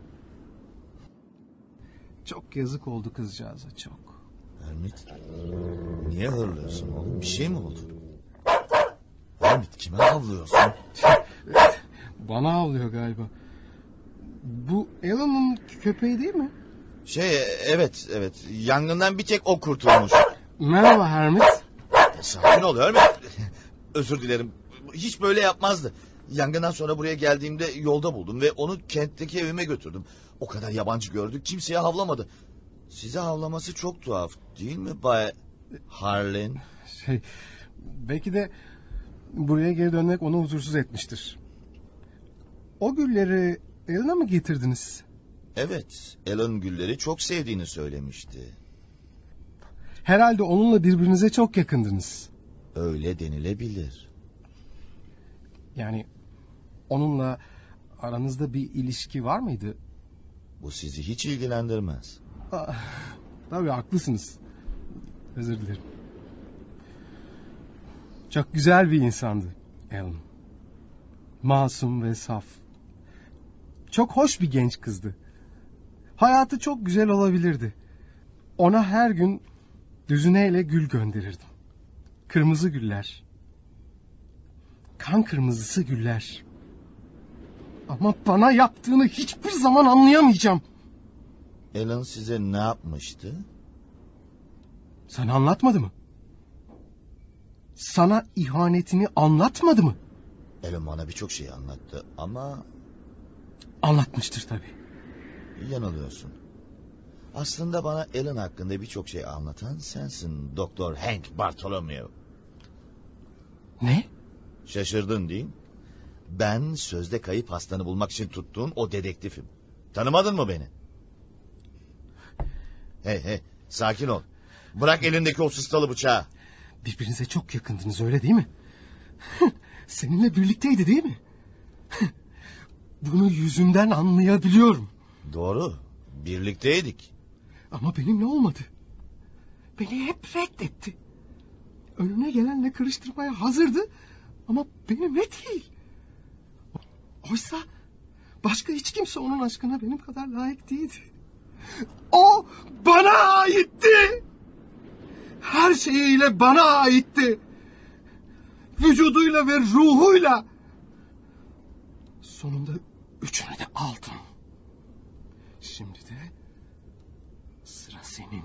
Çok yazık oldu kızcağıza, çok. Hermit, niye hırlıyorsun oğlum? Bir şey mi oldu? Hermit, kime havlıyorsun? Bana havlıyor galiba. Bu Alan'ın köpeği değil mi? Şey, evet, evet. Yangından bir tek o kurtulmuş. Merhaba Hermit. Sakin ol Hermit. Özür dilerim. Hiç böyle yapmazdı. Yangından sonra buraya geldiğimde yolda buldum ve onu kentteki evime götürdüm. O kadar yabancı gördük, kimseye havlamadı. Size havlaması çok tuhaf, değil mi Bay Harlan? Şey, belki de buraya geri dönmek onu huzursuz etmiştir. O gülleri Alan'a mı getirdiniz? Evet, Alan gülleri çok sevdiğini söylemişti. Herhalde onunla birbirinize çok yakındınız. Öyle denilebilir. Yani onunla aranızda bir ilişki var mıydı? Bu sizi hiç ilgilendirmez. Ah, tabii haklısınız. Özür dilerim. Çok güzel bir insandı Alan. Masum ve saf. Çok hoş bir genç kızdı. Hayatı çok güzel olabilirdi. Ona her gün düzineyle gül gönderirdim. Kırmızı güller. Kan kırmızısı güller. Ama bana yaptığını hiçbir zaman anlayamayacağım. Alan size ne yapmıştı? Sana anlatmadı mı? Sana ihanetini anlatmadı mı? Alan bana birçok şey anlattı ama... Anlatmıştır tabii. Yanılıyorsun. Aslında bana Alan hakkında birçok şey anlatan sensin, Doktor Hank Bartholomew. Ne? Şaşırdın değil mi? Ben sözde kayıp hastanı bulmak için tuttuğun o dedektifim. Tanımadın mı beni? Hey hey, sakin ol. Bırak elindeki o sıstalı bıçağı. Birbirinize çok yakındınız, öyle değil mi? Seninle birlikteydi değil mi? Bunu yüzünden anlayabiliyorum. Doğru, birlikteydik. Ama benimle olmadı. Beni hep reddetti. Önüne gelenle karıştırmaya hazırdı ama benimle değil. Oysa başka hiç kimse onun aşkına benim kadar layık değildi. O bana aitti. Her şeyiyle bana aitti. Vücuduyla ve ruhuyla. Sonunda üçünü de aldım. Şimdi de sıra senin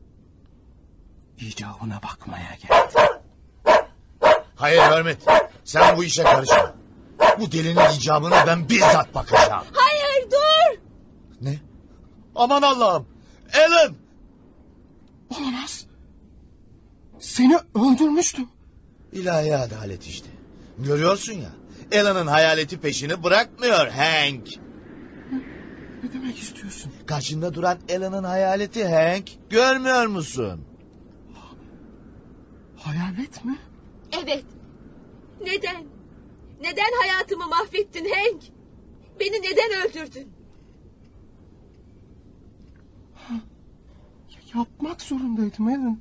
icabına bakmaya geldi. Hayır Hermit, sen bu işe karışma. Bu delinin icabına ben bizzat bakacağım. Hayır, dur! Ne? Aman Allah'ım! Alan! Olamaz. Seni öldürmüştüm. İlahi adalet işte. Görüyorsun ya, Alan'ın hayaleti peşini bırakmıyor Hank. Ne demek istiyorsun? Karşında duran Alan'ın hayaleti Hank. Görmüyor musun? Hayalet mi? Evet. Neden? Neden hayatımı mahvettin Hank? Beni neden öldürdün? Yapmak zorundaydım Alan.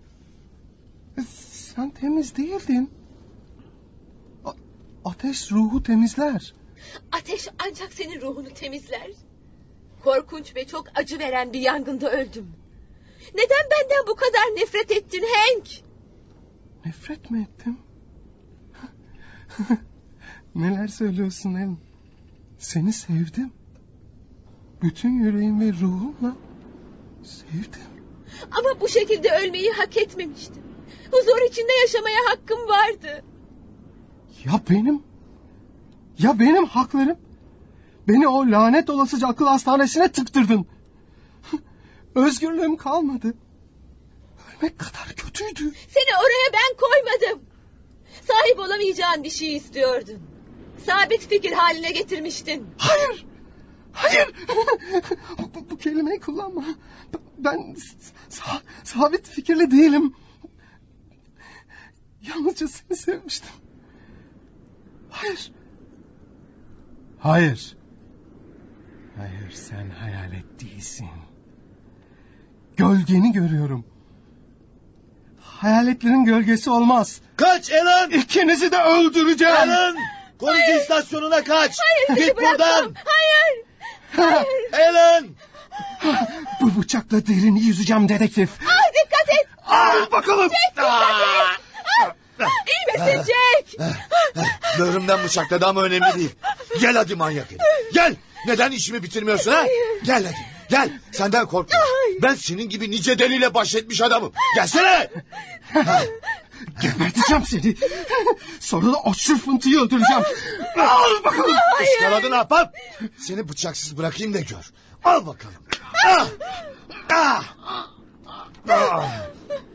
Sen temiz değildin. A- ateş ruhu temizler. Ateş ancak senin ruhunu temizler. Korkunç ve çok acı veren bir yangında öldüm. Neden benden bu kadar nefret ettin Hank? Nefret mi ettim? Neler söylüyorsun Alan? Seni sevdim. Bütün yüreğim ve ruhumla sevdim. Ama bu şekilde ölmeyi hak etmemiştim. Huzur içinde yaşamaya hakkım vardı. Ya benim? Ya benim haklarım? Beni o lanet olasıca akıl hastanesine tıktırdın. Özgürlüğüm kalmadı. Ölmek kadar kötüydü. Seni oraya ben koymadım. Sahip olamayacağın bir şey istiyordun. Sabit fikir haline getirmiştin. Hayır. Hayır. bu, bu kelimeyi kullanma. Ben sa- sabit fikirli değilim. Yalnızca seni sevmiştim. Hayır. Hayır. Hayır, sen hayalet değilsin. Gölgeni görüyorum. Hayaletlerin gölgesi olmaz. Kaç Alan! İkinizi de öldüreceğim. Alan! Koruyucu istasyonuna kaç. Hayır, Git buradan. Hayır. Hayır. Alan! Bu bıçakla derini yüzeceğim dedektif. Ah, dikkat et. Al bakalım. Jack, dikkat et. İyi misin Jack? Böğrümden bıçakladı ama önemli değil. Gel hadi manyak herif. Gel. Neden işimi bitirmiyorsun ha? Gel hadi. Gel. Senden korkma. Ben senin gibi nice deliyle baş etmiş adamım. Gelsene. Geberteceğim seni. Sonra da o çırpıntıyı öldüreceğim. Al bakalım. Iskaladın ahbap. Seni bıçaksız bırakayım da gör. Al bakalım. Ah! Ah! Ah!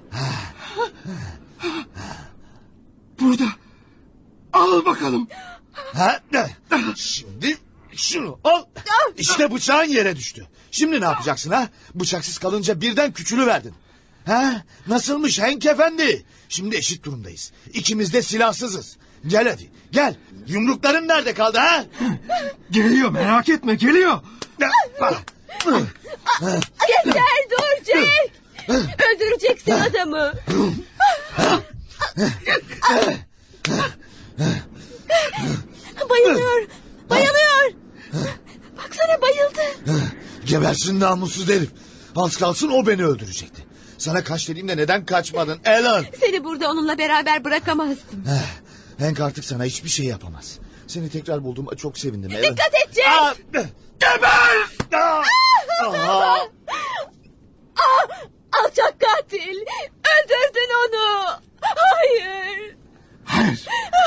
Burada. Al bakalım. Ha? Şimdi şunu al. İşte bıçağın yere düştü. Şimdi ne yapacaksın ha? Bıçaksız kalınca birden küçülüverdin. Ha? Nasılmış Henk Efendi? Şimdi eşit durumdayız. İkimiz de silahsızız. Gel hadi gel. Yumrukların nerede kaldı ha? Geliyor, merak etme, geliyor. Yeter, dur Jack. Öldüreceksin adamı. Bayılıyor. Bayılıyor. Baksana, bayıldı. Gebersin namussuz herif. Az kalsın o beni öldürecekti. Sana kaç dediğimde neden kaçmadın Alan? Seni burada onunla beraber bırakamazdım. Henk artık sana hiçbir şey yapamaz. Seni tekrar bulduğuma çok sevindim Alan. Dikkat et Jack. Geber! Ah! Ah! Ah, alçak katil. Öldürdün onu. Hayır. Hayır.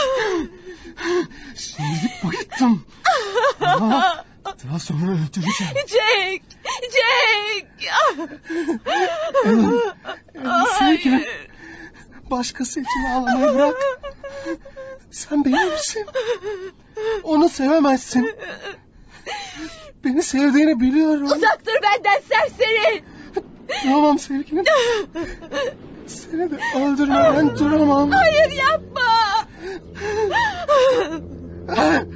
Şimdi bayılttım. Ama daha sonra öldüreceğim. Jack. Jack. Alan, Alan sevgilim. Başkası için ağlamayı bırak. Sen benimsin. Onu sevemezsin. Beni sevdiğini biliyorum. Uzak dur benden serseri. Tamam sevgilim. Seni de öldürmeden duramam. Hayır, yapma. Hayır.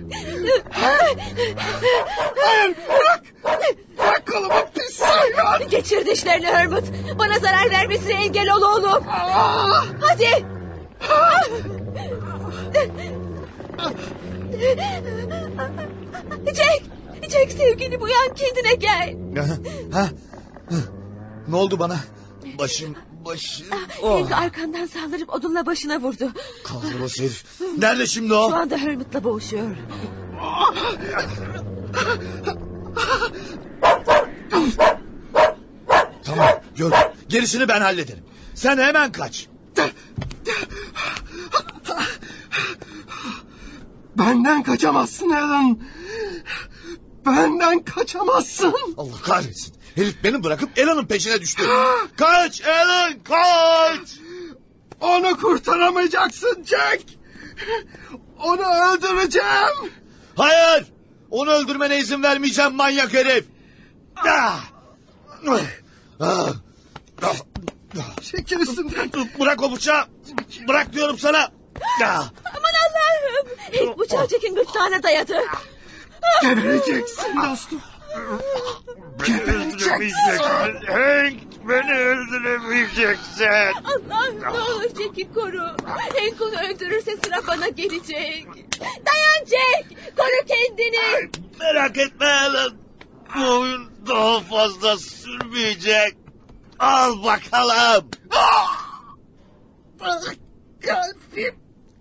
Hayır, bırak. Bırak kolumu, pis hayvan. Geçir dişlerini Hermit. Bana zarar vermesine engel ol oğlum. Hadi. Jack. Jack sevgilim, uyan, kendine gel. Ha? Ne oldu bana? Başım, başım. Oh. Henk arkandan saldırıp odunla başına vurdu. Kahrolası herif. Nerede şimdi o? Şu anda Hermit'le boğuşuyor. Tamam, gör. Gerisini ben hallederim. Sen hemen kaç. Benden kaçamazsın Alan. Benden kaçamazsın. Allah kahretsin. Herif beni bırakıp Alan'ın peşine düştü. Kaç Alan, kaç. Onu kurtaramayacaksın Jack. Onu öldüreceğim. Hayır. Onu öldürmene izin vermeyeceğim manyak herif. Çekil üstümden. Bırak o bıçağı. Bırak diyorum sana. Aman Allah'ım. Henk bıçağı Jack'in gırtlağına dayadı. Gebereceksin dostum. Gebereceksin. Hank, beni öldüremeyeceksin. Allah'ım, ne olur Jack'i koru. Hank onu öldürürse sıra bana gelecek. Dayan Jack. Koru kendini. Merak etme Alan. Bu oyun daha fazla sürmeyecek. Al bakalım. Kalbim.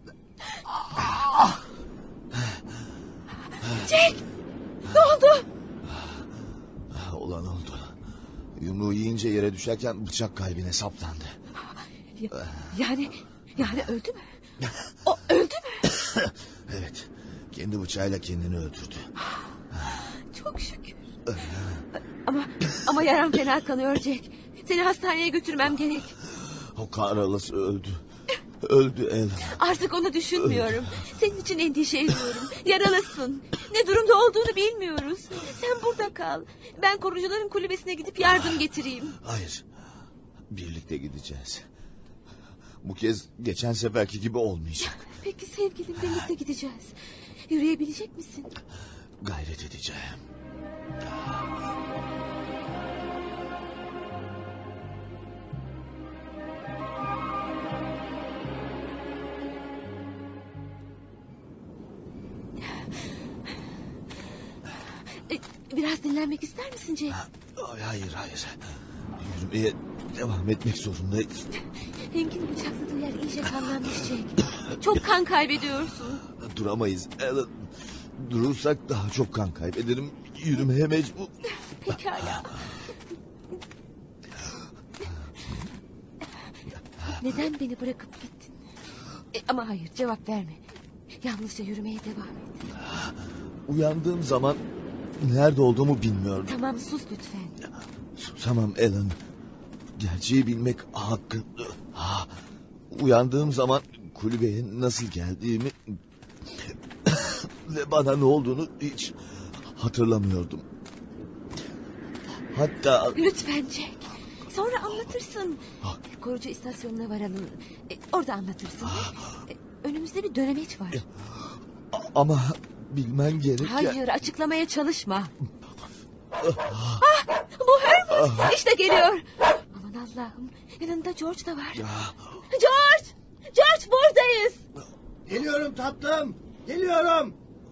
Jack, ne oldu? Olan oldu. Yumruğu yiyince yere düşerken bıçak kalbine saplandı. Ya, yani, yani öldü mü? O öldü mü? Evet, kendi bıçağıyla kendini öldürdü. Çok şükür. Ama ama yaram fena kanıyor Jack. Seni hastaneye götürmem gerek. O kahrolası öldü. Öldü Alan. Artık onu düşünmüyorum. Senin için endişe ediyorum. Yaralısın. Ne durumda olduğunu bilmiyoruz. Sen burada kal. Ben korucuların kulübesine gidip yardım getireyim. Hayır. Birlikte gideceğiz. Bu kez geçen seferki gibi olmayacak. Peki sevgilim, birlikte gideceğiz. Yürüyebilecek misin? Gayret edeceğim. Biraz dinlenmek ister misin Jack? Hayır hayır. Yürümeye devam etmek zorundayız. Hank'in bıçakladığı yer iyice kanlanmış Jack. Çok kan kaybediyorsun. Duramayız Alan. Durursak daha çok kan kaybederim. Yürümeye mecbur. Pekala. Neden beni bırakıp gittin? E, ama hayır, cevap verme. Yalnızca yürümeye devam et. Uyandığım zaman nerede olduğumu bilmiyorum. Tamam, sus lütfen. Susamam Alan. Gerçeği bilmek hakkım. Ha, uyandığım zaman kulübeye nasıl geldiğimi ve bana ne olduğunu hiç hatırlamıyordum. Hatta... Lütfen Jack. Sonra anlatırsın. Korucu istasyonuna varalım. E, orada anlatırsın. E, önümüzde bir dönemeç var. Ama bilmen gerek. Hayır, açıklamaya çalışma. Ah, bu Herman işte geliyor. Aman Allah'ım, yanında George da var. George! George, buradayız. Geliyorum tatlım. Geliyorum.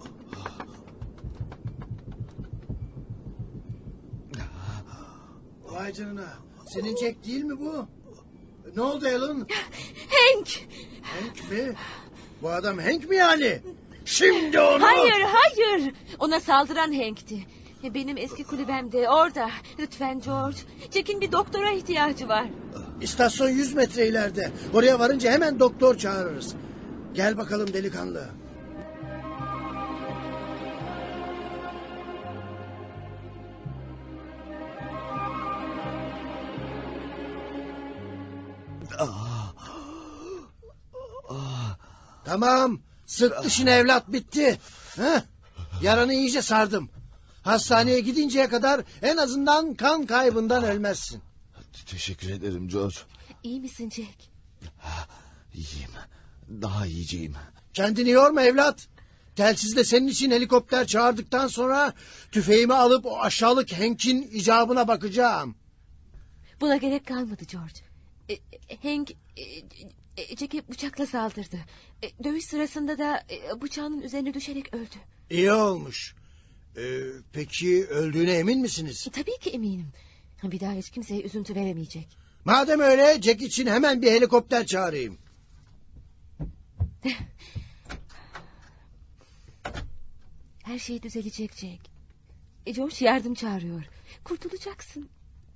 Vay canına. Senin Jack değil mi bu? Ne oldu Alan? Hank. Hank mi? Bu adam Hank mi yani? Şimdi onu... Hayır, hayır. Ona saldıran Hank'ti. Benim eski kulübemde, orada. Lütfen George. Jack'in bir doktora ihtiyacı var. İstasyon yüz metre ileride. Oraya varınca hemen doktor çağırırız. Gel bakalım delikanlı. Tamam. Sık dişini evlat, bitti. Heh. Yaranı iyice sardım. Hastaneye gidinceye kadar en azından kan kaybından ölmezsin. Teşekkür ederim George. İyi misin Jack? İyiyim. Daha iyiceyim. Kendini yorma evlat. Telsizle senin için helikopter çağırdıktan sonra tüfeğimi alıp o aşağılık Hank'in icabına bakacağım. Buna gerek kalmadı George. E, Hank e, e, Jack'e bıçakla saldırdı. E, dövüş sırasında da e, bıçağının üzerine düşerek öldü. İyi olmuş. Ee, peki öldüğüne emin misiniz? E, tabii ki eminim. Bir daha hiç kimseye üzüntü veremeyecek. Madem öyle, Jack için hemen bir helikopter çağırayım. Her şey düzelecek Jack. E, George yardım çağırıyor. Kurtulacaksın.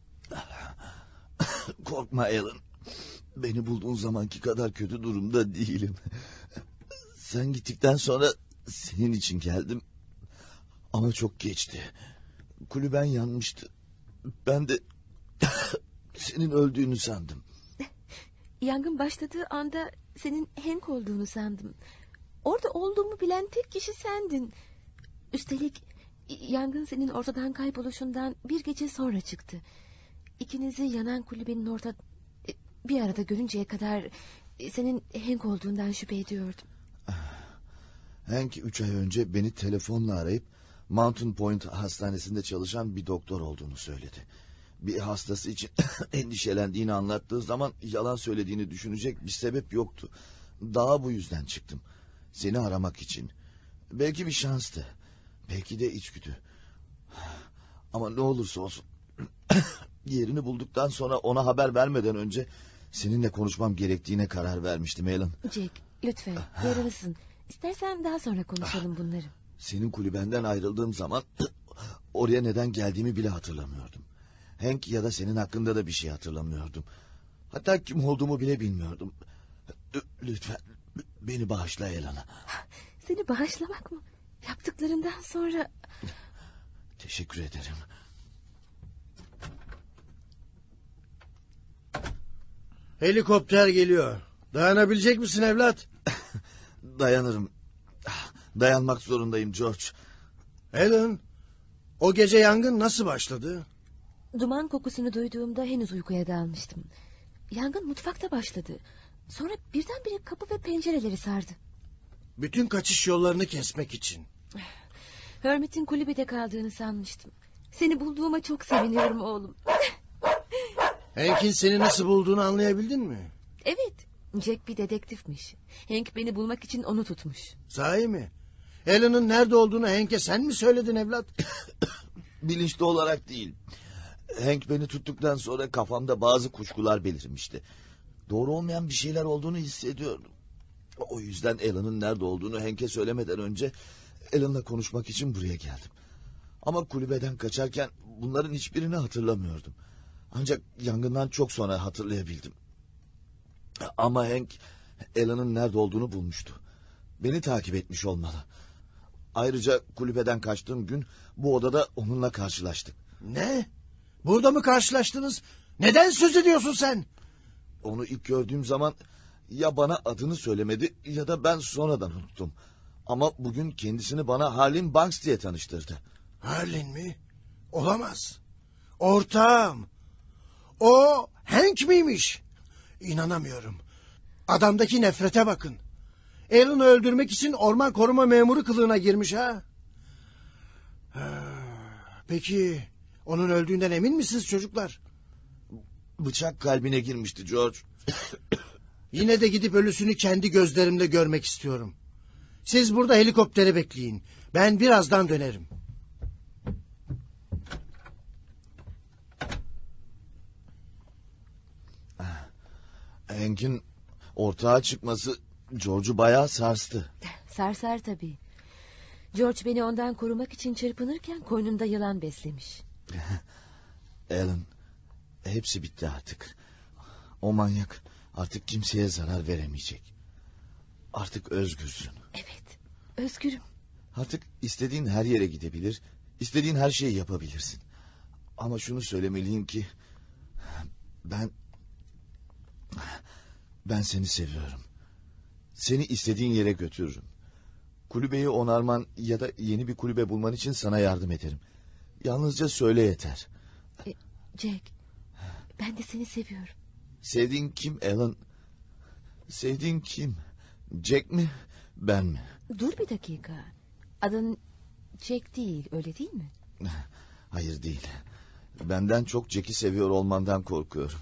Korkma Alan. Beni bulduğun zamanki kadar kötü durumda değilim. Sen gittikten sonra senin için geldim. Ama çok geçti. Kulüben yanmıştı. Ben de senin öldüğünü sandım. Yangın başladığı anda senin Hank olduğunu sandım. Orada olduğumu bilen tek kişi sendin. Üstelik yangın senin ortadan kayboluşundan bir gece sonra çıktı. İkinizi yanan kulübenin orta bir arada görünceye kadar senin Hank olduğundan şüphe ediyordum. Hank üç ay önce beni telefonla arayıp Mountain Point hastanesinde çalışan bir doktor olduğunu söyledi. Bir hastası için endişelendiğini anlattığı zaman yalan söylediğini düşünecek bir sebep yoktu. Daha bu yüzden çıktım. Seni aramak için. Belki bir şanstı. Belki de içgüdü. Ama ne olursa olsun yerini bulduktan sonra ona haber vermeden önce seninle konuşmam gerektiğine karar vermiştim Alan. Jack, lütfen yaralısın. İstersen daha sonra konuşalım bunları. Senin kulübenden ayrıldığım zaman oraya neden geldiğimi bile hatırlamıyordum. Hank ya da senin hakkında da bir şey hatırlamıyordum. Hatta kim olduğumu bile bilmiyordum. Lütfen beni bağışla Alan'a. Seni bağışlamak mı? Yaptıklarından sonra... Teşekkür ederim. Helikopter geliyor. Dayanabilecek misin evlat? Dayanırım. Dayanmak zorundayım George. Alan, o gece yangın nasıl başladı? Duman kokusunu duyduğumda henüz uykuya dalmıştım. Yangın mutfakta başladı. Sonra birdenbire kapı ve pencereleri sardı. Bütün kaçış yollarını kesmek için. Hermit'in kulübede kaldığını sanmıştım. Seni bulduğuma çok seviniyorum oğlum. Hank'in seni nasıl bulduğunu anlayabildin mi? Evet, Jack bir dedektifmiş. Hank beni bulmak için onu tutmuş. Sahi mi? Alan'ın nerede olduğunu Hank'e sen mi söyledin evlat? Bilinçli olarak değil. Hank beni tuttuktan sonra kafamda bazı kuşkular belirmişti. Doğru olmayan bir şeyler olduğunu hissediyordum. O yüzden Alan'ın nerede olduğunu Hank'e söylemeden önce Alan'la konuşmak için buraya geldim. Ama kulübeden kaçarken bunların hiçbirini hatırlamıyordum. Ancak yangından çok sonra hatırlayabildim. Ama Hank Alan'ın nerede olduğunu bulmuştu. Beni takip etmiş olmalı. Ayrıca kulübeden kaçtığım gün bu odada onunla karşılaştık. Ne? Burada mı karşılaştınız? Neden söz ediyorsun sen? Onu ilk gördüğüm zaman ya bana adını söylemedi ya da ben sonradan unuttum. Ama bugün kendisini bana Harlin Banks diye tanıştırdı. Harlin mi? Olamaz. Ortağım. O Hank miymiş? İnanamıyorum. Adamdaki nefrete bakın. Alan'ı öldürmek için orman koruma memuru kılığına girmiş ha? ha? Peki onun öldüğünden emin misiniz çocuklar? Bıçak kalbine girmişti George. Yine de gidip ölüsünü kendi gözlerimle görmek istiyorum. Siz burada helikopteri bekleyin. Ben birazdan dönerim. Hank'in ortağa çıkması George'u bayağı sarstı. Sarsar tabii. George beni ondan korumak için çırpınırken koynunda yılan beslemiş. Alan, hepsi bitti artık. O manyak artık kimseye zarar veremeyecek. Artık özgürsün. Evet, özgürüm. Artık istediğin her yere gidebilir, istediğin her şeyi yapabilirsin. Ama şunu söylemeliyim ki ben ben seni seviyorum. Seni istediğin yere götürürüm. Kulübeyi onarman ya da yeni bir kulübe bulman için sana yardım ederim. Yalnızca söyle yeter. E, Jack, ben de seni seviyorum. Sevdiğin kim Alan? Sevdiğin kim? Jack mi, ben mi? Dur bir dakika. Adın Jack değil, öyle değil mi? Hayır değil. Benden çok Jack'i seviyor olmandan korkuyorum.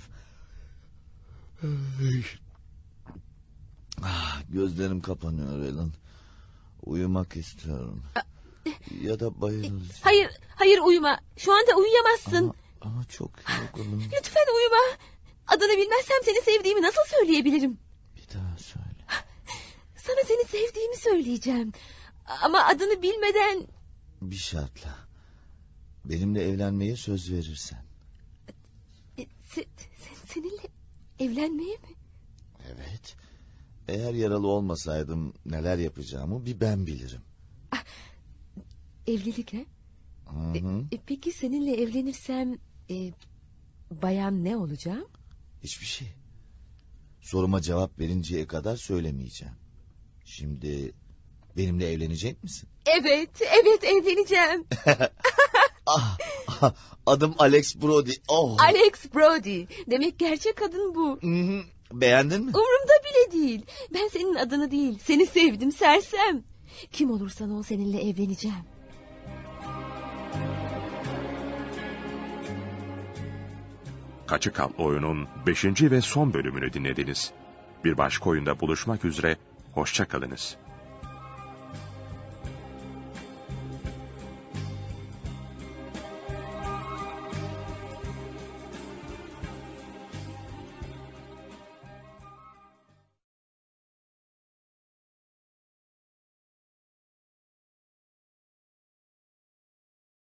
Ah, gözlerim kapanıyor Alan. Uyumak istiyorum. Ya da bayılacağım. Hayır, hayır uyuma. Şu anda uyuyamazsın. Ama, ama çok yorgunum. Lütfen uyuma. Adını bilmezsem seni sevdiğimi nasıl söyleyebilirim? Bir daha söyle. Sana seni sevdiğimi söyleyeceğim. Ama adını bilmeden... Bir şartla. Benimle evlenmeye söz verirsen. E, se, se, seninle evlenmeye mi? Evet. Eğer yaralı olmasaydım neler yapacağımı bir ben bilirim. Ah, evlilik he? Hı hı. E, e, peki seninle evlenirsem e, bayan ne olacağım? Hiçbir şey. Soruma cevap verinceye kadar söylemeyeceğim. Şimdi benimle evlenecek misin? Evet, evet evleneceğim. ah, ah, adım Alex Brody. Oh. Alex Brody. Demek gerçek adın bu. Hı hı. Beğendin mi? Umurumda bile değil. Ben senin adını değil, seni sevdim sersem. Kim olursan ol seninle evleneceğim. Kaçı Kal oyunun beşinci ve son bölümünü dinlediniz. Bir başka oyunda buluşmak üzere, hoşça kalınız.